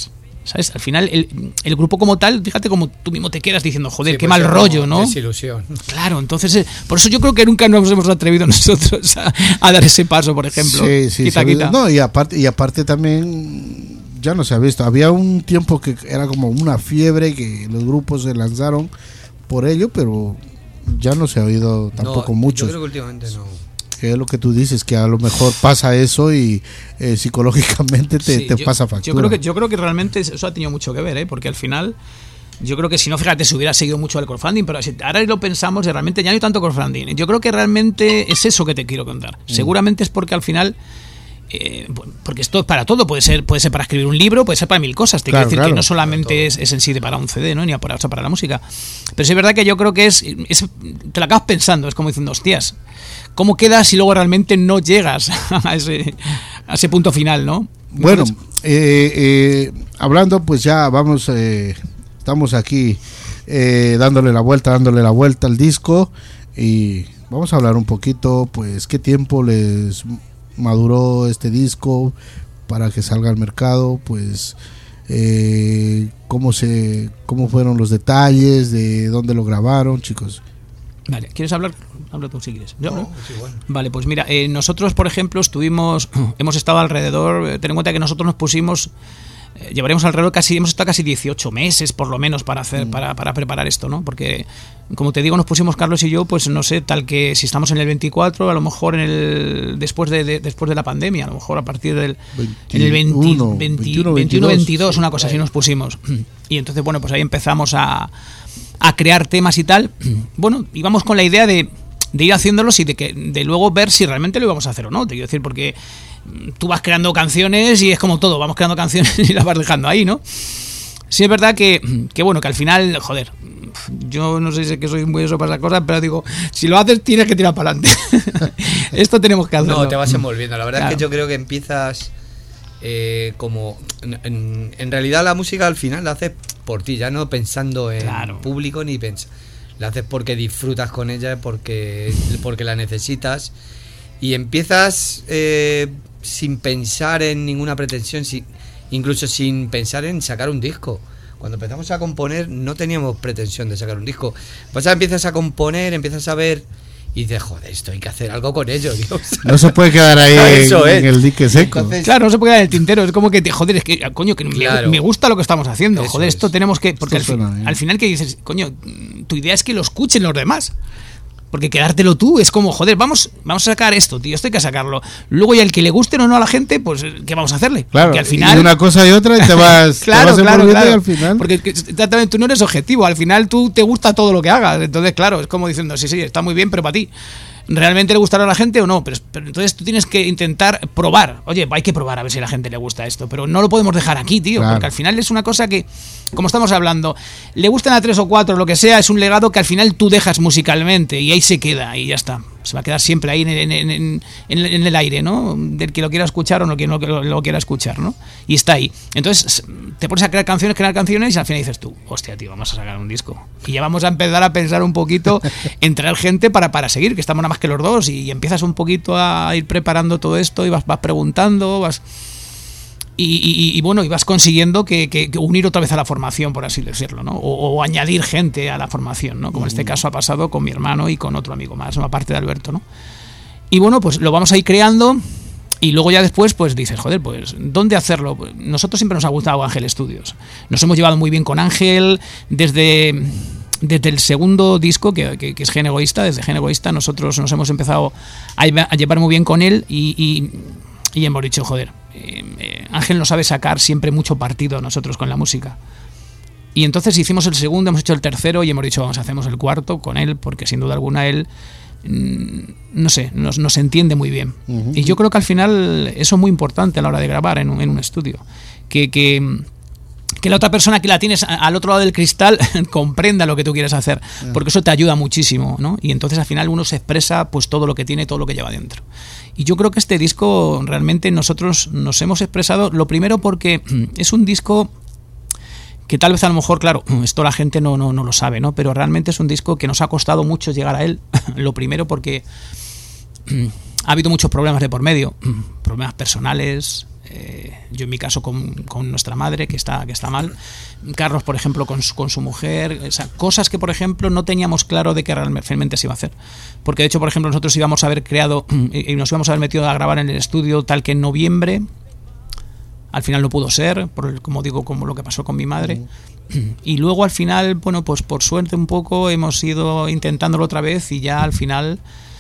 ¿Sabes? Al final, el, el grupo como tal, fíjate como tú mismo te quedas diciendo, joder, Sí, qué pues mal es rollo, como ¿no? desilusión. Claro, entonces, eh, por eso yo creo que nunca nos hemos atrevido nosotros a, a dar ese paso, por ejemplo. Sí, sí, quita, se ha quita. visto. No, y aparte, y aparte también ya no se ha visto. Había un tiempo que era como una fiebre que los grupos se lanzaron por ello, pero ya no se ha oído tampoco no, mucho. Yo creo que últimamente no. Que es lo que tú dices, que a lo mejor pasa eso y eh, psicológicamente te, Sí, te yo, pasa factura. Yo creo que yo creo que realmente eso ha tenido mucho que ver, ¿eh? Porque al final yo creo que si no, fíjate, se hubiera seguido mucho el crowdfunding, pero si ahora lo pensamos, realmente ya no hay tanto crowdfunding. Yo creo que realmente es eso que te quiero contar. Mm. Seguramente es porque al final eh, porque esto es para todo, puede ser puede ser para escribir un libro, puede ser para mil cosas. Te Claro, quiero decir claro. que no solamente es, es en sí de para un C D, ¿no? Ni para, para la música. Pero sí es verdad que yo creo que es, es te lo acabas pensando, es como diciendo, hostias, ¿cómo quedas si luego realmente no llegas a ese, a ese punto final, ¿no? Bueno, Entonces, eh, eh, hablando, pues ya vamos, eh, estamos aquí eh, dándole la vuelta, dándole la vuelta al disco y vamos a hablar un poquito, pues, qué tiempo les maduró este disco para que salga al mercado, pues, eh, cómo se, cómo fueron los detalles, de dónde lo grabaron, chicos. Vale, ¿quieres hablar? Habla tú si quieres. ¿Yo? No, es igual. Vale, pues mira, eh, nosotros, por ejemplo, estuvimos, hemos estado alrededor, eh, ten en cuenta que nosotros nos pusimos, eh, llevaremos alrededor casi, hemos estado casi dieciocho meses por lo menos para hacer, Mm. para, para preparar esto, ¿no? Porque, como te digo, nos pusimos Carlos y yo, pues no sé, tal que si estamos en el veinticuatro, a lo mejor en el después de, de- después de la pandemia, a lo mejor a partir del en el veinte, veintiuno, veinte, veintiuno, veintiuno, veintidós, sí, una cosa así nos pusimos. Y entonces, bueno, pues ahí empezamos a, a crear temas y tal. Bueno, íbamos con la idea de de ir haciéndolos y de que de luego ver si realmente lo íbamos a hacer o no. Te quiero decir, porque mm, tú vas creando canciones y es como todo, vamos creando canciones y las vas dejando ahí, ¿no? Sí es verdad que, que bueno, que al final, joder, yo no sé si es que soy muy eso para esas cosas, pero digo, si lo haces tienes que tirar para adelante. Esto tenemos que hacerlo. No, te vas envolviendo. La verdad Claro. es que yo creo que empiezas eh, como... En, en- en realidad la música al final la haces por ti, ya no pensando en Claro. público ni pensando. La haces porque disfrutas con ella, porque, porque la necesitas. Y empiezas eh, sin pensar en ninguna pretensión, sin, incluso sin pensar en sacar un disco. Cuando empezamos a componer no teníamos pretensión de sacar un disco. Pues empiezas a componer, empiezas a ver y dices, joder, esto hay que hacer algo con ello, Dios. No se puede quedar ahí Eso en, es. en el dique seco. Entonces- Claro, no se puede quedar en el tintero. Es como que, te, joder, es que, coño, que me- Claro. me, gusta lo que estamos haciendo. Eso Joder, esto es. tenemos que. Porque al, Esto fin- suena bien. al final que dices, coño, tu idea es que lo escuchen los demás. Porque quedártelo tú es como, joder, vamos, vamos a sacar esto, tío, esto hay que sacarlo. Luego, y al que le guste o no a la gente, pues, ¿qué vamos a hacerle? Claro, Porque al final. y una cosa y otra y te vas, Claro, te vas claro, envolviendo claro. y al final... Porque que- exactamente, tú no eres objetivo, al final tú te gusta todo lo que hagas. Entonces, claro, es como diciendo, sí, sí, está muy bien, pero para ti. ¿Realmente le gustará a la gente o no? Pero, pero entonces tú tienes que intentar probar. Oye, hay que probar a ver si a la gente le gusta esto. Pero no lo podemos dejar aquí, tío. Claro. Porque al final es una cosa que, como estamos hablando, le gustan a tres o cuatro, lo que sea, es un legado que al final tú dejas musicalmente y ahí se queda y ya está. Se va a quedar siempre ahí en, en- en- en- en el aire, ¿no? Del que lo quiera escuchar o no que no lo, lo quiera escuchar, ¿no? Y está ahí. Entonces te pones a crear canciones, crear canciones y al final dices tú, hostia, tío, vamos a sacar un disco. Y ya vamos a empezar a pensar un poquito en traer gente para, para seguir, que estamos nada más que los dos y empiezas un poquito a ir preparando todo esto y vas, vas preguntando, vas... Y, y- y, bueno, y vas consiguiendo que, que- que unir otra vez a la formación, por así decirlo, ¿no? O, o añadir gente a la formación, ¿no? Como en este caso ha pasado con mi hermano y con otro amigo más, ¿no? Aparte de Alberto, ¿no? Y bueno, pues lo vamos a ir creando y luego ya después pues dices, joder, pues ¿dónde hacerlo? Pues nosotros siempre nos ha gustado Ángel Studios. Nos hemos llevado muy bien con Ángel desde... Desde el segundo disco, que, que- que es Gen Egoísta, desde Gen Egoísta nosotros nos hemos empezado a, lleva- a llevar muy bien con él y, y- y hemos dicho, joder, eh, eh, Ángel nos sabe sacar siempre mucho partido a nosotros con la música. Y entonces hicimos el segundo, hemos hecho el tercero y hemos dicho, vamos, hacemos el cuarto con él, porque sin duda alguna él, mm, no sé, nos, nos entiende muy bien. Ujú. Y yo creo que al final eso es muy importante a la hora de grabar en un, en un estudio. Que... que que la otra persona que la tienes a- al otro lado del cristal comprenda lo que tú quieres hacer, porque eso te ayuda muchísimo, ¿no? Y entonces al final uno se expresa pues todo lo que tiene, todo lo que lleva dentro. Y yo creo que este disco realmente nosotros nos hemos expresado, lo primero porque es un disco que tal vez a lo mejor, claro, esto la gente no, no, no lo sabe, ¿no? Pero realmente es un disco que nos ha costado mucho llegar a él, lo primero porque ha habido muchos problemas de por medio, problemas personales, eh, yo en mi caso con, con nuestra madre, que está, que está mal, Carlos, por ejemplo, con su, con su mujer, o sea, cosas que, por ejemplo, no teníamos claro de que realmente se iba a hacer. Porque, de hecho, por ejemplo, nosotros íbamos a haber creado y nos íbamos a haber metido a grabar en el estudio tal que en noviembre, al final no pudo ser, por el, como digo, como lo que pasó con mi madre. Y luego al final, bueno, pues por suerte un poco hemos ido intentándolo otra vez y ya al final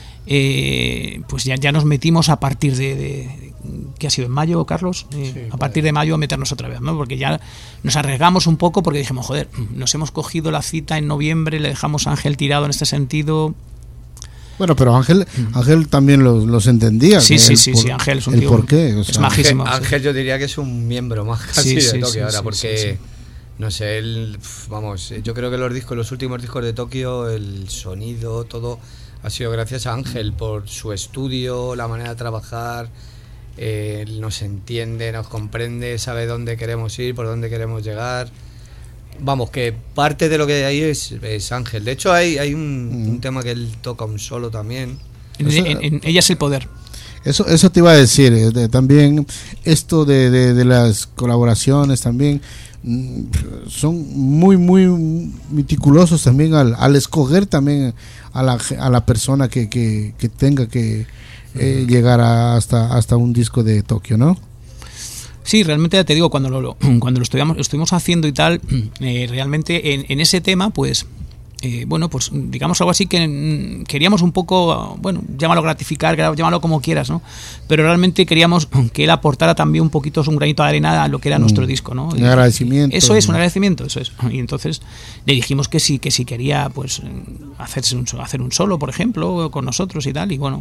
eh, pues ya, ya nos metimos a partir de, de ¿qué ha sido? ¿En mayo, Carlos? Eh, sí, a partir de mayo a meternos otra vez, ¿no? Porque ya nos arriesgamos un poco porque dijimos, joder, nos hemos cogido la cita en noviembre, le dejamos a Ángel tirado en este sentido. Bueno, pero Ángel Ángel también los, los entendía. Sí, sí, sí, por, sí, Ángel es un el tío, por qué, o sea, es majísimo. Ángel, Ángel sí. yo diría que es un miembro más casi sí, de sí, Tokio sí, ahora, sí, porque sí, sí. no sé, él, vamos, yo creo que los discos, los últimos discos de Tokio, el sonido, todo ha sido gracias a Ángel por su estudio, la manera de trabajar. Eh, él nos entiende, nos comprende, sabe dónde queremos ir, por dónde queremos llegar. Vamos, que parte de lo que hay ahí es, es Ángel. De hecho, hay, hay un, mm. un tema que él toca un solo también. En, eso, en, en Ella es el poder. Eso, eso te iba a decir. Eh, de, también esto de, de, de las colaboraciones también mm, son muy, muy meticulosos también al, al escoger también a la, a la persona que, que, que tenga que eh, llegar a, hasta, hasta un disco de Tokio, ¿no? Sí, realmente ya te digo, cuando lo, cuando lo estuvimos, lo estuvimos haciendo y tal, eh, realmente en, en ese tema, pues, eh, bueno, pues digamos algo así que mm, queríamos un poco, bueno, llámalo gratificar, llámalo como quieras, ¿no? Pero realmente queríamos que él aportara también un poquito, un granito de arena a lo que era mm, nuestro disco, ¿no? Un agradecimiento. Eso es, un agradecimiento, eso es. Y entonces le dijimos que sí, que si quería, pues, hacerse un, hacer un solo, por ejemplo, con nosotros y tal, y bueno...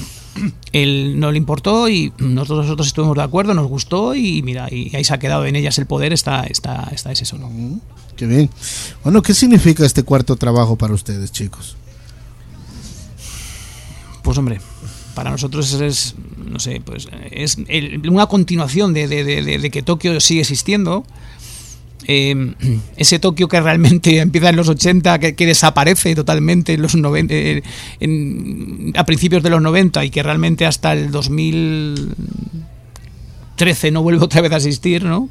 Él no le importó y nosotros, nosotros estuvimos de acuerdo, nos gustó y mira, y ahí se ha quedado. En Ellas el poder, está, está, está ese solo. Mm, qué bien. Bueno, ¿qué significa este cuarto trabajo para ustedes, chicos? Pues hombre, para nosotros es, no sé, pues es el, una continuación de, de, de, de que Tokio sigue existiendo. Eh, ese Tokio que realmente empieza en los ochenta, que, que desaparece totalmente en los noventa, eh, en, a principios de los noventa y que realmente hasta el dos mil trece no vuelve otra vez a existir, ¿no?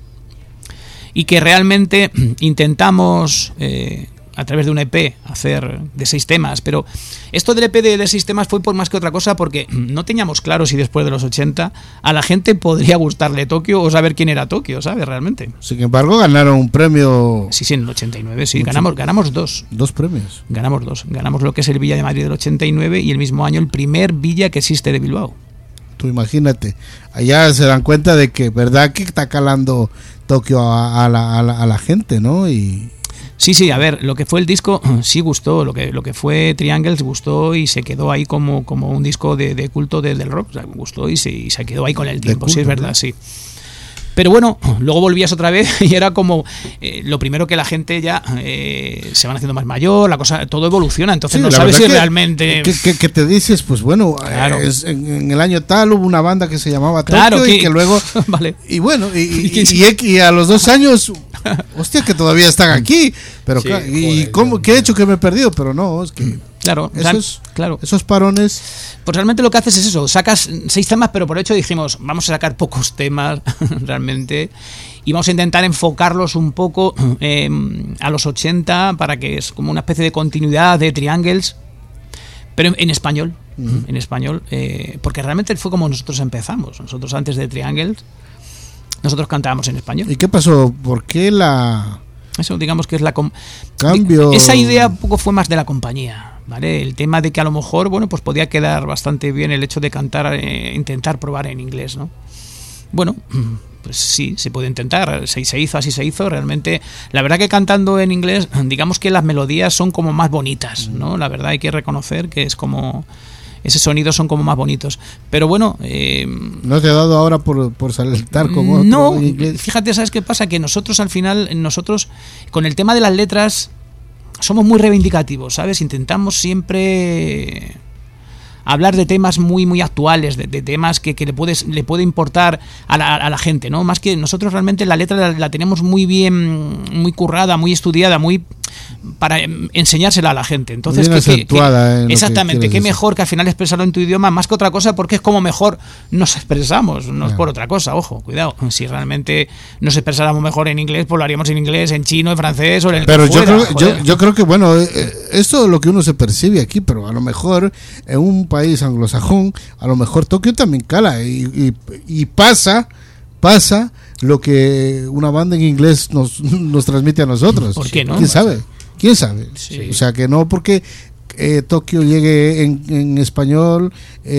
Y que realmente intentamos eh, a través de un E P hacer de seis temas, pero esto del E P de, de seis temas fue por más que otra cosa porque no teníamos claro si después de los ochenta a la gente podría gustarle Tokio o saber quién era Tokio, ¿sabes? Realmente. Sin embargo, ganaron un premio. Sí, sí, en el ochenta y nueve, sí, ganamos, ganamos dos. Dos premios. Ganamos dos. Ganamos lo que es el Villa de Madrid del ochenta y nueve y el mismo año el primer Villa que existe de Bilbao. Tú imagínate, allá se dan cuenta de que, ¿verdad? Que está calando Tokio a, a, la, a, la, a la gente, ¿no? Y... Sí, sí, a ver, lo que fue el disco sí gustó, lo que lo que fue Triangles gustó y se quedó ahí como, como un disco de, de culto de, del rock, o sea, gustó y se, y se quedó ahí con el tiempo, culto, sí, es verdad, ¿no? Sí. Pero bueno, luego volvías otra vez y era como eh, lo primero que la gente ya eh, se van haciendo más mayor, la cosa, todo evoluciona, entonces sí, no sabes si que, realmente... Que, que, que te dices, pues bueno, claro. es, en, en el año tal hubo una banda que se llamaba Tokio, claro, que, y que luego... vale. Y bueno, y, y, y, y a los dos años, hostia, que todavía están aquí, pero sí, claro, joder, y cómo, ¿qué he hecho que me he perdido? Pero no, es que... Claro, esos, claro. esos parones. Pues realmente lo que haces es eso, sacas seis temas, pero por hecho dijimos, vamos a sacar pocos temas realmente y vamos a intentar enfocarlos un poco eh, a los ochenta para que es como una especie de continuidad de Triangles, pero en, en español, uh-huh. en español, eh, porque realmente fue como nosotros empezamos. Nosotros antes de Triangles, nosotros cantábamos en español. ¿Y qué pasó? ¿Por qué la...? Eso digamos que es la... Com- Cambio... Esa idea un poco fue más de la compañía, ¿vale? El tema de que a lo mejor, bueno, pues podía quedar bastante bien el hecho de cantar, eh, intentar probar en inglés, ¿no? Bueno, pues sí, se puede intentar, se, se hizo, así se hizo, realmente. La verdad que cantando en inglés, digamos que las melodías son como más bonitas, ¿no? La verdad hay que reconocer que es como... Ese sonido son como más bonitos. Pero bueno... Eh, ¿No te ha dado ahora por, por saltar con otro no, en inglés? Fíjate, ¿sabes qué pasa? Que nosotros al final, nosotros con el tema de las letras somos muy reivindicativos, ¿sabes? Intentamos siempre hablar de temas muy muy actuales, de, de temas que, que le puedes le puede importar a la, a la gente, ¿no? Más que nosotros realmente la letra la, la tenemos muy bien, muy currada, muy estudiada, muy... para em, enseñársela a la gente. Entonces, Bien que- que- acentuada que- en lo que exactamente, quieres qué decir. mejor que al final expresarlo en tu idioma más que otra cosa, porque es como mejor nos expresamos, no es por otra cosa, ojo, cuidado. Si realmente nos expresáramos mejor en inglés, pues lo haríamos en inglés, en chino, en francés o en el Pero que yo fuera, creo, yo, joder. yo creo que, bueno, eh, eh, esto es lo que uno se percibe aquí, pero a lo mejor en un país anglosajón, a lo mejor Tokio también cala y, y, y pasa, pasa lo que una banda en inglés nos, nos transmite a nosotros. ¿Por qué no? ¿Quién sabe? ¿Quién sabe? Sí. O sea, que no porque eh, Tokio llegue en, en español,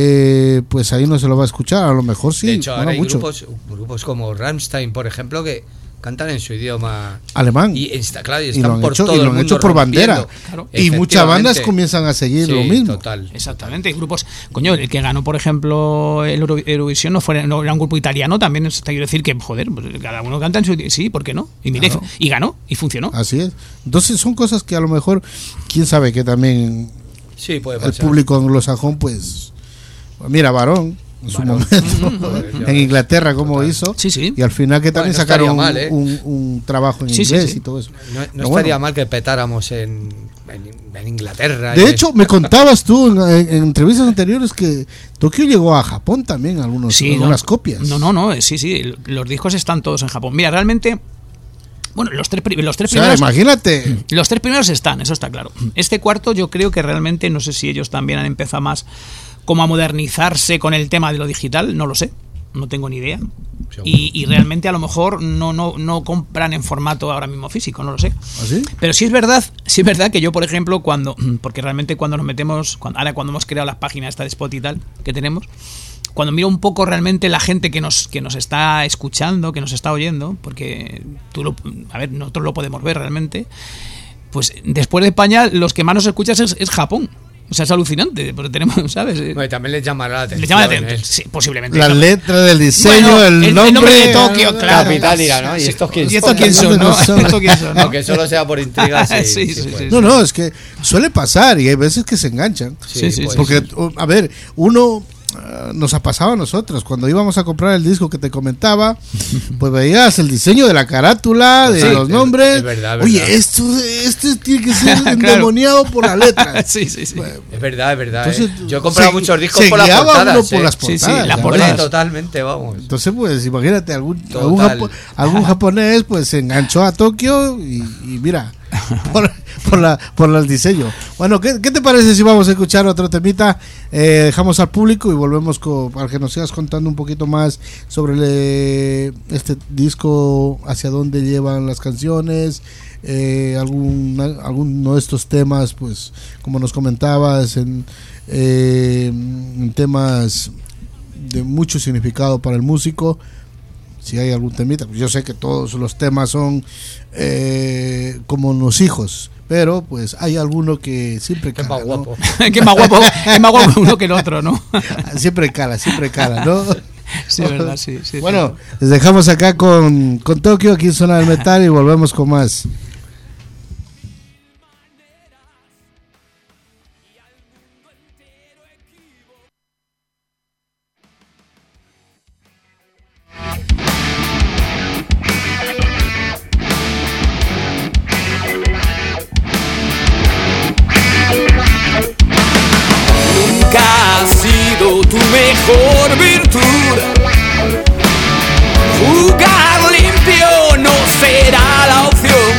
eh, pues ahí no se lo va a escuchar, a lo mejor sí. De hecho, bueno, ahora hay mucho. grupos, grupos como Rammstein, por ejemplo, que cantan en su idioma Alemán. Y está claro, y Y están lo han por hecho, todo y lo el han mundo hecho por bandera. rompiendo. Claro. Y muchas bandas Efectivamente. comienzan a seguir Sí, lo mismo. total. Exactamente, hay grupos, coño, el que ganó, por ejemplo, el Euro- Eurovisión no, fue, no era un grupo italiano, también es- te quiero decir que, joder, pues cada uno canta en su idioma, sí, ¿por qué no? Y mire, Claro. y ganó, y funcionó. Así es. Entonces son cosas que a lo mejor, quién sabe que también Sí, puede el pasar. público anglosajón, pues, mira, Varón, en su momento, en Inglaterra, como hizo, Sí, sí. y al final que también Bueno, no estaría sacaron mal, ¿eh? un, un trabajo en Sí, sí, inglés sí. y todo eso. No, no Pero estaría bueno. mal que petáramos en, en, en Inglaterra. De en- hecho, me contabas tú en, en- en entrevistas anteriores que Tokio llegó a Japón también, algunos, Sí, algunas no, copias. No, no, no, sí, sí, los discos están todos en Japón. Mira, realmente, bueno, los tres, pri- los tres O sea, primeros... imagínate. Los tres primeros están, eso está claro. Este cuarto yo creo que realmente, no sé si ellos también han empezado más como a modernizarse con el tema de lo digital, no lo sé, no tengo ni idea. Y, y realmente a lo mejor no, no, no compran en formato ahora mismo físico, no lo sé. ¿Así? Pero sí es verdad, sí es verdad que yo, por ejemplo, cuando, porque realmente cuando nos metemos, cuando, ahora cuando hemos creado las páginas esta de Spot y tal que tenemos, cuando miro un poco realmente la gente que nos, que nos está escuchando, que nos está oyendo, porque tú lo, a ver, nosotros lo podemos ver realmente, pues después de España los que más nos escuchas es, es Japón. O sea, es alucinante, porque tenemos, ¿sabes? Bueno, y también les llamará la atención. Les llama la atención, ¿eh? sí, posiblemente. La ¿no? letra del diseño, Bueno, el, el- nombre, el nombre de Tokio, claro. Capital dirá, ¿no? ¿Y Sí. estos quién ¿Y estos son? quién son, no? ¿Estos ¿Estos quién son, no? Aunque solo sea por intriga, sí. Sí, sí sí, puede sí, ser. No, no, es que suele pasar y hay veces que se enganchan. Sí, sí, sí, Porque, sí. u- a ver, uno ah, nos ha pasado a nosotros cuando íbamos a comprar el disco que te comentaba, pues veías el diseño de la carátula, de Sí, los es- nombres. es verdad, es Oye, verdad. esto, esto tiene que ser Claro. endemoniado por la letra. Sí, sí, sí. Es verdad, es verdad. ¿eh? Entonces, Yo he comprado se- muchos discos se por las guiaba portadas. uno por ¿eh? las Sí, sí, portadas. las ya. Hombre, portadas. totalmente, vamos. Entonces, pues imagínate, algún, Total. algún, japo- algún japonés pues se enganchó a Tokio y, y mira, por, por, la, por el diseño. Bueno, ¿qué, qué te parece si vamos a escuchar otro temita? Eh, dejamos al público y volvemos con, para que nos sigas contando un poquito más sobre el- este disco, hacia dónde llevan las canciones, eh, algún, alguno de estos temas, pues como nos comentabas, en, eh, en temas de mucho significado para el músico. Si hay algún temita, pues yo sé que todos los temas son eh, como los hijos, pero pues hay alguno que siempre Qué cala, más ¿no? guapo. que es más guapo, es más guapo uno que el otro, ¿no? Siempre cala, siempre cala, ¿no? Sí, verdad, sí, sí. Bueno, les dejamos acá con, con Tokio, aquí en Zona del Metal, y volvemos con más. Nunca ha sido tu mejor virtud. Jugar limpio no será la opción.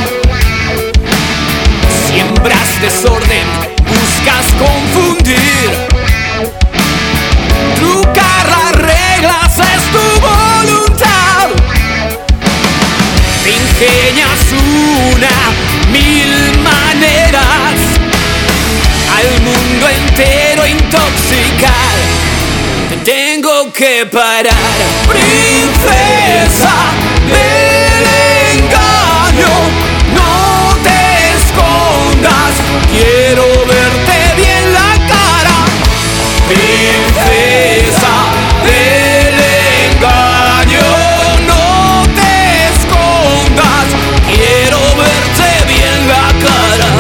Siembras desorden, buscas confundir. Trucar las reglas es tu voluntad. Te ingenias una, mil maneras al mundo entero intoxicar. Te tengo que parar, princesa del engaño. No te escondas, quiero verte bien la cara. Princesa del engaño, no te escondas, quiero verte bien la cara.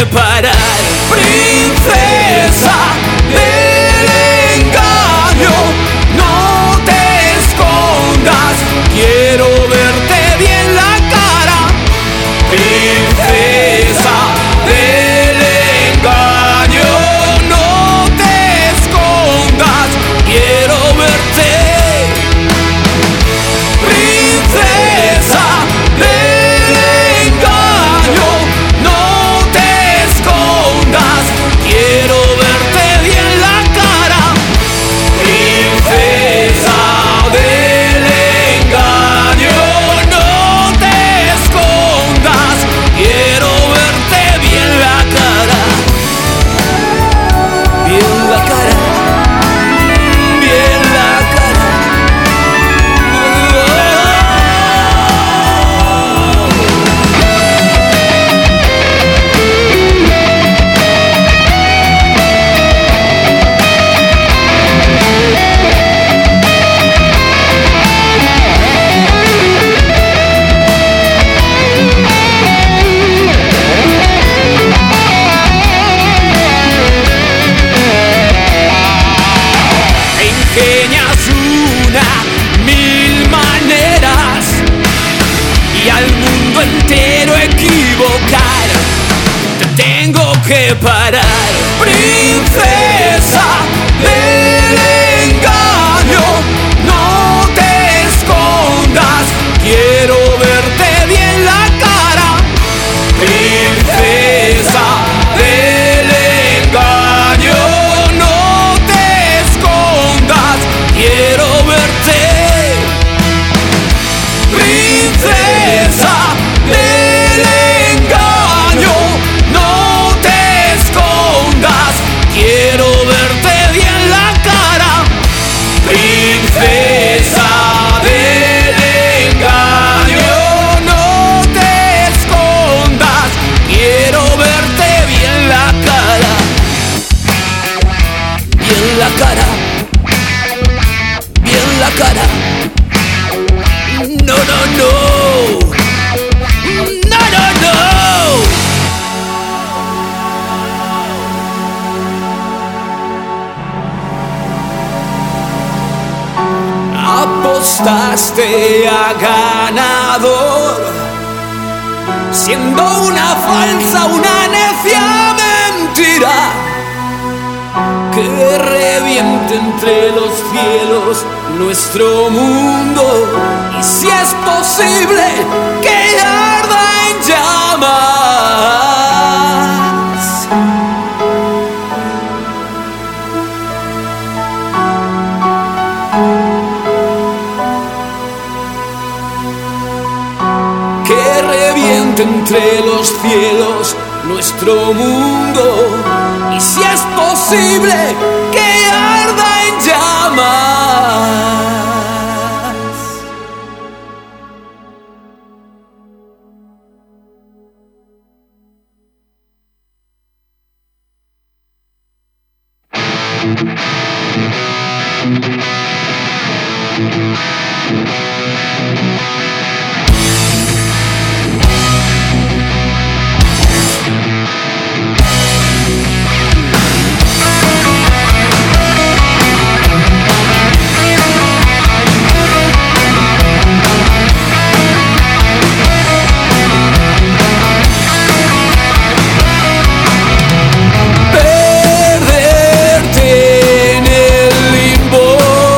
que parar, princesa del engaño, no te escondas, quiero verte bien la cara, princesa del engaño, no te escondas, quiero verte, princesa del engaño, no te escondas, quiero verte bien la cara, princesa del engaño, no te escondas, quiero verte bien la cara, bien la cara, bien la cara. Ingenias una mil maneras y al mundo entero equivocar. Te tengo que parar, princesa del engaño, no te escondas, quiero verte bien la cara, princesa del engaño, no te escondas, quiero verte, princesa del engaño, no te escondas, quiero verte bien la cara, princesa del engaño, no te escondas, quiero verte bien la cara, bien la cara, bien la cara, no, no, no, no, no, no. Apostaste a ganador, siendo una falsa, una necia mentira, que reviente entre los cielos nuestro mundo, y si es posible que arda en llamas. Que reviente entre los cielos nuestro mundo, y si es posible que arda en llamas. Perderte en el limbo,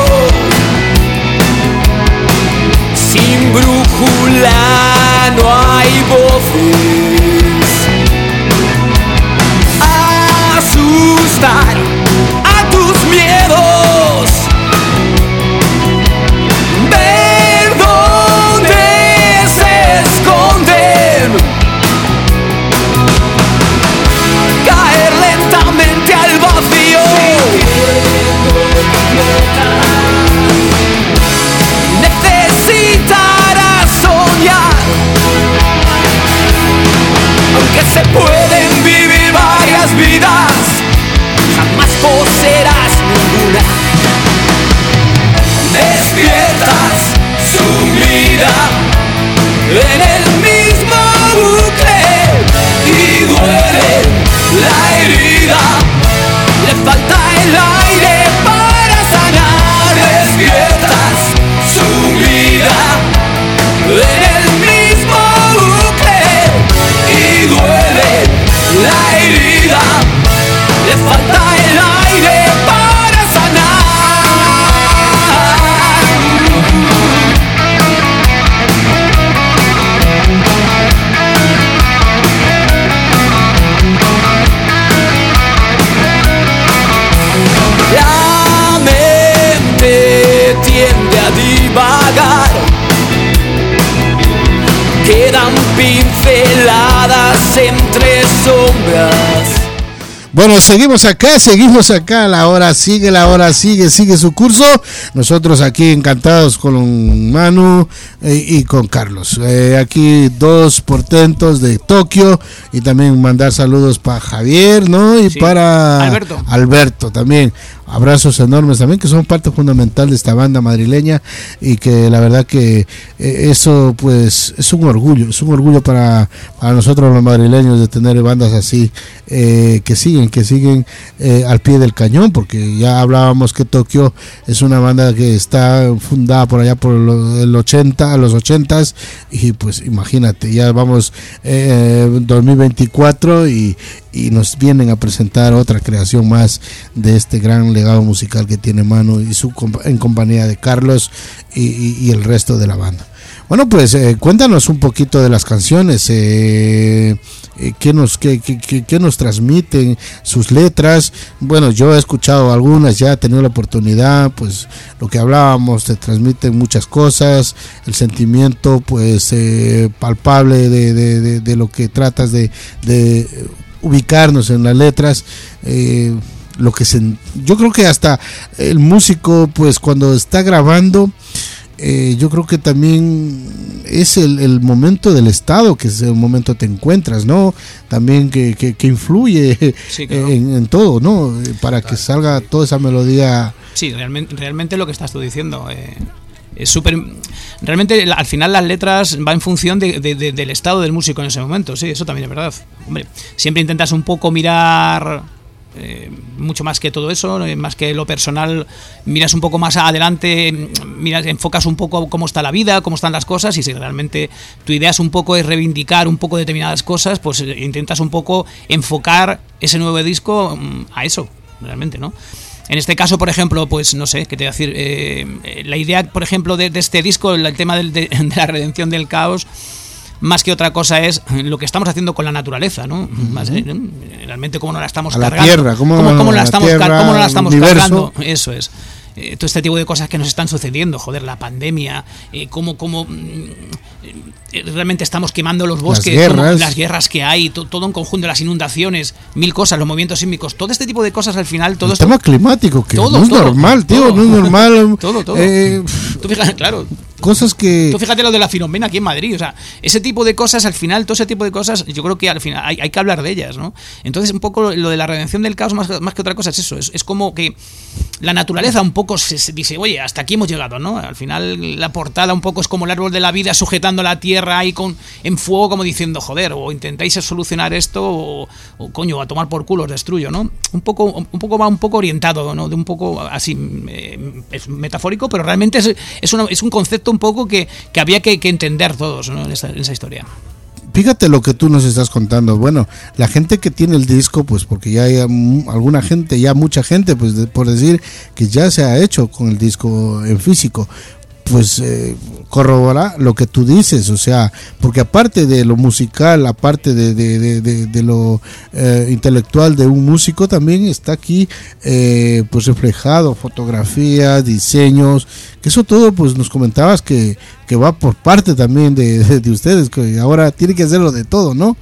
sin brújula no hay voces, asustar a tus miedos, ver dónde se esconden, caer lentamente al vacío, necesitarás soñar, aunque se pueden vivir varias vidas, jamás poseerás ninguna. Despiertas sumida en el mismo bucle y duele sombras. Bueno, seguimos acá, seguimos acá, la hora sigue, la hora sigue, sigue su curso. Nosotros aquí encantados con Manu eh, y con Carlos. Eh, aquí dos portentos de Tokio y también mandar saludos para Javier, ¿no? Y Sí. para Alberto. Alberto también. Abrazos enormes también, que son parte fundamental de esta banda madrileña y que la verdad que eh, eso pues es un orgullo, es un orgullo para, para nosotros los madrileños de tener bandas así eh, que siguen, que siguen eh, al pie del cañón, porque ya hablábamos que Tokio es una banda que está fundada por allá por lo- el ochenta, los ochentas y pues imagínate, ya vamos eh, dos mil veinticuatro y, y nos vienen a presentar otra creación más de este gran legado musical que tiene Manu y su compa- en compañía de Carlos y, y- y el resto de la banda. Bueno, pues eh, cuéntanos un poquito de las canciones, eh, eh, qué nos qué, qué- qué- qué nos transmiten sus letras. Bueno, yo he escuchado algunas, ya he tenido la oportunidad, pues lo que hablábamos, te transmiten muchas cosas, el sentimiento pues eh, palpable de, de- de- de lo que tratas de, de ubicarnos en las letras. eh, lo que se, yo creo que hasta el músico pues cuando está grabando eh, yo creo que también es el, el momento del estado que es el momento te encuentras, ¿no? También que, que, que influye Sí, claro. en, en todo, ¿no? Para que salga toda esa melodía. Sí, realmente, realmente lo que estás tú diciendo. eh, es súper. Realmente, la- al final, las letras van en función de- de- de- del estado del músico en ese momento. Sí, eso también es verdad. Hombre, siempre intentas un poco mirar. eh, mucho más que todo eso, eh, más que lo personal, miras un poco más adelante, miras, enfocas un poco cómo está la vida, cómo están las cosas, y si realmente tu idea es un poco es reivindicar un poco determinadas cosas, pues eh, intentas un poco enfocar ese nuevo disco mm, a eso, realmente, ¿no? En este caso, por ejemplo, pues no sé, qué te voy a decir, eh, eh, la idea, por ejemplo, de, de este disco, el, el tema del- de, de la redención del caos, más que otra cosa es lo que estamos haciendo con la naturaleza, ¿no? Más, eh, realmente cómo nos la estamos A la cargando. tierra, cómo- cómo, cómo la la estamos, car- tierra, cómo nos la el estamos universo. cargando. Eso es. Eh, todo este tipo de cosas que nos están sucediendo, joder, la pandemia, eh, cómo, cómo mm, eh, realmente estamos quemando los bosques, guerras. cómo- las guerras que hay, to- todo en conjunto, las inundaciones, mil cosas, los movimientos sísmicos, todo este tipo de cosas al final, todo El esto. tema climático, que Todo, no es todo, normal, tío, todo. no es normal. Todo, todo. eh, Tú fíjate, claro. Cosas que. Tú fíjate lo de la Filomena aquí en Madrid, o sea, ese tipo de cosas, al final, todo ese tipo de cosas, yo creo que al final hay, hay que hablar de ellas, ¿no? Entonces, un poco lo de la redención del caos, más, más que otra cosa, es eso, es, es como que la naturaleza un poco se, se dice, oye, hasta aquí hemos llegado, ¿no? Al final, la portada un poco es como el árbol de la vida sujetando la tierra ahí con, en fuego, como diciendo, joder, o intentáis solucionar esto, o, o coño, a tomar por culo os destruyo, ¿no? Un poco, un poco va un poco orientado, ¿no? De un poco así, eh, es metafórico, pero realmente es, es, una- es un concepto un poco que, que había que, que entender todos, ¿no? en, esa, en esa historia. Fíjate lo que tú nos estás contando. Bueno, la gente que tiene el disco, pues porque ya hay mm, alguna gente, ya mucha gente, pues de- por decir que ya se ha hecho con el disco en físico, pues eh, corrobora lo que tú dices, o sea, porque aparte de lo musical, aparte de, de, de, de- de lo eh, intelectual de un músico, también está aquí eh, pues reflejado fotografías, diseños, que eso todo pues nos comentabas que, que va por parte también de, de, de ustedes, que ahora tiene que hacerlo de todo, ¿no?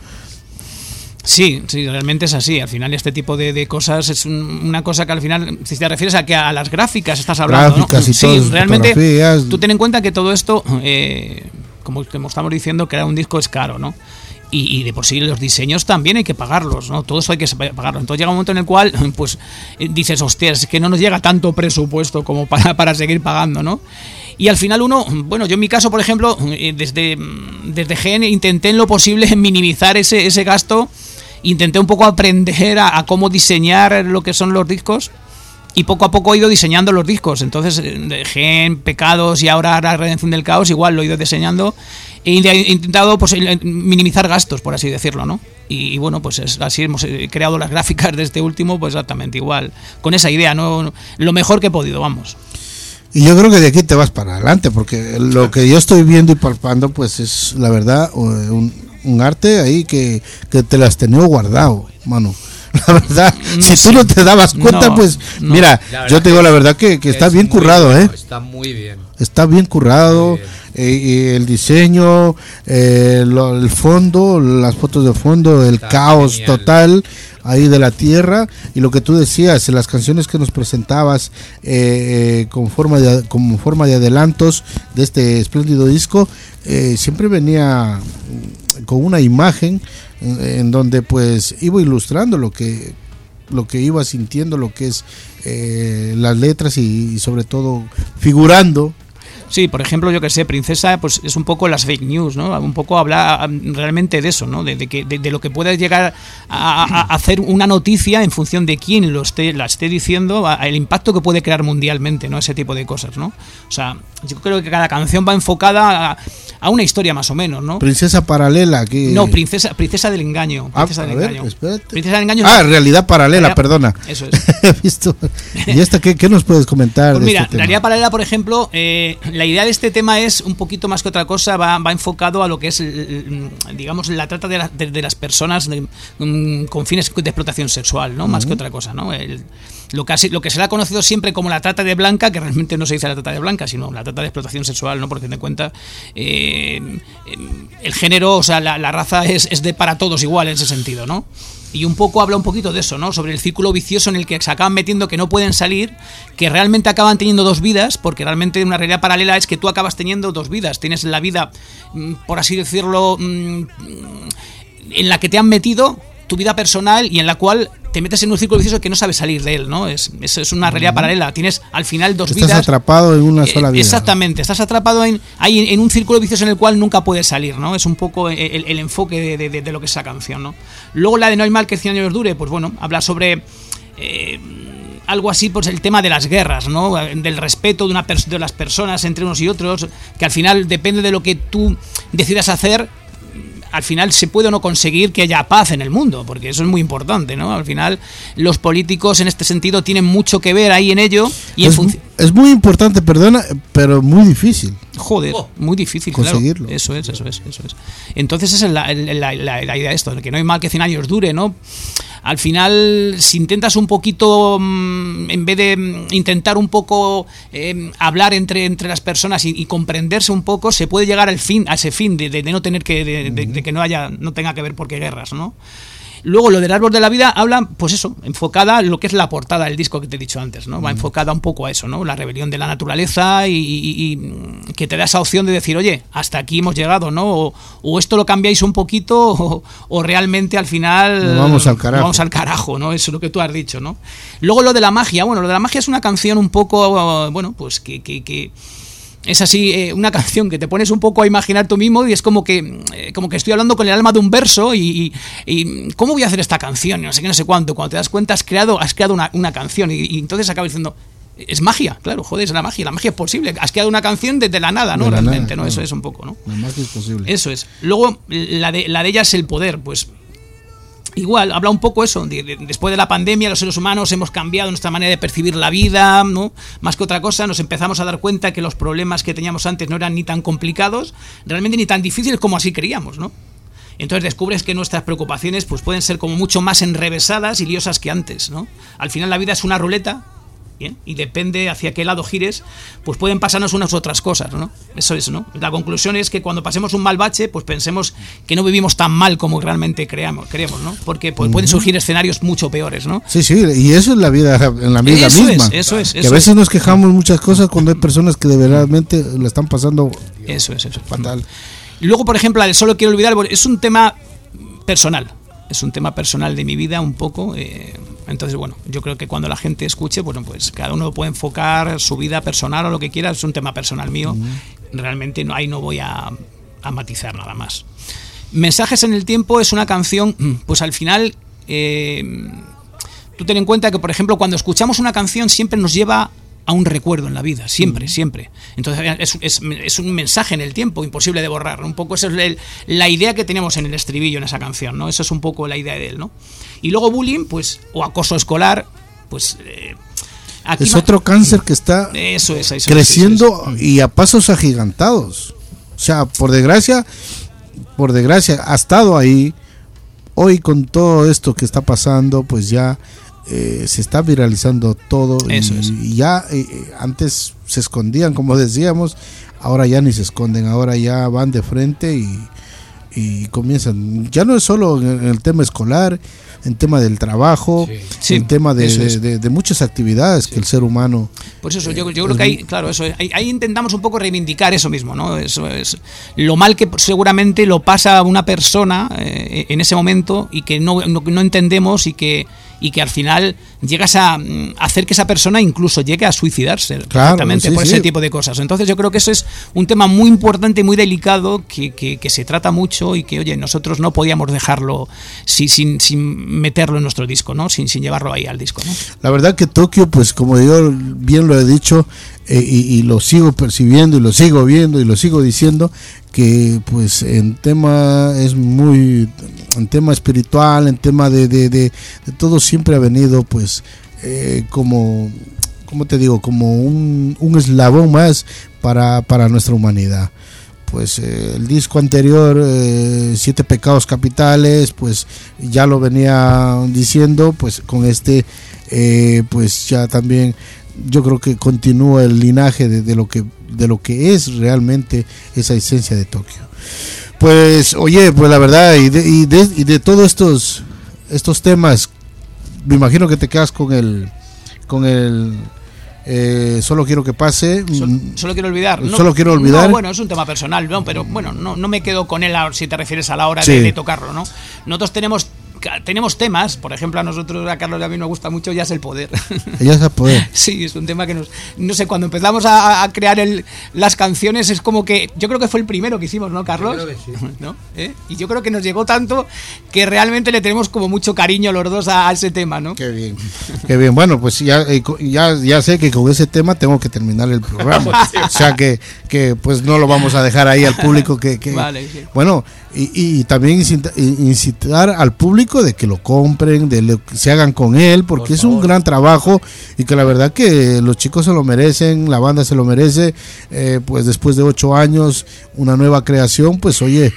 Sí, sí, realmente es así. Al final este tipo de, de cosas es un- una cosa que al final, si te refieres a que a las gráficas estás hablando, Gráficas ¿no? y todo, Sí, realmente fotografías. tú ten en cuenta que todo esto, eh, como, como estamos diciendo, crear un disco es caro, ¿no? Y, y de por sí los diseños también hay que pagarlos, ¿no? Todo eso hay que pagarlo. Entonces llega un momento en el cual, pues, eh, dices, hostias, es que no nos llega tanto presupuesto como para, para seguir pagando, ¿no? Y al final uno, bueno, yo en mi caso, por ejemplo, eh, desde, desde G N intenté en lo posible minimizar ese, ese gasto. Intenté un poco aprender a, a cómo diseñar lo que son los discos y poco a poco he ido diseñando los discos. Entonces, eh, de Gen, Pecados y ahora la Redención del Caos, igual lo he ido diseñando. He he intentado pues, eh, minimizar gastos, por así decirlo, ¿no? Y, y bueno, pues es, así hemos eh, creado las gráficas de este último, pues exactamente igual. Con esa idea, ¿no? Lo mejor que he podido, vamos. Y yo creo que de aquí te vas para adelante, porque lo que yo estoy viendo y palpando, pues es la verdad un, un arte ahí que, que te lo has tenido guardado, mano. La verdad, No si sé. tú no te dabas cuenta, No, pues no. mira, La verdad yo te digo que la verdad que, que está es bien muy currado, bueno, ¿eh? Está muy bien. Está bien currado eh, y el diseño, eh, lo- el fondo, las fotos de fondo, el Está caos genial. total ahí de la tierra, y lo que tú decías, las canciones que nos presentabas eh, eh, con forma de como forma de adelantos de este espléndido disco, eh, siempre venía mm, con una imagen en, en donde pues iba ilustrando lo que lo que iba sintiendo, lo que es eh, las letras y, y sobre todo figurando. Sí, por ejemplo, yo que sé, Princesa, pues es un poco las fake news, ¿no? Un poco habla um, realmente de eso, ¿no? De, de que, de, de lo que puede llegar a, a- a hacer una noticia en función de quién lo esté, la esté diciendo, a- el impacto que puede crear mundialmente, ¿no? Ese tipo de cosas, ¿no? O sea, yo creo que cada canción va enfocada a, a una historia más o menos, ¿no? Princesa paralela que No, princesa, princesa del engaño. Ah, Princesa a del ver, engaño. espérate. Princesa del engaño. Ah, realidad paralela, Realidad- perdona. Eso es. He visto. ¿Y esta qué, qué nos puedes comentar Pues de mira, este tema? realidad paralela, por ejemplo, eh, la idea de este tema es un poquito más que otra cosa, va, va enfocado a lo que es, el- el- digamos, la trata de, la- de- de las personas de- mm, con fines de explotación sexual, ¿no? Más que otra cosa, ¿no? El- lo, que ha si- lo que se le ha conocido siempre como la trata de blanca, que realmente no se dice la trata de blanca, sino la trata de explotación sexual, ¿no? Porque ten en cuenta eh, em, el género, o sea, la, la raza es, es de para todos igual en ese sentido, ¿no? Y un poco habla un poquito de eso, ¿no? Sobre el círculo vicioso en el que se acaban metiendo, que no pueden salir, que realmente acaban teniendo dos vidas, porque realmente una realidad paralela es que tú acabas teniendo dos vidas. Tienes la vida, mm, por así decirlo, mm, en la que te han metido, tu vida personal, y en la cual te metes en un círculo vicioso que no sabes salir de él, ¿no? Es, es, es una realidad paralela. Tienes al final dos Estás vidas. atrapado en una sola Eh, vida. Exactamente, estás atrapado en, ahí en, en un círculo vicioso en el cual nunca puedes salir, ¿no? Es un poco el, el- el enfoque de, de- de- de lo que es esa canción, ¿no? Luego la de No hay mal que cien años dure, pues bueno, habla sobre eh, algo así, pues el tema de las guerras, ¿no? Del respeto de, una pers- de las personas entre unos y otros, que al final depende de lo que tú decidas hacer. Al final se puede o no conseguir que haya paz en el mundo, porque eso es muy importante, ¿no? Al final los políticos en este sentido tienen mucho que ver ahí en ello y en Es, función... es muy importante, perdona, pero muy difícil. Joder, muy difícil, conseguirlo. Claro. Eso es, eso es, eso es. Entonces esa es la, la- la- la idea de esto, de que no hay mal que cien años dure, ¿no? Al final, si intentas un poquito, mm, en vez de mm, intentar un poco eh, hablar entre, entre las personas y, y comprenderse un poco, se puede llegar al fin, a ese fin de, de- de no tener que, de, de- de que no haya, no tenga que ver por qué guerras, ¿no? Luego lo del árbol de la vida habla, pues eso, enfocada a lo que es la portada del disco que te he dicho antes, ¿no? Va enfocada un poco a eso, ¿no? La rebelión de la naturaleza y, y- y que te da esa opción de decir, oye, hasta aquí hemos llegado, ¿no? O, o esto lo cambiáis un poquito o, o realmente al final... Nos vamos al carajo. nos vamos al carajo, ¿no? Eso es lo que tú has dicho, ¿no? Luego lo de la magia, bueno, lo de la magia es una canción un poco, bueno, pues que... que, que es así, eh, una canción que te pones un poco a imaginar tú mismo y es como que eh, como que estoy hablando con el alma de un verso y, y- y ¿cómo voy a hacer esta canción? Y no sé qué, no sé cuánto. Cuando te das cuenta has creado, has creado una, una canción y, y entonces acabas diciendo, es magia, claro, joder, es la magia, la magia es posible. Has creado una canción desde la nada, ¿no? De la Realmente, nada, ¿no? claro. Eso es un poco, ¿no? Lo más que es posible. Eso es. Luego, la de, la de ella es el poder, pues... Igual, habla un poco eso, de- de- después de la pandemia los seres humanos hemos cambiado nuestra manera de percibir la vida, ¿no? Más que otra cosa, nos empezamos a dar cuenta que los problemas que teníamos antes no eran ni tan complicados, realmente ni tan difíciles como así creíamos, ¿no? Entonces descubres que nuestras preocupaciones pues pueden ser como mucho más enrevesadas y liosas que antes, ¿no? Al final la vida es una ruleta, ¿bien? Y depende hacia qué lado gires, pues pueden pasarnos unas u otras cosas, ¿no? Eso es, ¿no? La conclusión es que cuando pasemos un mal bache, pues pensemos que no vivimos tan mal como realmente creamos, creemos, ¿no? Porque pues, pueden surgir escenarios mucho peores, ¿no? Sí, sí, y eso es la vida, en la vida Eso misma. es, eso es, que eso a veces es. nos quejamos muchas cosas cuando hay personas que de verdad la están pasando Eso es, eso es. fatal. Y luego, por ejemplo, la de Solo quiero olvidar, bueno, es un tema personal. Es un tema personal de mi vida un poco. eh, entonces, bueno, yo creo que cuando la gente escuche, bueno, pues cada uno puede enfocar su vida personal o lo que quiera. Es un tema personal mío. Realmente no, ahí no voy a, a matizar nada más. Mensajes en el tiempo es una canción, pues al final... eh, tú ten en cuenta que, por ejemplo, cuando escuchamos una canción siempre nos lleva a un recuerdo en la vida, siempre, siempre. Entonces es, es, es un mensaje en el tiempo, imposible de borrar. Un poco esa es el- la idea que teníamos en el estribillo en esa canción, ¿no? Eso es un poco la idea de él, ¿no? Y luego bullying, pues, o acoso escolar, pues... eh, aquí Es va- otro cáncer que está Eso es, eso es, creciendo eso es. y a pasos agigantados. O sea, por desgracia, por desgracia, ha estado ahí. Hoy con todo esto que está pasando, pues ya eh, se está viralizando todo. Eso y, es. y ya eh, antes se escondían, como decíamos, ahora ya ni se esconden, ahora ya van de frente y, y comienzan. Ya no es solo en el tema escolar, en tema del trabajo, Sí. en tema de, Eso de, es. de- de muchas actividades que el ser humano. Pues eso, yo, yo Eh, creo que es ahí, muy- claro, eso, ahí, ahí intentamos un poco reivindicar eso mismo, ¿no? Eso es lo mal que seguramente lo pasa una persona eh, en ese momento y que no, no, no entendemos y que y que al final llegas a mm, hacer que esa persona incluso llegue a suicidarse perfectamente sí, por sí. ese tipo de cosas. Entonces yo creo que eso es un tema muy importante y muy delicado que, que, que se trata mucho y que, oye, nosotros no podíamos dejarlo sin, sin, sin meterlo en nuestro disco, ¿no? Sin, sin llevarlo ahí al disco, ¿no? La verdad que Tokio, pues como yo bien lo he dicho, eh, y, y lo sigo percibiendo y lo sigo viendo y lo sigo diciendo, que pues en tema es muy, en tema espiritual, en tema de, de, de, de todo, siempre ha venido pues eh, como, como te digo, como un, un eslabón más para, para nuestra humanidad. Pues eh, el disco anterior, eh, Siete Pecados Capitales, pues ya lo venía diciendo, pues con este, eh, pues ya también yo creo que continúa el linaje de, de lo que de lo que es realmente esa esencia de Tokio. Pues oye, pues la verdad, y de, y de, y de todos estos estos temas, me imagino que te quedas con el con el eh, Solo Quiero Que Pase. Solo, solo quiero olvidar. No, Solo Quiero Olvidar. No, bueno, es un tema personal, ¿no? Pero bueno, no, no me quedo con él ahora, si te refieres a la hora Sí. de, de tocarlo, ¿no? Nosotros tenemos tenemos temas, por ejemplo, a nosotros, a Carlos y a mí nos gusta mucho Ya es el poder. Ya es el poder. Sí, es un tema que nos... No sé, cuando empezamos a, a crear el, las canciones es como que... Yo creo que fue el primero que hicimos, ¿no, Carlos? Yo creo que sí. ¿No? ¿Eh? Y yo creo que nos llegó tanto que realmente le tenemos como mucho cariño los dos a, a ese tema, ¿no? Qué bien. Qué bien, bueno, pues ya, eh, co- ya, ya sé que con ese tema tengo que terminar el programa. O sea que, que pues no lo vamos a dejar ahí al público que, que- Vale, sí. bueno, y, y también incita- incitar al público de que lo compren, de lo que se hagan con él, porque Por es un favor. gran trabajo y que la verdad que los chicos se lo merecen, la banda se lo merece, eh, pues después de ocho años, una nueva creación, pues oye,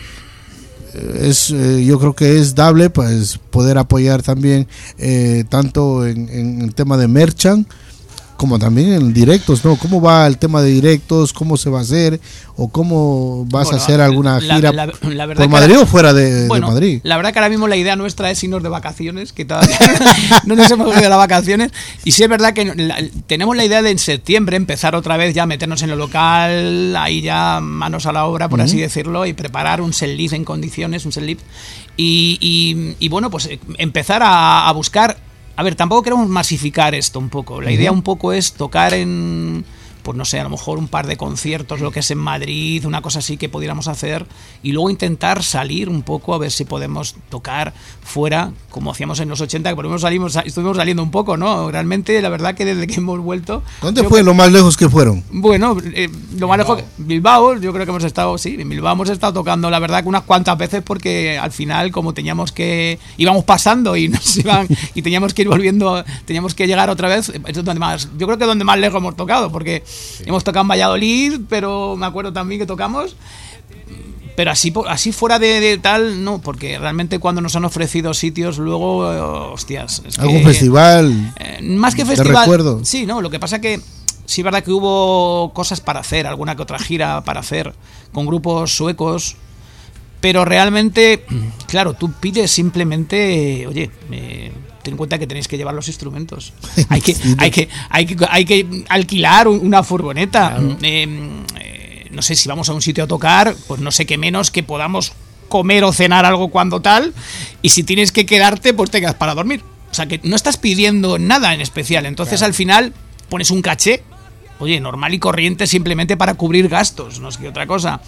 es eh, yo creo que es dable pues poder apoyar también eh, tanto en, en el tema de merchant como también en directos, ¿no? ¿Cómo va el tema de directos? ¿Cómo se va a hacer? ¿O cómo vas Bueno, a hacer alguna la- gira la- la verdad por que Madrid ahora- o fuera de, de Bueno, Madrid? la verdad que ahora mismo la idea nuestra es irnos de vacaciones, que todavía no nos hemos ido de las vacaciones. Y sí es verdad que la- tenemos la idea de en septiembre empezar otra vez ya a meternos en lo local, ahí ya manos a la obra, por Ujú. así decirlo, y preparar un setlist en condiciones, un setlist. Y, y, y bueno, pues eh, empezar a, a buscar. A ver, tampoco queremos masificar esto un poco. La idea Ujú. un poco es tocar en, pues no sé, a lo mejor un par de conciertos, lo que es en Madrid, una cosa así que pudiéramos hacer, y luego intentar salir un poco a ver si podemos tocar fuera, como hacíamos en los ochenta, que por lo menos salimos, estuvimos saliendo un poco, ¿no? Realmente, la verdad que desde que hemos vuelto... ¿Dónde yo fue creo- lo más lejos que fueron? Bueno, eh, lo más lejos... Bilbao, yo creo que hemos estado, sí, en Bilbao hemos estado tocando, la verdad, que unas cuantas veces, porque al final, como teníamos que... íbamos pasando y nos iban... y teníamos que ir volviendo, teníamos que llegar otra vez, es donde más... Yo creo que donde más lejos hemos tocado, porque hemos tocado en Valladolid, pero me acuerdo también que tocamos... Pero así, po- así fuera de, de tal, no, porque realmente cuando nos han ofrecido sitios, luego, eh, hostias. es ¿Algún que- festival? eh, más que de festival. recuerdo? Sí, no, lo que pasa que sí es verdad que hubo cosas para hacer, alguna que otra gira para hacer con grupos suecos, pero realmente, claro, tú pides simplemente, oye, eh, ten en cuenta que tenéis que llevar los instrumentos. Hay que, hay que, hay que, hay que alquilar un- una furgoneta. Eh, eh, no sé si vamos a un sitio a tocar, pues no sé qué menos que podamos comer o cenar algo cuando tal, y si tienes que quedarte, pues te quedas para dormir. O sea que no estás pidiendo nada en especial, entonces al final pones un caché, oye, normal y corriente simplemente para cubrir gastos, no sé qué otra cosa.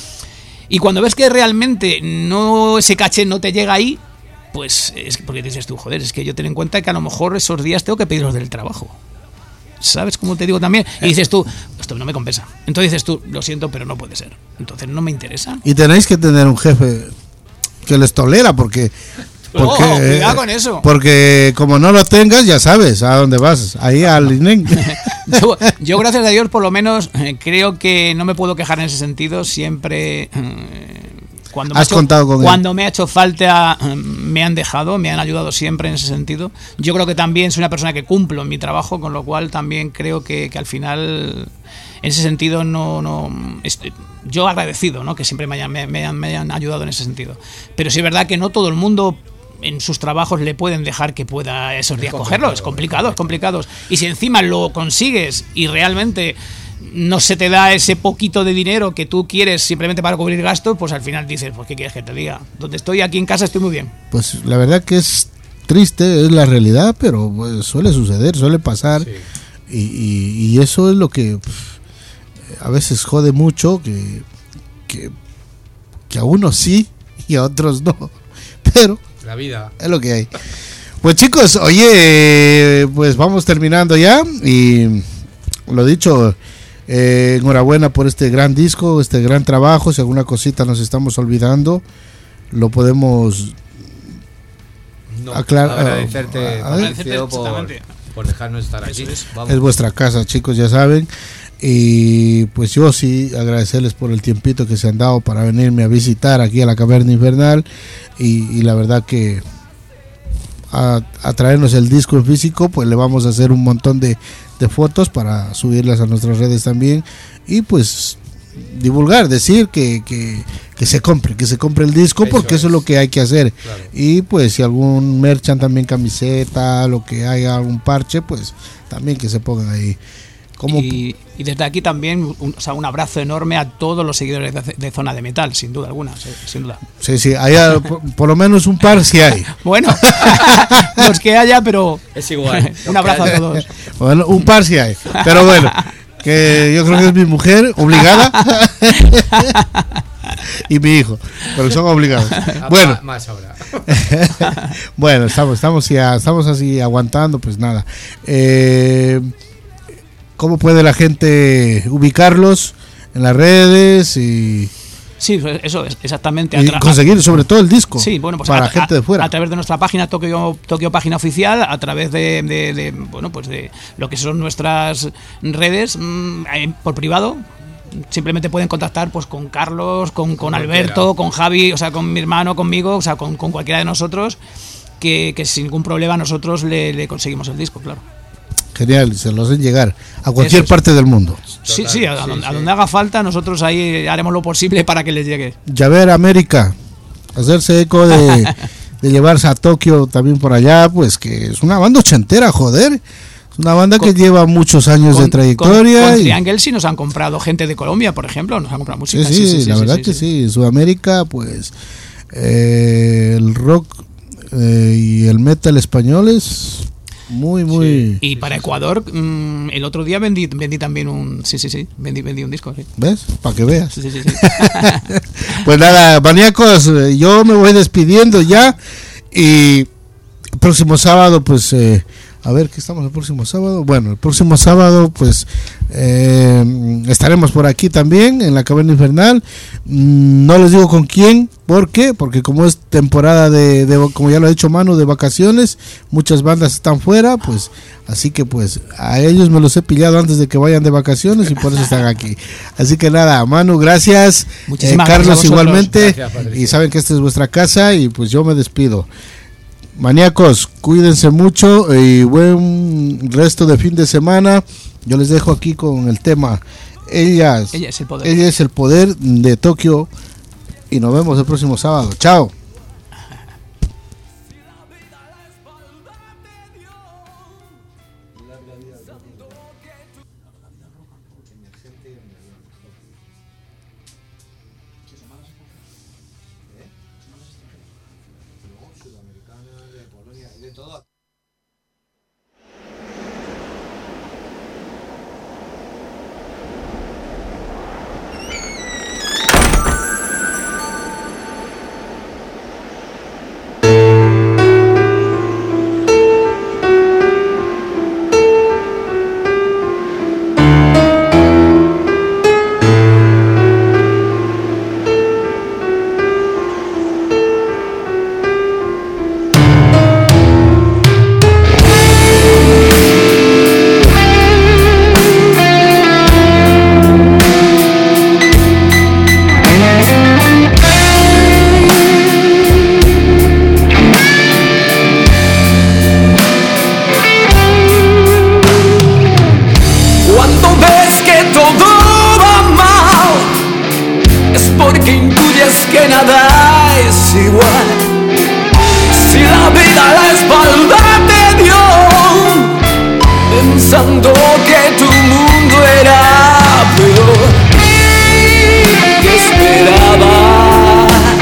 Y cuando ves que realmente no ese caché no te llega ahí, pues es porque dices tú, joder, es que yo ten en cuenta que a lo mejor esos días tengo que pedirlos del trabajo. ¿Sabes cómo te digo también? Y dices tú, esto no me compensa. Entonces dices tú, lo siento, pero no puede ser. Entonces no me interesa. Y tenéis que tener un jefe que les tolera, porque... porque Oh, cuidado con eso. Porque como no lo tengas, ya sabes a dónde vas, ahí al INEM. Yo, yo, gracias a Dios, por lo menos, eh, creo que no me puedo quejar en ese sentido. Siempre... eh, Cuando me has ha hecho, contado con Cuando él. me ha hecho falta, me han dejado, me han ayudado siempre en ese sentido. Yo creo que también soy una persona que cumplo en mi trabajo, con lo cual también creo que, que al final, en ese sentido, no, no estoy, yo agradecido, ¿no? Que siempre me hayan, me, me hayan, me hayan ayudado en ese sentido. Pero sí es verdad que no todo el mundo en sus trabajos le pueden dejar que pueda esos días cogerlos. Es complicado, es complicado. Y si encima lo consigues y realmente no se te da ese poquito de dinero que tú quieres simplemente para cubrir gastos, pues al final dices, pues ¿qué quieres que te diga? Donde estoy aquí en casa estoy muy bien. Pues la verdad que es triste, es la realidad, pero pues, suele suceder, suele pasar. Sí. Y, y, y eso es lo que pff, a veces jode mucho, que, que, que a unos sí y a otros no. Pero la vida es lo que hay. Pues chicos, oye, pues vamos terminando ya. Y lo dicho, eh, enhorabuena por este gran disco, este gran trabajo. Si alguna cosita nos estamos olvidando, lo podemos no, aclarar. Agradecerte, uh, agradecerte por, por dejarnos estar aquí. Es, es vuestra casa, chicos, ya saben. Y pues yo sí agradecerles por el tiempito que se han dado para venirme a visitar aquí a la Caverna Infernal. Y, y la verdad que a, a traernos el disco en físico, pues le vamos a hacer un montón de, de fotos para subirlas a nuestras redes también. Y pues divulgar, decir que, que, que se compre, que se compre el disco, eso porque es. Eso es lo que hay que hacer. Claro. Y pues si algún merchan también, camiseta, lo que haya, algún parche, pues también que se pongan ahí. Y, y desde aquí también un, o sea, un abrazo enorme a todos los seguidores de, de Zona de Metal, sin duda alguna, sin duda. Sí, sí, haya, por, por lo menos un par sí hay. Bueno, los que haya, pero es igual. Un abrazo a todos. Bueno, un par sí hay, pero bueno, que yo creo que es mi mujer obligada y mi hijo, pero son obligados. Bueno, más ahora. Bueno, estamos, estamos, ya, estamos así aguantando, pues nada. Eh, ¿Cómo puede la gente ubicarlos en las redes y sí, eso es exactamente y conseguir sobre todo el disco? Sí, bueno, pues para a, la gente de fuera a, a través de nuestra página Tokio, Tokio Página Oficial, a través de, de, de bueno, pues de lo que son nuestras redes mmm, por privado. Simplemente pueden contactar pues con Carlos, con, con Alberto, con Javi, o sea, con mi hermano, conmigo, o sea, con, con cualquiera de nosotros, que, que sin ningún problema nosotros le, le conseguimos el disco, claro. Genial, se los hacen llegar a cualquier parte del mundo. Sí, sí, a, donde, a donde haga falta, nosotros ahí haremos lo posible para que les llegue. Llaver América, hacerse eco de, de llevarse a Tokio también por allá, pues que es una banda ochentera, joder. Es una banda con, que lleva muchos años con, de trayectoria. Con, con y... Triangle sí nos han comprado gente de Colombia, por ejemplo, nos han comprado música. Sí, sí, sí, sí la sí, verdad sí, que sí. sí. En Sudamérica, pues eh, el rock eh, y el metal español es muy, muy... Sí. Y para Ecuador, mmm, el otro día vendí, vendí también un... Sí, sí, sí, vendí, vendí un disco. Sí. ¿Ves? Para que veas. Sí, sí, sí. Pues nada, maníacos, yo me voy despidiendo ya. Y el próximo sábado, pues... Eh, a ver, ¿qué estamos el próximo sábado? Bueno, el próximo sábado, pues... Eh, estaremos por aquí también, en la Caverna Infernal. Mm, no les digo con quién. ¿Por qué? Porque como es temporada de, de, como ya lo ha dicho Manu, de vacaciones, muchas bandas están fuera, pues así que pues a ellos me los he pillado antes de que vayan de vacaciones y por eso están aquí. Así que nada, Manu, gracias. Muchísimas eh, Carlos gracias a igualmente. Gracias, y saben que esta es vuestra casa y pues yo me despido. Maníacos, cuídense mucho y buen resto de fin de semana. Yo les dejo aquí con el tema Ella es, ella es el poder. Ella es el poder de Tokio. Y nos vemos el próximo sábado. Chao. es que nada es igual. Si la vida a la espalda te dio, pensando que tu mundo era peor, ¿qué esperabas?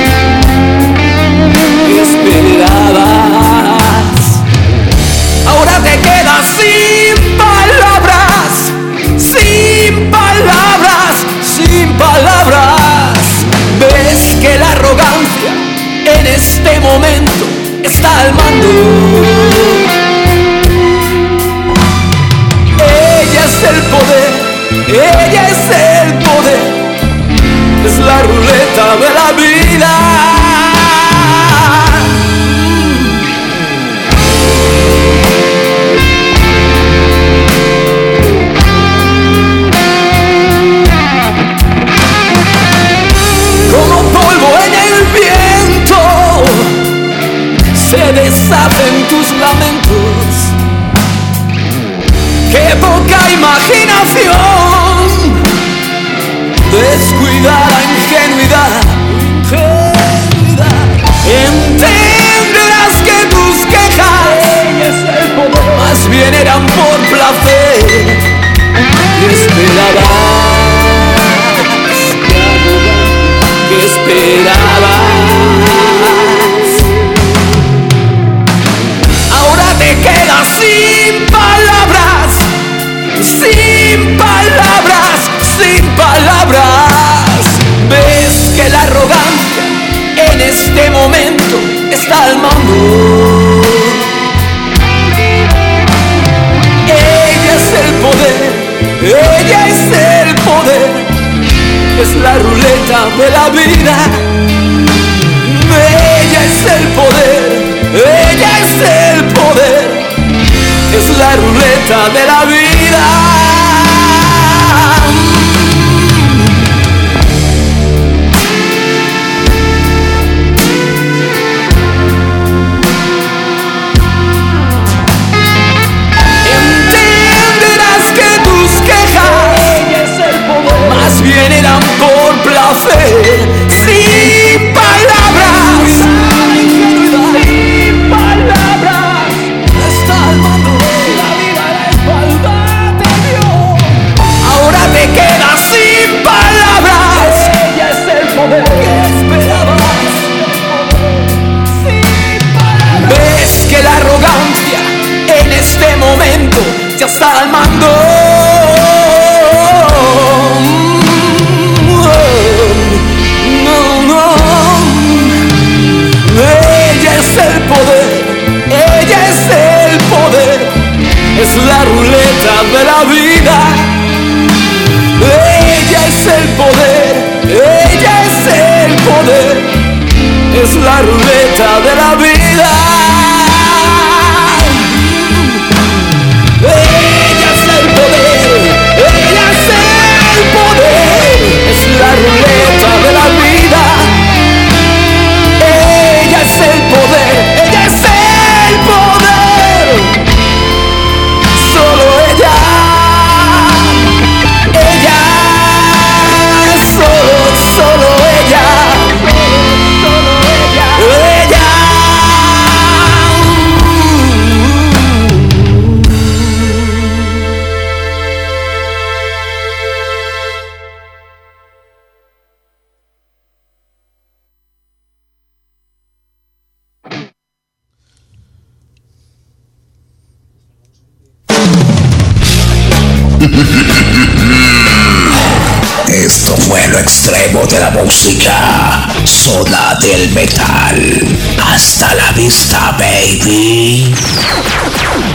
¿Qué esperabas? Ahora te quedas sin palabras, sin palabras, sin palabras. Ves que la arrogancia en este momento está al mando. Ella es el poder, ella es el poder, es la ruleta de la vida. Como polvo en el viento se deshacen tus lamentos. ¡Qué poca imaginación! Descuida la ingenuidad, ingenuidad. Entenderás que tus quejas más bien eran por placer. ¿Qué esperabas? ¿Qué esperabas? Ahora te quedas sin palabras, sin palabras, sin palabras. Ves que la arrogancia en este momento está al mando. Ella es el poder, ella es el poder, es la ruleta de la vida. Ella es el poder, ella es el poder, es la ruleta de la vida. Entenderás que tus quejas más bien eran por placer. Sin palabras, sin palabras, está al mando. La vida a la espalda te dio. Ahora te quedas sin palabras. Ella es el poder que esperabas. Sin palabras. Ves que la arrogancia en este momento ya está al mando. Ella es el poder, ella es el poder, es la ruleta de la vida. Ella es el poder, ella es el poder, es la ruleta de la vida. Ella es el poder, ella es el poder, es la ruleta de la vida. Ella es el poder, ella es el poder, solo ella, ella, solo, solo ella, solo ella, ella. Esto fue lo extremo de la música. Zona del metal. Hasta la vista, baby.